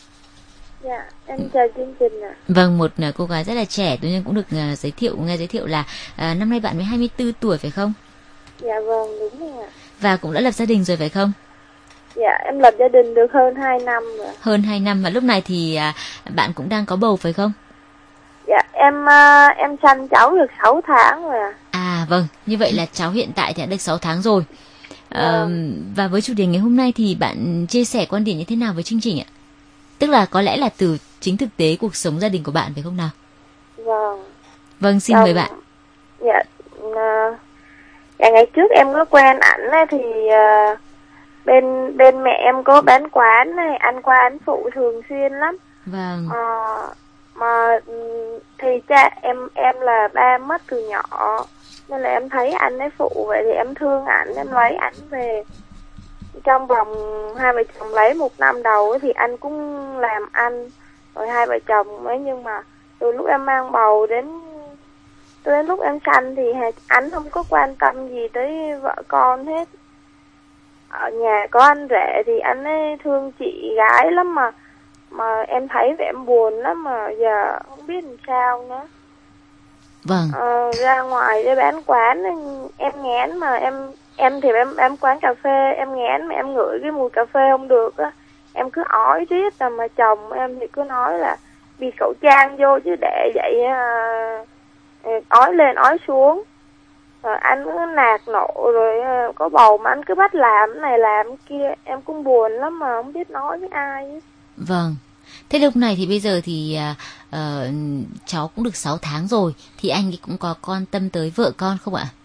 Dạ, em chào chương trình ạ. Vâng, một uh, cô gái rất là trẻ, tôi cũng được uh, giới thiệu nghe giới thiệu là uh, năm nay bạn mới hai mươi tư tuổi phải không? Dạ vâng, đúng rồi ạ. Và cũng đã lập gia đình rồi phải không? Dạ, em lập gia đình được hơn hai năm rồi. Hơn hai năm, và lúc này thì uh, bạn cũng đang có bầu phải không? Dạ, em uh, em sanh cháu được sáu tháng rồi ạ. À vâng, như vậy là cháu hiện tại thì đã được sáu tháng rồi. Vâng. Uh, và với chủ đề ngày hôm nay thì bạn chia sẻ quan điểm như thế nào với chương trình ạ? Tức là có lẽ là từ chính thực tế cuộc sống gia đình của bạn phải không nào? Vâng. Vâng, xin mời bạn. Dạ, uh, dạ ngày trước em có quen ảnh ấy, thì uh, bên bên mẹ em có bán quán này, ăn qua ăn phụ thường xuyên lắm. Vâng. Uh, mà thì cha em em là ba mất từ nhỏ, nên là em thấy anh ấy phụ vậy thì em thương ảnh, em lấy ảnh về. Trong vòng hai vợ chồng lấy một năm đầu ấy, thì anh cũng làm ăn rồi hai vợ chồng ấy, nhưng mà từ lúc em mang bầu đến tới lúc em sanh thì anh không có quan tâm gì tới vợ con hết. ở nhà có anh rể thì anh ấy thương chị gái lắm, mà mà em thấy vậy em buồn lắm, mà giờ không biết làm sao nữa. Vâng. Ờ, ra ngoài để bán quán em ngán, mà em em thì em em quán cà phê em ngán, mà em ngửi cái mùi cà phê không được á, em cứ ói riết. Mà chồng em thì cứ nói là bịt khẩu trang vô chứ để vậy uh, ói lên ói xuống. Rồi anh cứ nạt nộ, rồi uh, có bầu mà anh cứ bắt làm cái này làm cái kia, em cũng buồn lắm mà không biết nói với ai. Vâng. Thế lúc này thì bây giờ thì uh, cháu cũng được sáu tháng rồi, thì anh ấy cũng có quan tâm tới vợ con không ạ?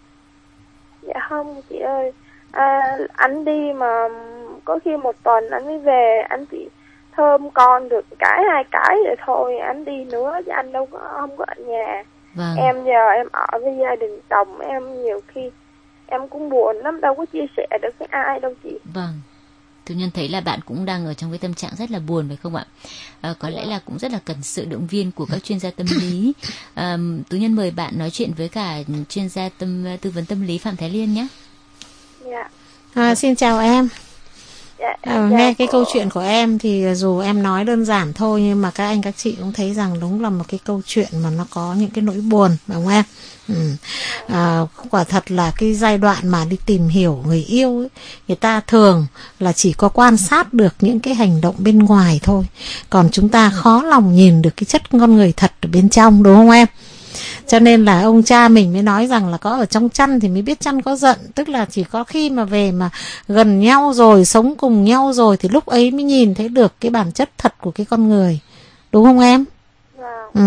Dạ không chị ơi, à, anh đi mà có khi một tuần anh mới về, anh chỉ thơm con được cái hai cái rồi thôi, anh đi nữa chứ anh đâu có không có ở nhà. Vâng. Em giờ em ở với gia đình chồng em, nhiều khi em cũng buồn lắm, đâu có chia sẻ được với ai đâu chị. Vâng. Tú Nhân thấy là bạn cũng đang ở trong cái tâm trạng rất là buồn phải không ạ? À, có lẽ là cũng rất là cần sự động viên của các chuyên gia tâm lý. À, Tú Nhân mời bạn nói chuyện với cả chuyên gia tâm tư vấn tâm lý Phạm Thái Liên nhé. Dạ. À, xin chào em. Dạ, à, dạ, nghe cái cô... câu chuyện của em thì dù em nói đơn giản thôi, nhưng mà các anh các chị cũng thấy rằng đúng là một cái câu chuyện mà nó có những cái nỗi buồn, phải không em? Ừ. À, quả thật là cái giai đoạn mà đi tìm hiểu người yêu ấy, người ta thường là chỉ có quan sát được những cái hành động bên ngoài thôi, còn chúng ta khó lòng nhìn được cái chất con người thật ở bên trong, đúng không em? Cho nên là ông cha mình mới nói rằng là có ở trong chăn thì mới biết chăn có giận. Tức là chỉ có khi mà về mà gần nhau rồi, sống cùng nhau rồi thì lúc ấy mới nhìn thấy được cái bản chất thật của cái con người. Đúng không em? Ừ.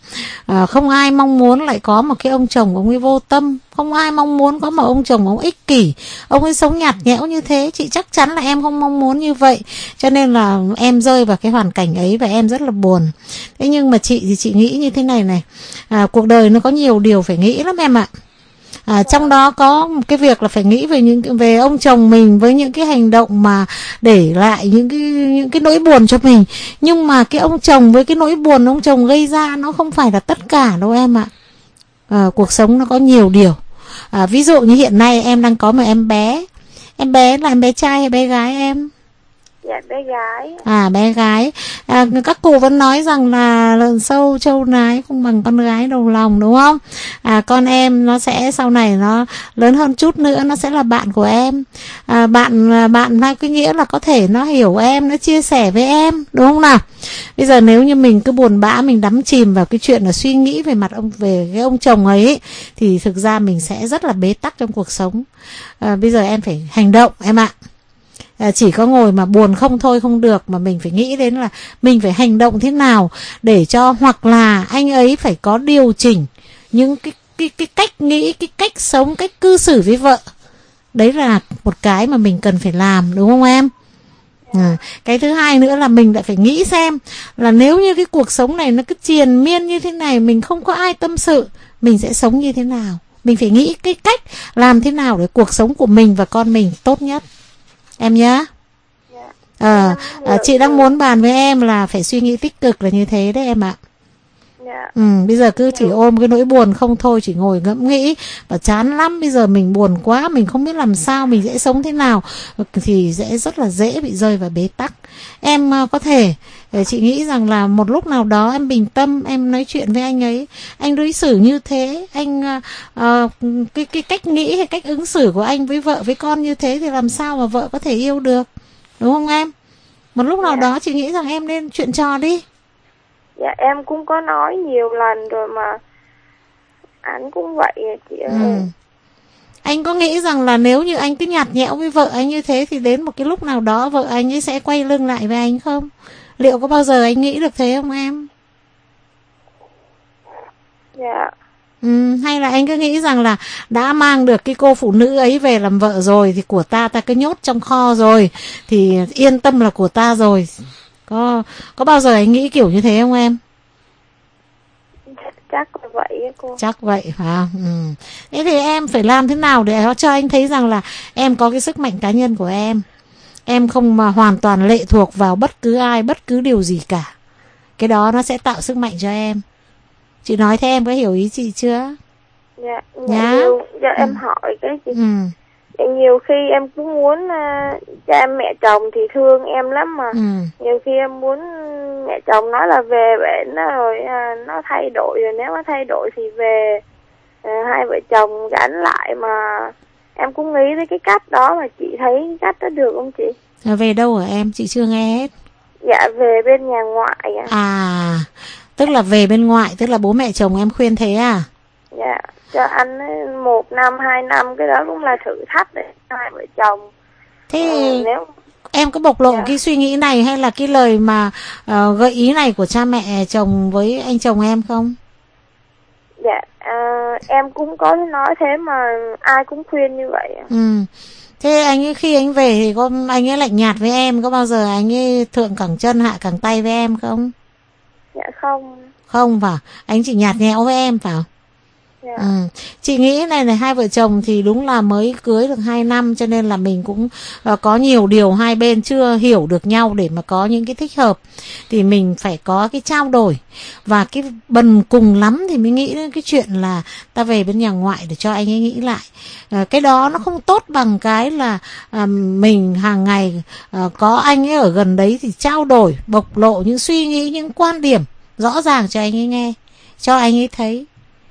À, không ai mong muốn lại có một cái ông chồng ông ấy vô tâm, không ai mong muốn có một ông chồng ông ích kỷ, ông ấy sống nhạt nhẽo như thế. Chị chắc chắn là em không mong muốn như vậy, cho nên là em rơi vào cái hoàn cảnh ấy và em rất là buồn. Thế nhưng mà chị thì chị nghĩ như thế này này, à, cuộc đời nó có nhiều điều phải nghĩ lắm em ạ. À, trong đó có một cái việc là phải nghĩ về những về ông chồng mình với những cái hành động mà để lại những cái những cái nỗi buồn cho mình. Nhưng mà cái ông chồng với cái nỗi buồn ông chồng gây ra nó không phải là tất cả đâu em ạ. À, cuộc sống nó có nhiều điều. À, ví dụ như hiện nay em đang có một em bé. Em bé là em bé trai hay bé gái em? Dạ bé gái. À bé gái. À, các cụ vẫn nói rằng là lợn sâu trâu nái không bằng con gái đầu lòng, đúng không? À, con em nó sẽ sau này nó lớn hơn chút nữa nó sẽ là bạn của em. À, bạn bạn là cái nghĩa là có thể nó hiểu em, nó chia sẻ với em, đúng không nào? Bây giờ nếu như mình cứ buồn bã, mình đắm chìm vào cái chuyện là suy nghĩ về mặt ông về cái ông chồng ấy thì thực ra mình sẽ rất là bế tắc trong cuộc sống. À, bây giờ em phải hành động em ạ. À, chỉ có ngồi mà buồn không thôi không được, mà mình phải nghĩ đến là mình phải hành động thế nào để cho, hoặc là anh ấy phải có điều chỉnh những cái, cái, cái cách nghĩ, cái cách sống, cách cư xử với vợ. Đấy là một cái mà mình cần phải làm, đúng không em? À, cái thứ hai nữa là mình lại phải nghĩ xem là nếu như cái cuộc sống này nó cứ triền miên như thế này, mình không có ai tâm sự, mình sẽ sống như thế nào. Mình phải nghĩ cái cách làm thế nào để cuộc sống của mình và con mình tốt nhất. Em nhá. À, à, chị đang muốn bàn với em là phải suy nghĩ tích cực là như thế đấy em ạ. Ừ, bây giờ cứ chỉ ôm cái nỗi buồn không thôi, chỉ ngồi ngẫm nghĩ và chán lắm. Bây giờ mình buồn quá, mình không biết làm sao, mình sẽ sống thế nào thì sẽ rất là dễ bị rơi vào bế tắc. Em uh, có thể chị nghĩ rằng là một lúc nào đó em bình tâm, em nói chuyện với anh ấy, anh đối xử như thế, anh uh, uh, cái cái cách nghĩ hay cách ứng xử của anh với vợ với con như thế thì làm sao mà vợ có thể yêu được, đúng không em? Một lúc nào đó chị nghĩ rằng em nên chuyện trò đi. Dạ em cũng có nói nhiều lần rồi mà anh cũng vậy chị ơi. Ừ. Anh có nghĩ rằng là nếu như anh cứ nhạt nhẽo với vợ anh như thế thì đến một cái lúc nào đó vợ anh ấy sẽ quay lưng lại với anh không? Liệu có bao giờ anh nghĩ được thế không em? Dạ. Ừ, hay là anh cứ nghĩ rằng là đã mang được cái cô phụ nữ ấy về làm vợ rồi thì của ta ta cứ nhốt trong kho rồi thì yên tâm là của ta rồi. Có có bao giờ anh nghĩ kiểu như thế không em? Chắc là vậy cô. Chắc vậy hả? Ừ. Thế thì em phải làm thế nào để cho anh thấy rằng là em có cái sức mạnh cá nhân của em. Em không mà hoàn toàn lệ thuộc vào bất cứ ai, bất cứ điều gì cả. Cái đó nó sẽ tạo sức mạnh cho em. Chị nói thế em có hiểu ý chị chưa? Dạ, dạ, dạ, dạ em ừ. hỏi cái chị. Ừ. Nhiều khi em cũng muốn uh, cha mẹ chồng thì thương em lắm mà. Ừ. Nhiều khi em muốn mẹ chồng nói là về bệnh nó rồi uh, nó thay đổi, rồi nếu nó thay đổi thì về uh, hai vợ chồng gắn lại, mà em cũng nghĩ tới cái cách đó, mà chị thấy cách đó được không chị? À, về đâu hả em? Chị chưa nghe hết. Dạ về bên nhà ngoại ạ. À, tức là về bên ngoại, tức là bố mẹ chồng em khuyên thế à? Dạ, cho anh một năm, hai năm, cái đó cũng là thử thách để hai vợ chồng. Thế ừ, nếu em có bộc lộ dạ. cái suy nghĩ này hay là cái lời mà uh, gợi ý này của cha mẹ chồng với anh chồng em không? Dạ, uh, em cũng có nói thế mà ai cũng khuyên như vậy. Ừ. Thế anh ấy khi anh về thì có anh ấy lạnh nhạt với em, có bao giờ anh ấy thượng cẳng chân hạ cẳng tay với em không? Dạ không. Không phải, anh chỉ nhạt nhẽo với em phải không? Yeah. Ừ. Chị nghĩ này này, hai vợ chồng thì đúng là mới cưới được hai năm, cho nên là mình cũng uh, có nhiều điều hai bên chưa hiểu được nhau để mà có những cái thích hợp, thì mình phải có cái trao đổi, và cái bần cùng lắm thì mới nghĩ đến cái chuyện là ta về bên nhà ngoại để cho anh ấy nghĩ lại. Uh, cái đó nó không tốt bằng cái là uh, mình hàng ngày uh, có anh ấy ở gần đấy thì trao đổi, bộc lộ những suy nghĩ, những quan điểm rõ ràng cho anh ấy nghe, cho anh ấy thấy.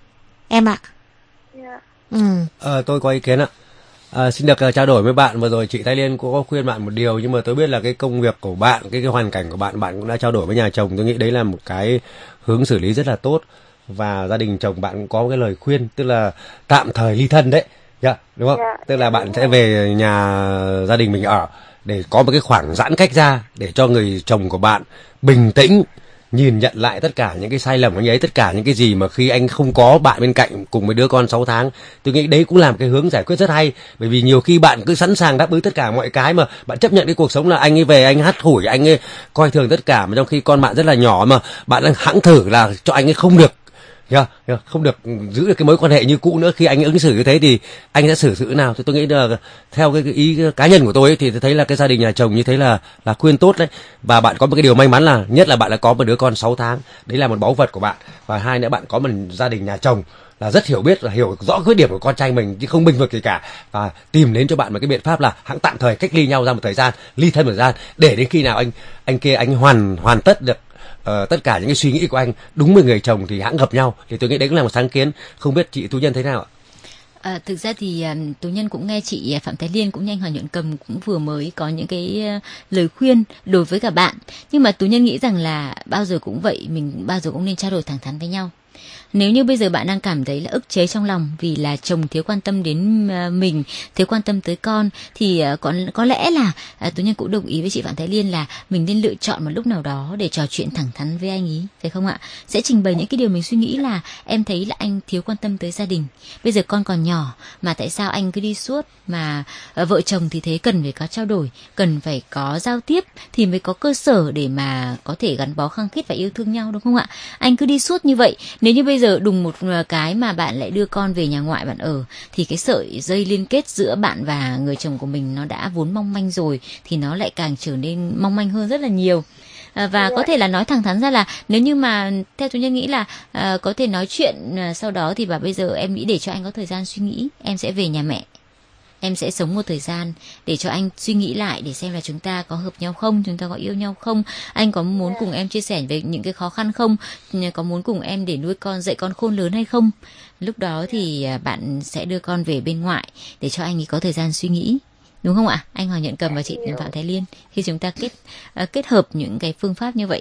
Em ạ. Yeah. Ừ. À, tôi có ý kiến ạ. À, xin được uh, trao đổi với bạn. Vừa rồi chị Thái Liên cũng có khuyên bạn một điều, nhưng mà tôi biết là cái công việc của bạn, cái, cái hoàn cảnh của bạn, bạn cũng đã trao đổi với nhà chồng. Tôi nghĩ đấy là một cái hướng xử lý rất là tốt, và gia đình chồng bạn cũng có cái lời khuyên, tức là tạm thời ly thân đấy, yeah, đúng không? Yeah. Tức là bạn sẽ về nhà gia đình mình ở để có một cái khoảng giãn cách ra, để cho người chồng của bạn bình tĩnh nhìn nhận lại tất cả những cái sai lầm của anh ấy, tất cả những cái gì mà khi anh không có bạn bên cạnh cùng với đứa con sáu tháng. Tôi nghĩ đấy cũng là một cái hướng giải quyết rất hay, bởi vì nhiều khi bạn cứ sẵn sàng đáp ứng tất cả mọi cái, mà bạn chấp nhận cái cuộc sống là anh ấy về anh hắt hủi, anh ấy coi thường tất cả, mà trong khi con bạn rất là nhỏ mà bạn đang hẵng thử là cho anh ấy không được, yeah, yeah, không được giữ được cái mối quan hệ như cũ nữa. Khi anh ấy ứng xử như thế thì anh sẽ xử sự nào? Thì tôi nghĩ là theo cái, cái ý cá nhân của tôi ấy, thì tôi thấy là cái gia đình nhà chồng như thế là là khuyên tốt đấy. Và bạn có một cái điều may mắn là nhất là bạn đã có một đứa con sáu tháng, đấy là một báu vật của bạn. Và hai nữa, bạn có một gia đình nhà chồng là rất hiểu biết, là hiểu rõ khuyết điểm của con trai mình chứ không bênh vực gì cả, và tìm đến cho bạn một cái biện pháp là hẵng tạm thời cách ly nhau ra một thời gian, ly thân một thời gian, để đến khi nào anh anh kia anh hoàn hoàn tất được Uh, tất cả những cái suy nghĩ của anh đúng với người chồng thì hãng gặp nhau. Thì tôi nghĩ đấy cũng là một sáng kiến. Không biết chị Tú Nhân thế nào ạ? À, thực ra thì um, Tú Nhân cũng nghe chị Phạm Thái Liên cũng như anh Hoàng Nhuận Cầm cũng vừa mới có những cái uh, lời khuyên đối với cả bạn. Nhưng mà Tú Nhân nghĩ rằng là bao giờ cũng vậy, mình bao giờ cũng nên trao đổi thẳng thắn với nhau. Nếu như bây giờ bạn đang cảm thấy là ức chế trong lòng vì là chồng thiếu quan tâm đến mình, thiếu quan tâm tới con, thì có, có lẽ là Tú Nhân cũng đồng ý với chị Phạm Thái Liên là mình nên lựa chọn một lúc nào đó để trò chuyện thẳng thắn với anh ý, phải không ạ? Sẽ trình bày những cái điều mình suy nghĩ là em thấy là anh thiếu quan tâm tới gia đình. Bây giờ con còn nhỏ mà tại sao anh cứ đi suốt, mà vợ chồng thì thế, cần phải có trao đổi, cần phải có giao tiếp thì mới có cơ sở để mà có thể gắn bó khăng khít và yêu thương nhau, đúng không ạ? Anh cứ đi suốt như vậy, nếu như bây giờ đùng một cái mà bạn lại đưa con về nhà ngoại bạn ở, thì cái sợi dây liên kết giữa bạn và người chồng của mình nó đã vốn mong manh rồi, thì nó lại càng trở nên mong manh hơn rất là nhiều. À, và có thể là nói thẳng thắn ra là nếu như mà theo Tú Nhân nghĩ là à, có thể nói chuyện à, sau đó thì bảo bây giờ em nghĩ để cho anh có thời gian suy nghĩ, em sẽ về nhà mẹ, em sẽ sống một thời gian để cho anh suy nghĩ lại, để xem là chúng ta có hợp nhau không, chúng ta có yêu nhau không, anh có muốn cùng em chia sẻ về những cái khó khăn không, có muốn cùng em để nuôi con, dạy con khôn lớn hay không. Lúc đó thì bạn sẽ đưa con về bên ngoại để cho anh ấy có thời gian suy nghĩ, đúng không ạ? Anh Hoàng Nhuận Cầm và chị Phạm Thái Liên, khi chúng ta kết uh, kết hợp những cái phương pháp như vậy.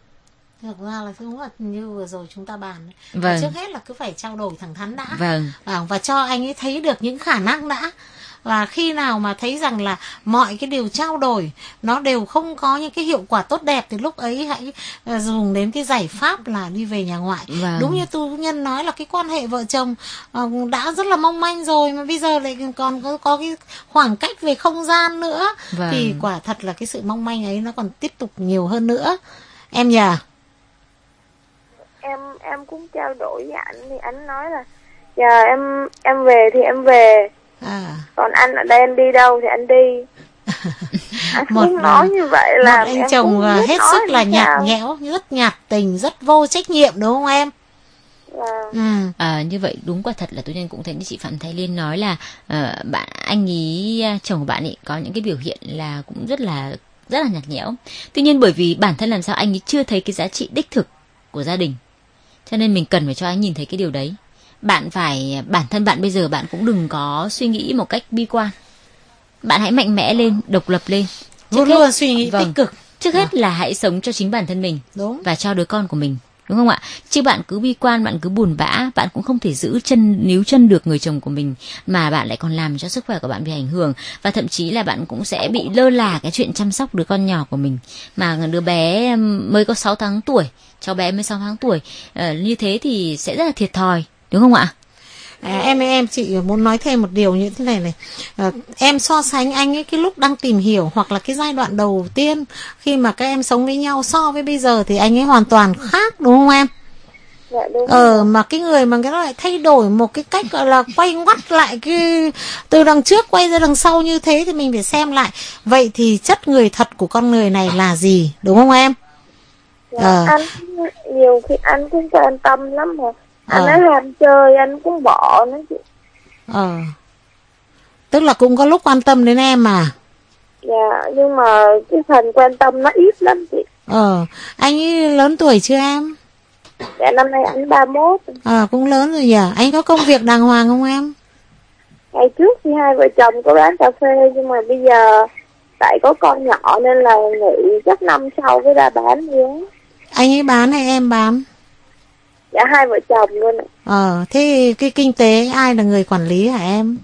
Thực ra là đúng là như vừa rồi chúng ta bàn. Vâng. Trước hết là cứ phải trao đổi thẳng thắn đã. Vâng. À, và cho anh ấy thấy được những khả năng đã. Và khi nào mà thấy rằng là mọi cái điều trao đổi nó đều không có những cái hiệu quả tốt đẹp, thì lúc ấy hãy uh, dùng đến cái giải pháp là đi về nhà ngoại. Vâng. Đúng như Tú Nhân nói là cái quan hệ vợ chồng uh, đã rất là mong manh rồi, mà bây giờ lại còn có, có cái khoảng cách về không gian nữa. Vâng. Thì quả thật là cái sự mong manh ấy nó còn tiếp tục nhiều hơn nữa. Em nhờ em em cũng trao đổi với anh, thì anh nói là giờ em em về thì em về, à. còn anh ở đây anh đi đâu thì anh đi. Anh một, cũng nói như vậy là một anh chồng hết sức là nhạt nhẽo, rất nhạt tình, rất vô trách nhiệm, đúng không em? Ừ. À, như vậy đúng quả thật là Tú Nhân cũng thấy như chị Phạm Thái Liên nói là uh, bạn anh ý chồng của bạn ấy có những cái biểu hiện là cũng rất là rất là nhạt nhẽo. Tuy nhiên bởi vì bản thân làm sao anh ấy chưa thấy cái giá trị đích thực của gia đình, cho nên mình cần phải cho anh nhìn thấy cái điều đấy. Bạn phải, bản thân bạn bây giờ bạn cũng đừng có suy nghĩ một cách bi quan. Bạn hãy mạnh mẽ lên, độc lập lên. Luôn luôn suy nghĩ vâng, tích cực. Trước hết là hãy sống cho chính bản thân mình. Đúng. Và cho đứa con của mình. Đúng không ạ? Chứ bạn cứ bi quan, bạn cứ buồn bã, bạn cũng không thể giữ chân, níu chân được người chồng của mình, mà bạn lại còn làm cho sức khỏe của bạn bị ảnh hưởng. Và thậm chí là bạn cũng sẽ bị lơ là cái chuyện chăm sóc đứa con nhỏ của mình. Mà đứa bé mới có sáu tháng tuổi, cháu bé mới sáu tháng tuổi, à, như thế thì sẽ rất là thiệt thòi. Đúng không ạ? À, em em chị muốn nói thêm một điều như thế này này. À, em so sánh anh ấy cái lúc đang tìm hiểu hoặc là cái giai đoạn đầu tiên khi mà các em sống với nhau so với bây giờ thì anh ấy hoàn toàn khác, đúng không em? Dạ, đúng. Ờ mà cái người mà cái nó lại thay đổi một cái cách gọi là quay ngoắt lại cái từ đằng trước quay ra đằng sau như thế thì mình phải xem lại. Vậy thì chất người thật của con người này là gì, đúng không em? Dạ, ờ. Anh nhiều khi anh cũng quan tâm lắm mà. Anh ờ. ấy ham chơi anh cũng bỏ nữa chị. Ờ. Tức là cũng có lúc quan tâm đến em mà. Dạ, nhưng mà cái phần quan tâm nó ít lắm chị. Ờ, anh ấy lớn tuổi chưa em? Dạ, năm nay anh ba mốt. À, cũng lớn rồi nhỉ. Anh có công việc đàng hoàng không em? Ngày trước thì hai vợ chồng có bán cà phê, nhưng mà bây giờ tại có con nhỏ nên là nghỉ, chắc năm sau mới ra bán nữa. Anh ấy bán hay em bán? Dạ, hai vợ chồng luôn ạ. Ờ, thế cái kinh tế ai là người quản lý hả em?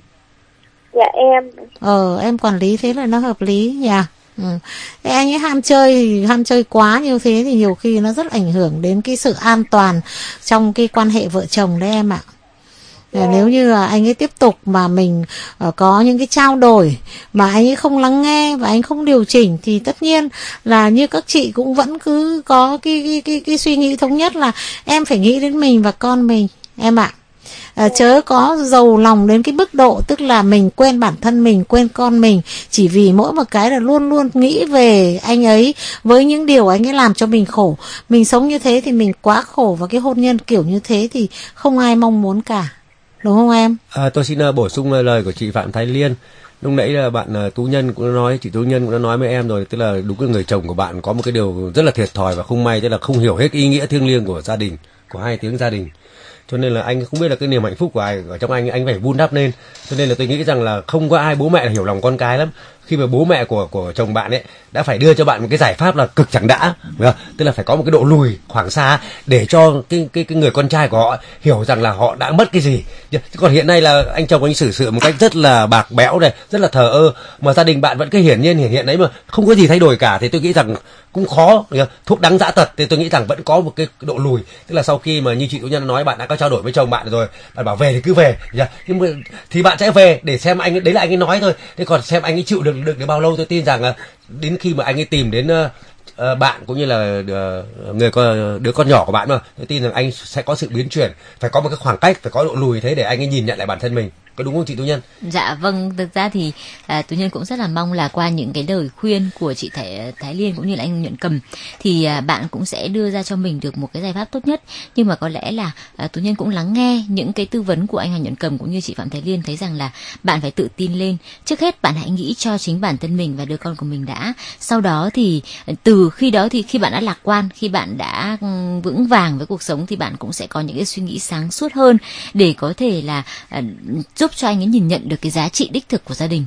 Dạ em. Ờ, em quản lý thế là nó hợp lý nhỉ. Ừ. Thế anh ấy ham chơi thì ham chơi quá như thế thì nhiều khi nó rất ảnh hưởng đến cái sự an toàn trong cái quan hệ vợ chồng đấy em ạ. Yeah. Nếu như là anh ấy tiếp tục mà mình uh, có những cái trao đổi mà anh ấy không lắng nghe và anh không điều chỉnh thì tất nhiên là như các chị cũng vẫn cứ có cái cái cái, cái suy nghĩ thống nhất là em phải nghĩ đến mình và con mình em ạ. À, chớ có giàu lòng đến cái mức độ tức là mình quên bản thân mình, quên con mình, chỉ vì mỗi một cái là luôn luôn nghĩ về anh ấy với những điều anh ấy làm cho mình khổ. Mình sống như thế thì mình quá khổ, và cái hôn nhân kiểu như thế thì không ai mong muốn cả, đúng không em? À, tôi xin uh, bổ sung uh, lời của chị Phạm Thái Liên. Lúc nãy là bạn uh, Tú Nhân cũng đã nói, chị Tú Nhân cũng đã nói với em rồi, tức là đúng là người chồng của bạn có một cái điều rất là thiệt thòi và không may, tức là không hiểu hết ý nghĩa thiêng liêng của gia đình, của hai tiếng gia đình. Cho nên là anh không biết là cái niềm hạnh phúc của ai ở trong anh, anh phải vun đắp lên. Cho nên là tôi nghĩ rằng là không có ai bố mẹ là hiểu lòng con cái lắm. Khi mà bố mẹ của của chồng bạn ấy đã phải đưa cho bạn một cái giải pháp là cực chẳng đã, tức là phải có một cái độ lùi khoảng xa để cho cái cái cái người con trai của họ hiểu rằng là họ đã mất cái gì. Chứ còn hiện nay là anh chồng anh xử sự một cách rất là bạc bẽo này, rất là thờ ơ, mà gia đình bạn vẫn cứ hiển nhiên hiển hiện đấy mà không có gì thay đổi cả, thì tôi nghĩ rằng cũng khó. Thuốc đắng dã tật thì tôi nghĩ rằng vẫn có một cái độ lùi. Tức là sau khi mà như chị Tú Nhân nói, bạn đã có trao đổi với chồng bạn rồi, bạn bảo về thì cứ về, thì bạn sẽ về để xem anh ấy, đấy là anh ấy nói thôi. Thế còn xem anh ấy chịu được được đến bao lâu, tôi tin rằng là đến khi mà anh ấy tìm đến uh, uh, bạn cũng như là uh, người con, đứa con nhỏ của bạn mà, tôi tin rằng anh sẽ có sự biến chuyển, phải có một cái khoảng cách, phải có độ lùi thế để anh ấy nhìn nhận lại bản thân mình. Có đúng không chị Tú Nhân? Dạ vâng, thực ra thì à, Tú Nhân cũng rất là mong là qua những cái lời khuyên của chị Thái, Thái Liên cũng như là anh Nhuận Cầm thì à, bạn cũng sẽ đưa ra cho mình được một cái giải pháp tốt nhất. Nhưng mà có lẽ là à, Tú Nhân cũng lắng nghe những cái tư vấn của anh Hoàng Nhuận Cầm cũng như chị Phạm Thái Liên, thấy rằng là bạn phải tự tin lên. Trước hết bạn hãy nghĩ cho chính bản thân mình và đứa con của mình đã. Sau đó thì từ khi đó thì khi bạn đã lạc quan, khi bạn đã vững vàng với cuộc sống thì bạn cũng sẽ có những cái suy nghĩ sáng suốt hơn để có thể là à, giúp cho anh ấy nhìn nhận được cái giá trị đích thực của gia đình.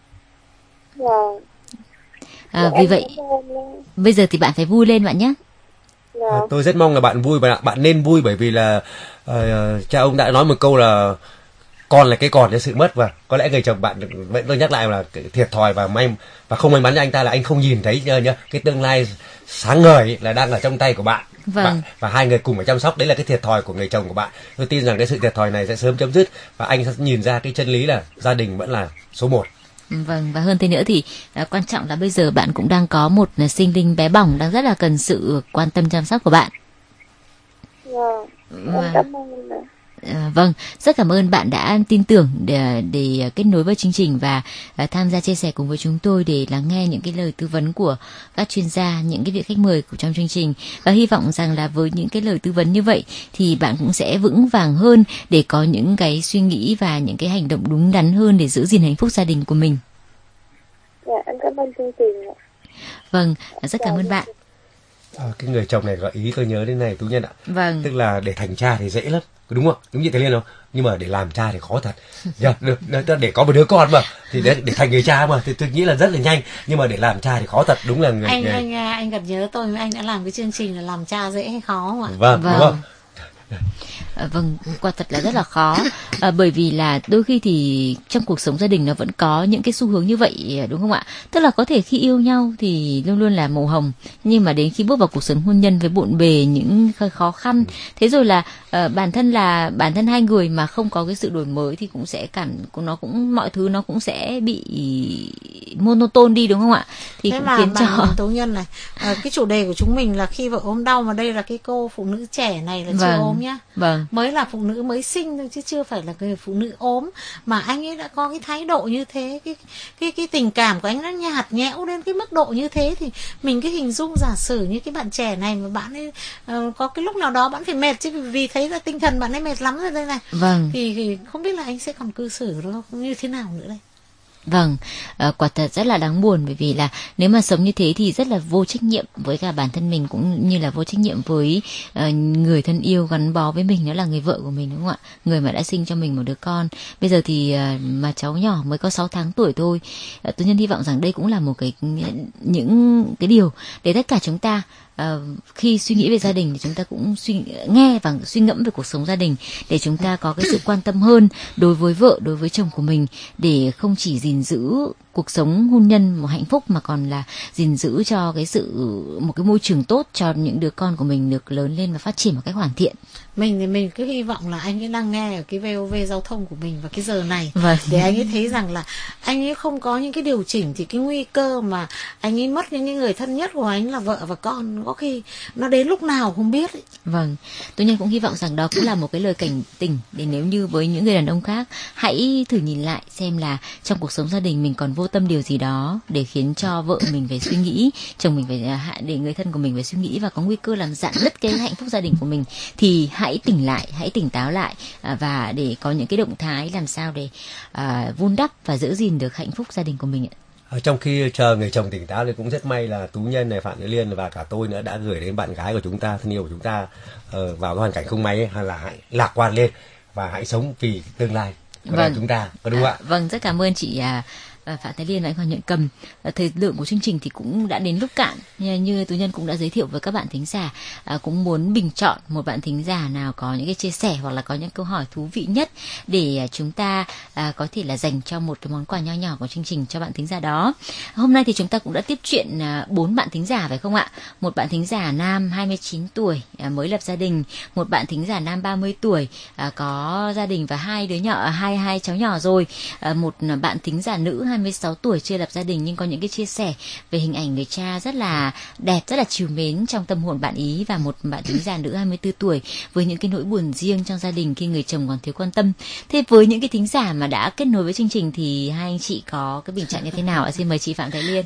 Wow. À, vì vậy bây giờ thì bạn phải vui lên bạn nhé. À, tôi rất mong là bạn vui, và bạn nên vui, bởi vì là uh, cha ông đã nói một câu là con là cái còn cho sự mất, và có lẽ người chồng bạn vẫn tôi nhắc lại là thiệt thòi và may và không may mắn cho anh ta là anh không nhìn thấy nhá, nhá cái tương lai sáng ngời là đang ở trong tay của bạn. Vâng. Và, và hai người cùng phải chăm sóc, đấy là cái thiệt thòi của người chồng của bạn. Tôi tin rằng cái sự thiệt thòi này sẽ sớm chấm dứt và anh sẽ nhìn ra cái chân lý là gia đình vẫn là số một. Vâng, và hơn thế nữa thì à, quan trọng là bây giờ bạn cũng đang có một sinh linh bé bỏng đang rất là cần sự quan tâm chăm sóc của bạn. Vâng, em cảm ơn. À, vâng, rất cảm ơn bạn đã tin tưởng để, để kết nối với chương trình và à, tham gia chia sẻ cùng với chúng tôi để lắng nghe những cái lời tư vấn của các chuyên gia, những cái vị khách mời của trong chương trình, và hy vọng rằng là với những cái lời tư vấn như vậy thì bạn cũng sẽ vững vàng hơn để có những cái suy nghĩ và những cái hành động đúng đắn hơn để giữ gìn hạnh phúc gia đình của mình. Dạ, em cảm ơn chương trình ạ. Vâng, rất cảm ơn bạn. À, cái người chồng này gợi ý tôi nhớ đến này Tú Nhân ạ. Vâng. Tức là để thành cha thì dễ lắm, đúng không? Đúng như thầy Liên không? Nhưng mà để làm cha thì khó thật. Dạ, được, để có một đứa con mà thì để, để thành người cha mà thì tôi nghĩ là rất là nhanh, nhưng mà để làm cha thì khó thật, đúng là người anh người... anh anh gặp nhớ tôi, anh đã làm cái chương trình là làm cha dễ hay khó không ạ? Vâng, vâng. Đúng không? À, vâng, quả thật là rất là khó, à, bởi vì là đôi khi thì trong cuộc sống gia đình nó vẫn có những cái xu hướng như vậy, đúng không ạ? Tức là có thể khi yêu nhau thì luôn luôn là màu hồng, nhưng mà đến khi bước vào cuộc sống hôn nhân với bộn bề những khó khăn, thế rồi là uh, bản thân là bản thân hai người mà không có cái sự đổi mới thì cũng sẽ cảm nó cũng mọi thứ nó cũng sẽ bị monotone đi, đúng không ạ? Thì thế cũng mà khiến cho Tố Nhân này, à, cái chủ đề của chúng mình là khi vợ ốm đau, mà đây là cái cô phụ nữ trẻ này là chưa vâng. ốm nhá. Vâng. Mới là phụ nữ mới sinh thôi chứ chưa phải là người phụ nữ ốm, mà anh ấy đã có cái thái độ như thế, cái cái cái tình cảm của anh nó nhạt nhẽo đến cái mức độ như thế, thì mình cứ hình dung giả sử như cái bạn trẻ này mà bạn ấy uh, có cái lúc nào đó bạn phải mệt chứ, vì thấy là tinh thần bạn ấy mệt lắm rồi đây này. Vâng. Thì, thì không biết là anh sẽ còn cư xử nó như thế nào nữa đây. Vâng, uh, quả thật rất là đáng buồn, bởi vì là nếu mà sống như thế thì rất là vô trách nhiệm với cả bản thân mình, cũng như là vô trách nhiệm với uh, người thân yêu gắn bó với mình, đó là người vợ của mình, đúng không ạ? Người mà đã sinh cho mình một đứa con. Bây giờ thì uh, mà cháu nhỏ mới có sáu tháng tuổi thôi. Uh, tôi nhân hy vọng rằng đây cũng là một cái những cái điều để tất cả chúng ta Uh, khi suy nghĩ về gia đình thì chúng ta cũng suy nghe và suy ngẫm về cuộc sống gia đình, để chúng ta có cái sự quan tâm hơn đối với vợ, đối với chồng của mình, để không chỉ gìn giữ cuộc sống hôn nhân một hạnh phúc mà còn là gìn giữ cho cái sự một cái môi trường tốt cho những đứa con của mình được lớn lên và phát triển một cách hoàn thiện. Mình thì mình cứ hy vọng là anh ấy đang nghe ở cái vê o vê giao thông của mình vào cái giờ này, vâng. để anh ấy thấy rằng là anh ấy không có những cái điều chỉnh thì cái nguy cơ mà anh ấy mất những cái người thân nhất của anh là vợ và con có khi nó đến lúc nào không biết ấy. Vâng, tôi nhân cũng hy vọng rằng đó cũng là một cái lời cảnh tỉnh, để nếu như với những người đàn ông khác, hãy thử nhìn lại xem là trong cuộc sống gia đình mình còn vô tâm điều gì đó để khiến cho vợ mình phải suy nghĩ, chồng mình phải để người thân của mình phải suy nghĩ và có nguy cơ làm rạn nứt cái hạnh phúc gia đình của mình, thì hãy tỉnh lại, hãy tỉnh táo lại, và để có những cái động thái làm sao để à, vun đắp và giữ gìn được hạnh phúc gia đình của mình ạ. Ở trong khi chờ người chồng tỉnh táo thì cũng rất may là Tú Nhân này, Phạm Thị Liên và cả tôi nữa đã gửi đến bạn gái của chúng ta, thân yêu của chúng ta, uh, vào cái hoàn cảnh không may ấy, hay là hãy lạc quan lên và hãy sống vì tương lai của vâng. chúng ta, có đúng không à, ạ? Vâng, rất cảm ơn chị à, Phạm Thái Liên và anh Hoàng Nhuận Cầm. Thời lượng của chương trình thì cũng đã đến lúc cạn, như Tú Nhân cũng đã giới thiệu với các bạn thính giả, à, cũng muốn bình chọn một bạn thính giả nào có những cái chia sẻ hoặc là có những câu hỏi thú vị nhất để chúng ta à, có thể là dành cho một cái món quà nho nhỏ của chương trình cho bạn thính giả đó. Hôm nay thì chúng ta cũng đã tiếp chuyện bốn à, bạn thính giả phải không ạ? Một bạn thính giả nam hai mươi chín tuổi, à, mới lập gia đình, một bạn thính giả nam ba mươi tuổi, à, có gia đình và hai đứa nhỏ, hai hai cháu nhỏ rồi, à, một bạn thính giả nữ hai mươi sáu tuổi chưa lập gia đình nhưng có những cái chia sẻ về hình ảnh người cha rất là đẹp, rất là trìu mến trong tâm hồn bạn ý, và một bạn thính giả nữ hai mươi tư tuổi với những cái nỗi buồn riêng trong gia đình khi người chồng còn thiếu quan tâm. Thế với những cái thính giả mà đã kết nối với chương trình thì hai anh chị có cái bình chọn như thế nào ạ? Xin mời chị Phạm Thái Liên.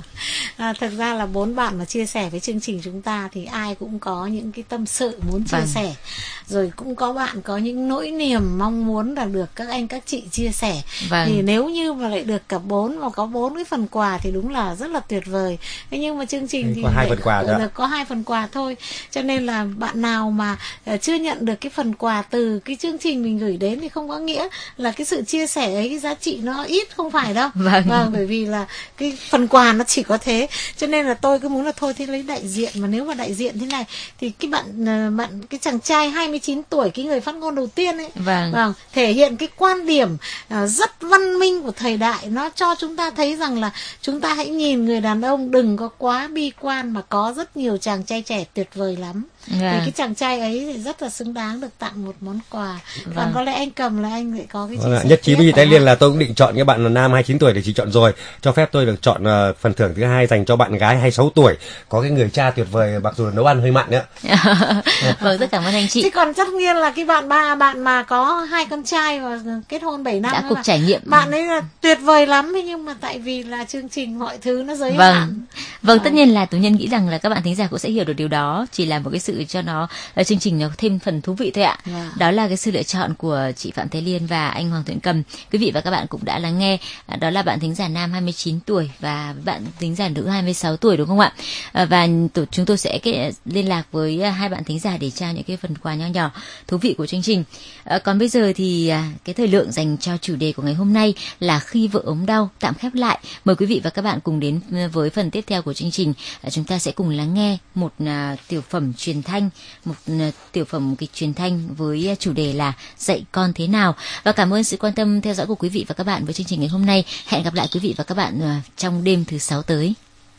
À, thật ra là bốn bạn mà chia sẻ với chương trình chúng ta thì ai cũng có những cái tâm sự muốn chia vâng. sẻ, rồi cũng có bạn có những nỗi niềm mong muốn là được các anh các chị chia sẻ. Vâng. Thì nếu như mà lại được cả bốn mà có bốn cái phần quà thì đúng là rất là tuyệt vời. Thế nhưng mà chương trình thì có hai phần quà là có hai phần quà thôi, cho nên là bạn nào mà uh, chưa nhận được cái phần quà từ cái chương trình mình gửi đến thì không có nghĩa là cái sự chia sẻ ấy cái giá trị nó ít, không phải đâu. Vâng. Vâng, bởi vì là cái phần quà nó chỉ có thế, cho nên là tôi cứ muốn là thôi thì lấy đại diện, mà nếu mà đại diện thế này thì cái bạn bạn cái chàng trai hai mươi chín tuổi, cái người phát ngôn đầu tiên ấy, vâng. Vâng, thể hiện cái quan điểm uh, rất văn minh của thời đại, nó cho chúng ta thấy rằng là chúng ta hãy nhìn người đàn ông đừng có quá bi quan, mà có rất nhiều chàng trai trẻ tuyệt vời lắm. Thì cái chàng trai ấy thì rất là xứng đáng được tặng một món quà. Vâng. Còn có lẽ anh Cầm là anh lại có cái vâng, nhất trí với chị Thái Liên là tôi cũng định chọn cái bạn nam hai mươi chín tuổi để chị chọn rồi. Cho phép tôi được chọn uh, phần thưởng thứ hai dành cho bạn gái hai mươi sáu tuổi, có cái người cha tuyệt vời mặc dù là nấu ăn hơi mặn nữa. Vâng, rất cảm ơn anh chị. Chứ còn tất nhiên là cái bạn ba bạn mà có hai con trai và kết hôn bảy năm đã cuộc trải nghiệm, bạn ấy là tuyệt vời lắm, nhưng mà tại vì là chương trình mọi thứ nó giới vâng. hạn. Vâng, tất nhiên là Tú Nhân nghĩ rằng là các bạn thính giả cũng sẽ hiểu được điều đó, chỉ là một cái sự cho nó chương trình nó thêm phần thú vị thôi ạ. Vâng. Đó là cái sự lựa chọn của chị Phạm Thái Liên và anh Hoàng Thuận Cầm. Quý vị và các bạn cũng đã lắng nghe, đó là bạn thính giả nam hai mươi chín tuổi và bạn thính giả nữ hai mươi sáu tuổi, đúng không ạ? Và chúng tôi sẽ liên lạc với hai bạn thính giả để trao những cái phần quà nho nhỏ thú vị của chương trình. Còn bây giờ thì cái thời lượng dành cho chủ đề của ngày hôm nay là khi vợ ốm đau tạm khép lại. Mời quý vị và các bạn cùng đến với phần tiếp theo của chương trình. Chúng ta sẽ cùng lắng nghe một uh, tiểu phẩm truyền thanh, một uh, tiểu phẩm kịch truyền thanh với chủ đề là dạy con thế nào. Và cảm ơn sự quan tâm theo dõi của quý vị và các bạn với chương trình ngày hôm nay. Hẹn gặp lại quý vị và các bạn uh, trong đêm thứ sáu tới.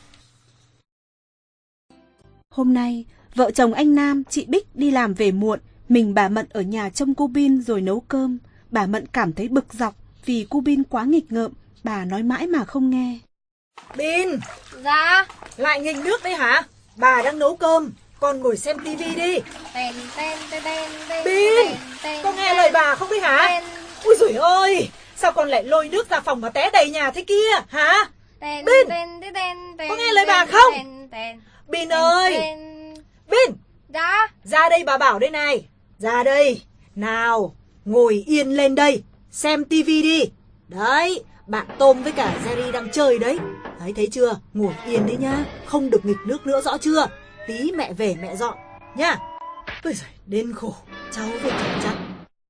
Hôm nay, vợ chồng anh Nam, chị Bích đi làm về muộn, mình bà Mận ở nhà trông cô Bin rồi nấu cơm. Bà Mận cảm thấy bực dọc vì cô Bin quá nghịch ngợm, bà nói mãi mà không nghe. Bin! Dạ? Lại nghịch nước đấy hả? Bà đang nấu cơm, con ngồi xem tivi đi. Tên, tên, tên, tên, tên, Bin! Con nghe lời bà không đấy hả? Tên. Ui giời ơi! Sao con lại lôi nước ra phòng mà té đầy nhà thế kia hả? Tên, Bin! tên, tên, tên, có nghe lời bà không? Tên, tên, Bin tên, ơi! tên. Bin! Dạ? Ra đây bà bảo đây này. Ra đây. Nào, ngồi yên lên đây. Xem tivi đi. Đấy, bạn Tôm với cả Jerry đang chơi đấy. Đấy, thấy chưa? Ngồi yên đấy nhá. Không được nghịch nước nữa, rõ chưa? Tí mẹ về mẹ dọn nhá. Ôi giời, đến khổ. Cháu phải chồng chắc.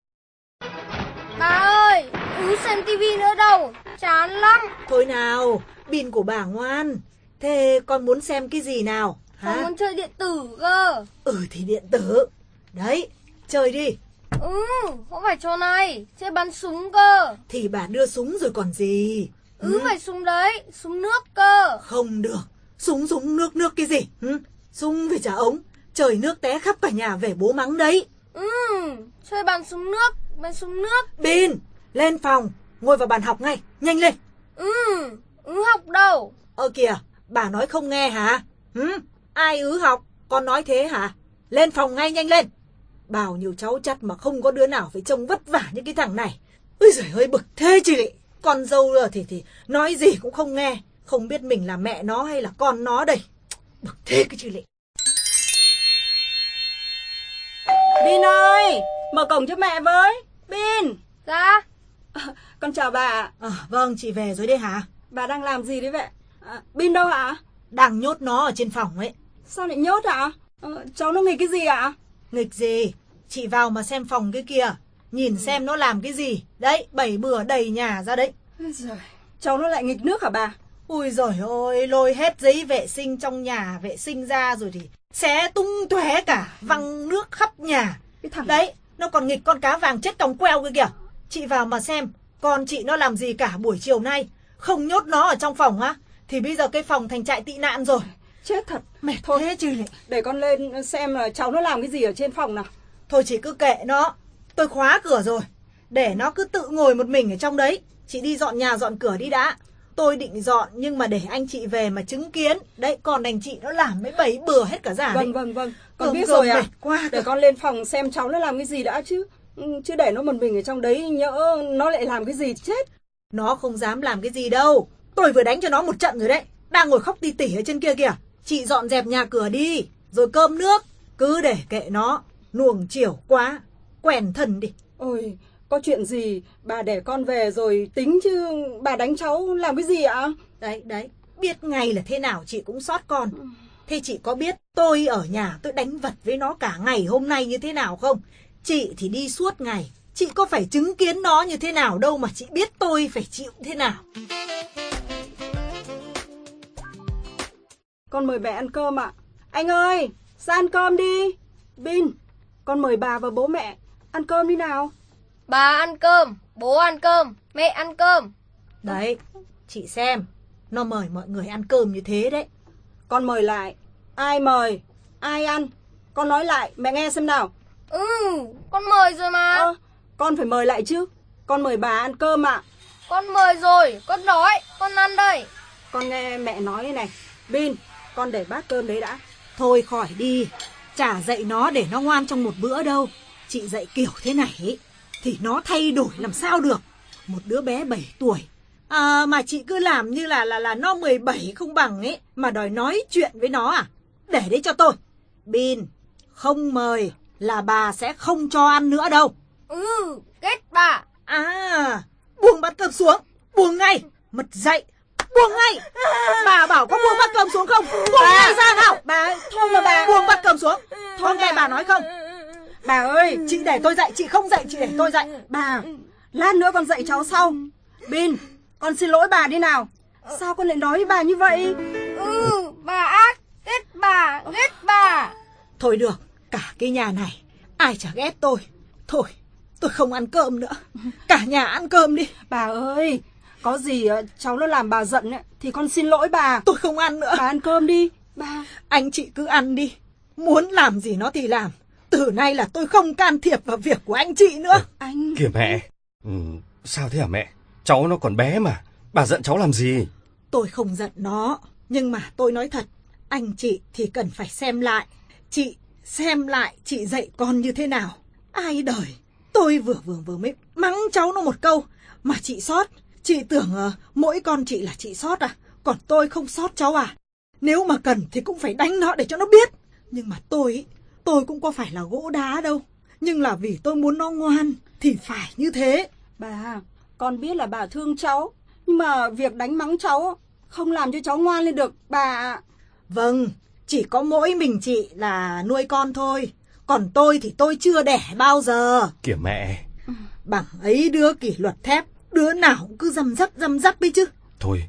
Bà ơi, cứ xem tivi nữa đâu. Chán lắm. Thôi nào, Bin của bà ngoan. Thế con muốn xem cái gì nào? Hả? Con muốn chơi điện tử cơ. Ừ thì điện tử. Đấy, chơi đi. Ừ, không phải trò này, chơi bắn súng cơ. Thì bà đưa súng rồi còn gì. Ừ, ừ. Phải súng đấy, súng nước cơ. Không được, súng súng nước nước cái gì. Ừ? Súng phải trả ống, trời nước té khắp cả nhà về bố mắng đấy. Ừ, chơi bắn súng nước, bắn súng nước. Bin, lên phòng, ngồi vào bàn học ngay, nhanh lên. Ừ, ừ học đâu. Ơ kìa, bà nói không nghe hả? Ừ? Ai ứ học, con nói thế hả? Lên phòng ngay, nhanh lên. Bao nhiêu cháu chắt mà không có đứa nào phải trông vất vả như cái thằng này. Ôi giời ơi, bực thế chị lị. Con dâu thì, thì nói gì cũng không nghe. Không biết mình là mẹ nó hay là con nó đây. Bực thế cái chị lị. Bin ơi, mở cổng cho mẹ với. Bin. Dạ. À, con chào bà. À, vâng, chị về rồi đấy hả? Bà đang làm gì đấy vậy? À, Bin đâu hả? Đang nhốt nó ở trên phòng ấy. Sao lại nhốt hả? À, cháu nó nghịch cái gì ạ? Nghịch gì? Chị vào mà xem phòng cái kia. Nhìn ừ. xem nó làm cái gì. Đấy, bảy bừa đầy nhà ra đấy. Rồi, cháu nó lại nghịch nước hả bà? Ui giời ơi, lôi hết giấy vệ sinh trong nhà, vệ sinh ra rồi thì xé tung tóe cả, văng nước khắp nhà. Cái thằng... Đấy, nó còn nghịch con cá vàng chết còng queo kia kìa. Chị vào mà xem, con chị nó làm gì cả buổi chiều nay. Không nhốt nó ở trong phòng á, thì bây giờ cái phòng thành trại tị nạn rồi. Chết thật. Mệt thôi thế chứ. Để con lên xem là cháu nó làm cái gì ở trên phòng nào. Thôi chị cứ kệ nó. Tôi khóa cửa rồi. Để nó cứ tự ngồi một mình ở trong đấy. Chị đi dọn nhà dọn cửa đi đã. Tôi định dọn nhưng mà để anh chị về mà chứng kiến. Đấy, còn đành chị nó làm mấy bấy bừa hết cả giả. Vâng, đấy. vâng, vâng. Con Cơm biết rồi à. Quá để con lên phòng xem cháu nó làm cái gì đã chứ. Chứ để nó một mình ở trong đấy nhỡ nó lại làm cái gì chết. Nó không dám làm cái gì đâu. Tôi vừa đánh cho nó một trận rồi đấy. Đang ngồi khóc tỉ tỉ ở trên kia kìa. Chị dọn dẹp nhà cửa đi. Rồi cơm nước. Cứ để kệ nó. Nuông chiều quá. Quèn thần đi. Ôi, có chuyện gì bà để con về rồi tính chứ. Bà đánh cháu làm cái gì ạ? Đấy, đấy. Biết ngay là thế nào chị cũng sót con. Thế chị có biết tôi ở nhà tôi đánh vật với nó cả ngày hôm nay như thế nào không? Chị thì đi suốt ngày. Chị có phải chứng kiến nó như thế nào đâu mà chị biết tôi phải chịu thế nào. Con mời mẹ ăn cơm ạ. Anh ơi, ra ăn cơm đi. Bin, con mời bà và bố mẹ ăn cơm đi nào. Bà ăn cơm, bố ăn cơm, mẹ ăn cơm. Đấy, chị xem. Nó mời mọi người ăn cơm như thế đấy. Con mời lại. Ai mời, ai ăn. con nói lại, mẹ nghe xem nào. Ừ, con mời rồi mà. Ờ, con phải mời lại chứ. Con mời bà ăn cơm ạ. À. Con mời rồi, con đói, con ăn đây. Con nghe mẹ nói đây này. Bin, con để bát cơm đấy đã. Thôi khỏi đi, chả dạy nó để nó ngoan trong một bữa đâu. Chị dạy kiểu thế này ấy, thì nó thay đổi làm sao được. Một đứa bé bảy tuổi à, mà chị cứ làm như là là là nó mười bảy không bằng ấy, mà đòi nói chuyện với nó à? Để đấy cho tôi. Bin, không mời là bà sẽ không cho ăn nữa đâu. Ừ, ghét bà. À, buông bát cơm xuống, buông ngay. Mật dậy, buông ngay. Bà bảo có buông bát cơm xuống không? Buông ngay ra nào. Bà, thôi mà bà. Buông bát cơm xuống. Thôi nghe bà nói không? Bà ơi, chị để tôi dạy, chị không dạy, chị để tôi dạy. Bà, lát nữa con dạy cháu sau. Bin, con xin lỗi bà đi nào. Sao con lại nói với bà như vậy? Ừ, bà ác, ghét bà, ghét bà. Thôi được, cả cái nhà này ai chả ghét tôi. Thôi, tôi không ăn cơm nữa. Cả nhà ăn cơm đi. Bà ơi, có gì cháu nó làm bà giận ấy, thì con xin lỗi bà. Tôi không ăn nữa. Bà ăn cơm đi. Bà, anh chị cứ ăn đi. Muốn làm gì nó thì làm. Từ nay là tôi không can thiệp vào việc của anh chị nữa. Ừ, anh... Kìa mẹ, ừ, sao thế hả mẹ? Cháu nó còn bé mà, bà giận cháu làm gì? Tôi không giận nó, nhưng mà tôi nói thật, anh chị thì cần phải xem lại. Chị xem lại chị dạy con như thế nào. Ai đời, tôi vừa vừa vừa mới mắng cháu nó một câu mà chị sót. Chị tưởng uh, mỗi con chị là chị sót à, còn tôi không sót cháu à? Nếu mà cần thì cũng phải đánh nó để cho nó biết. Nhưng mà tôi, tôi cũng có phải là gỗ đá đâu. Nhưng là vì tôi muốn nó ngoan thì phải như thế. Bà, con biết là bà thương cháu, nhưng mà việc đánh mắng cháu không làm cho cháu ngoan lên được, bà. Vâng, chỉ có mỗi mình chị là nuôi con thôi. Còn tôi thì tôi chưa đẻ bao giờ. Kìa mẹ. Bằng ấy đứa kỷ luật thép, đứa nào cũng cứ răm rắp răm rắp ấy chứ. Thôi,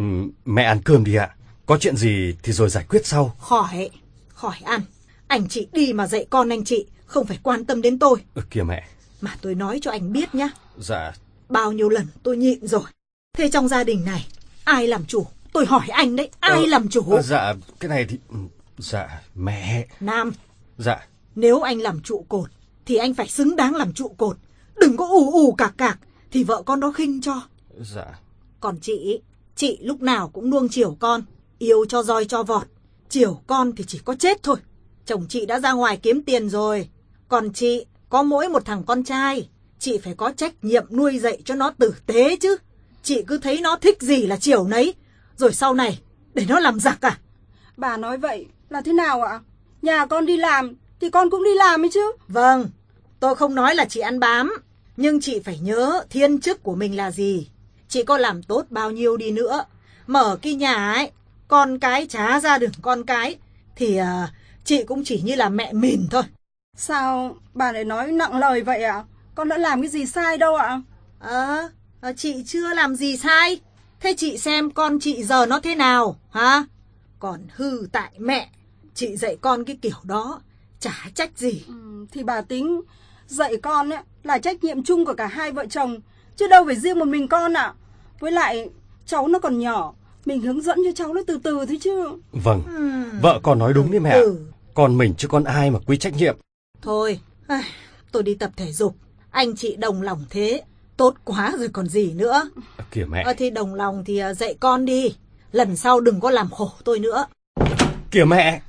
mẹ ăn cơm đi ạ. Có chuyện gì thì rồi giải quyết sau. Khỏi, khỏi ăn. Anh chị đi mà dạy con anh chị, không phải quan tâm đến tôi. Ừ, kìa mẹ. Mà tôi nói cho anh biết nhá. Dạ. Bao nhiêu lần tôi nhịn rồi. Thế trong gia đình này, ai làm chủ? Tôi hỏi anh đấy, ai ờ, làm chủ? À, dạ, cái này thì... Dạ, mẹ. Nam. Dạ. Nếu anh làm trụ cột, thì anh phải xứng đáng làm trụ cột. Đừng có ù ù cạc cạc, thì vợ con đó khinh cho. Dạ. Còn chị, chị lúc nào cũng nuông chiều con, yêu cho roi cho vọt. Chiều con thì chỉ có chết thôi. Chồng chị đã ra ngoài kiếm tiền rồi. Còn chị, có mỗi một thằng con trai. Chị phải có trách nhiệm nuôi dạy cho nó tử tế chứ. Chị cứ thấy nó thích gì là chiều nấy. Rồi sau này, để nó làm giặc à? Bà nói vậy là thế nào ạ? Nhà con đi làm thì con cũng đi làm ấy chứ. Vâng, tôi không nói là chị ăn bám. Nhưng chị phải nhớ thiên chức của mình là gì. Chị có làm tốt bao nhiêu đi nữa, mở cái nhà ấy, con cái chả ra được con cái, thì uh, chị cũng chỉ như là mẹ mình thôi. Sao bà lại nói nặng lời vậy ạ? Con đã làm cái gì sai đâu ạ? Ờ, à, chị chưa làm gì sai. Thế chị xem con chị giờ nó thế nào, hả? Còn hư tại mẹ. Chị dạy con cái kiểu đó, chả trách gì. Ừ, thì bà tính dạy con ấy là trách nhiệm chung của cả hai vợ chồng, chứ đâu phải riêng một mình con ạ. À. Với lại cháu nó còn nhỏ, mình hướng dẫn cho cháu nó từ từ thôi chứ. Vâng, ừ. Vợ con nói đúng đấy mẹ. Ừ. Con mình chứ con ai mà quy trách nhiệm. Thôi, tôi đi tập thể dục. Anh chị đồng lòng thế, tốt quá rồi còn gì nữa. À, kìa mẹ. Ờ thì đồng lòng thì dạy con đi. Lần sau đừng có làm khổ tôi nữa. Kìa mẹ.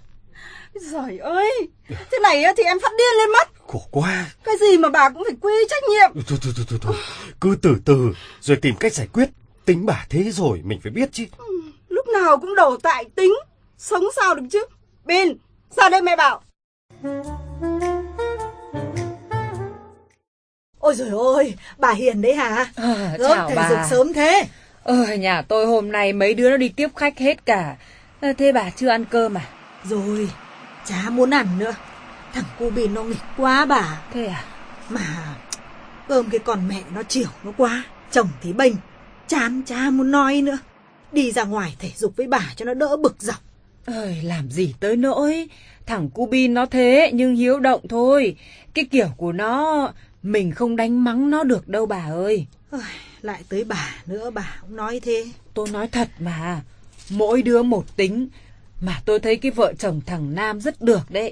Giời ơi, thế này thì em phát điên lên mất. Khổ quá. Cái gì mà bà cũng phải quy trách nhiệm. Thôi thôi thôi thôi, thôi. Cứ từ từ rồi tìm cách giải quyết. Tính bà thế rồi mình phải biết chứ. Ừ, lúc nào cũng đổ tại tính. Sống sao được chứ. Bin, ra đây mẹ bảo. Ôi giời ơi, bà Hiền đấy hả? À, Rốt chào thể bà. dục sớm thế. Ờ, nhà tôi hôm nay mấy đứa nó đi tiếp khách hết cả. Thế bà chưa ăn cơm à? Rồi, chả muốn ăn nữa. Thằng cô Bin nó nghịch quá bà. Thế à? Mà cơm cái con mẹ nó chiều nó quá. Chồng thì bênh, chán chả muốn nói nữa. Đi ra ngoài thể dục với bà cho nó đỡ bực dọc. Ơi, làm gì tới nỗi. Thằng cu Bin nó thế nhưng hiếu động thôi. Cái kiểu của nó mình không đánh mắng nó được đâu bà ơi. Ôi, lại tới bà nữa, bà cũng nói thế. Tôi nói thật mà, mỗi đứa một tính. Mà tôi thấy cái vợ chồng thằng Nam rất được đấy.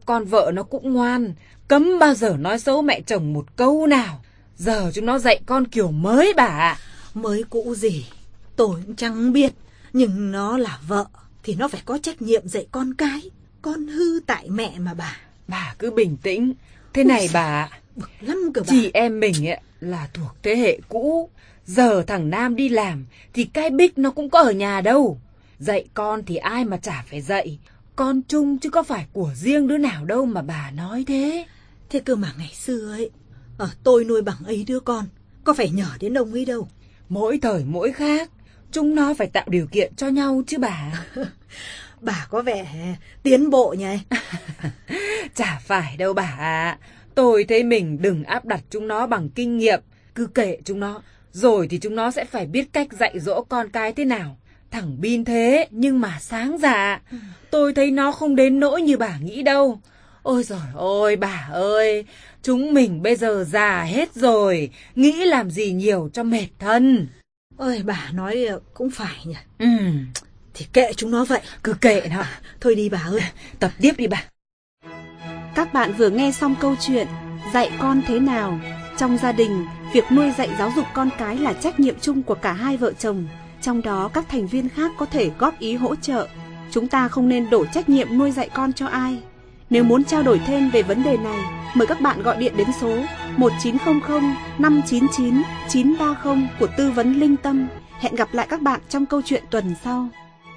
con vợ nó cũng ngoan, cấm bao giờ nói xấu mẹ chồng một câu nào. Giờ chúng nó dạy con kiểu mới bà ạ. Mới cũ gì, tôi cũng chẳng biết. Nhưng nó là vợ thì nó phải có trách nhiệm dạy con cái. Con hư tại mẹ mà bà. Bà cứ bình tĩnh. Thế này bà ạ, bực lắm cơ bà. Chị em mình ấy là thuộc thế hệ cũ. Giờ thằng Nam đi làm thì cái Bích nó cũng có ở nhà đâu. Dạy con thì ai mà chả phải dạy. Con chung chứ có phải của riêng đứa nào đâu mà bà nói thế. Thế cơ mà ngày xưa ấy, ở tôi nuôi bằng ấy đứa con, có phải nhờ đến ông ấy đâu. Mỗi thời mỗi khác, chúng nó phải tạo điều kiện cho nhau chứ bà. Bà có vẻ tiến bộ nhỉ. Chả phải đâu bà ạ. Tôi thấy mình đừng áp đặt chúng nó bằng kinh nghiệm. Cứ kệ chúng nó, rồi thì chúng nó sẽ phải biết cách dạy dỗ con cái thế nào. Thằng Bin thế nhưng mà sáng dạ. ừ. Tôi thấy nó không đến nỗi như bà nghĩ đâu. Ôi giời ơi bà ơi, chúng mình bây giờ già hết rồi, nghĩ làm gì nhiều cho mệt thân. Ôi bà nói cũng phải nhỉ. Ừ. Thì kệ chúng nó vậy. Cứ kệ nó. Thôi đi bà ơi, tập tiếp đi bà. Các bạn vừa nghe xong câu chuyện Dạy con thế nào. Trong gia đình, việc nuôi dạy giáo dục con cái là trách nhiệm chung của cả hai vợ chồng. Trong đó các thành viên khác có thể góp ý hỗ trợ. Chúng ta không nên đổ trách nhiệm nuôi dạy con cho ai. Nếu muốn trao đổi thêm về vấn đề này, mời các bạn gọi điện đến số một chín không không năm chín chín chín ba không của tư vấn Linh Tâm. Hẹn gặp lại các bạn trong câu chuyện tuần sau.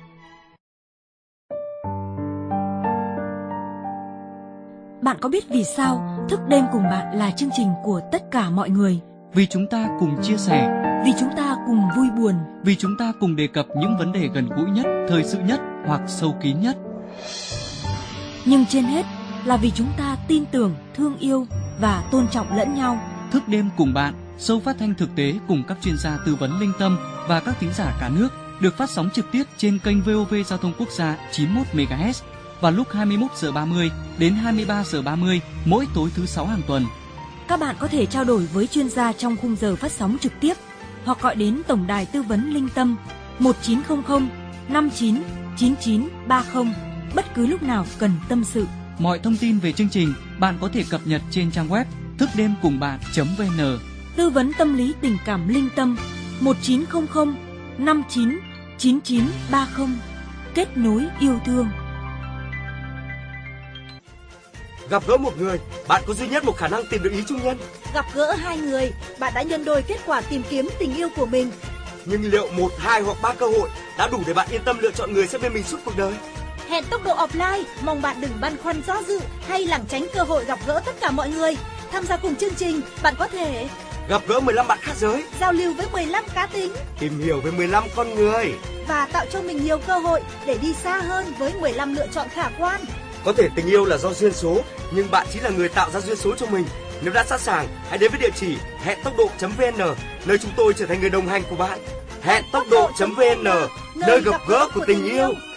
Bạn có biết vì sao Thức đêm cùng bạn là chương trình của tất cả mọi người? Vì chúng ta cùng chia sẻ, vì chúng ta cùng vui buồn, vì chúng ta cùng đề cập những vấn đề gần gũi nhất, thời sự nhất hoặc sâu kín nhất. Nhưng trên hết là vì chúng ta tin tưởng, thương yêu và tôn trọng lẫn nhau. Thức đêm cùng bạn, show phát thanh thực tế cùng các chuyên gia tư vấn Linh Tâm và các thính giả cả nước, được phát sóng trực tiếp trên kênh vê o vê Giao thông Quốc gia chín mươi mốt mê ga héc vào lúc hai mươi mốt giờ ba mươi đến hai mươi ba giờ ba mươi mỗi tối thứ sáu hàng tuần. Các bạn có thể trao đổi với chuyên gia trong khung giờ phát sóng trực tiếp hoặc gọi đến tổng đài tư vấn Linh Tâm một chín không không năm chín chín chín ba không bất cứ lúc nào cần tâm sự. Mọi thông tin về chương trình bạn có thể cập nhật trên trang web thức đêm cùng bạn chấm vn. Tư vấn tâm lý tình cảm Linh Tâm một chín không không năm chín chín chín ba không. Kết nối yêu thương. Gặp gỡ một người, bạn có duy nhất một khả năng tìm được ý chung nhân. Gặp gỡ hai người, bạn đã nhân đôi kết quả tìm kiếm tình yêu của mình. Nhưng liệu một, hai hoặc ba cơ hội đã đủ để bạn yên tâm lựa chọn người sẽ bên mình suốt cuộc đời? Hẹn tốc độ offline, mong bạn đừng băn khoăn do dự hay lảng tránh cơ hội gặp gỡ tất cả mọi người. Tham gia cùng chương trình, bạn có thể gặp gỡ mười lăm bạn khác giới, giao lưu với mười lăm cá tính, tìm hiểu về mười lăm con người và tạo cho mình nhiều cơ hội để đi xa hơn với mười lăm lựa chọn khả quan. Có thể tình yêu là do duyên số, nhưng bạn chính là người tạo ra duyên số cho mình. Nếu đã sẵn sàng, hãy đến với địa chỉ hẹn tốc độ chấm vn, nơi chúng tôi trở thành người đồng hành của bạn. Hẹn tốc độ chấm vn, nơi gặp gỡ của tình yêu.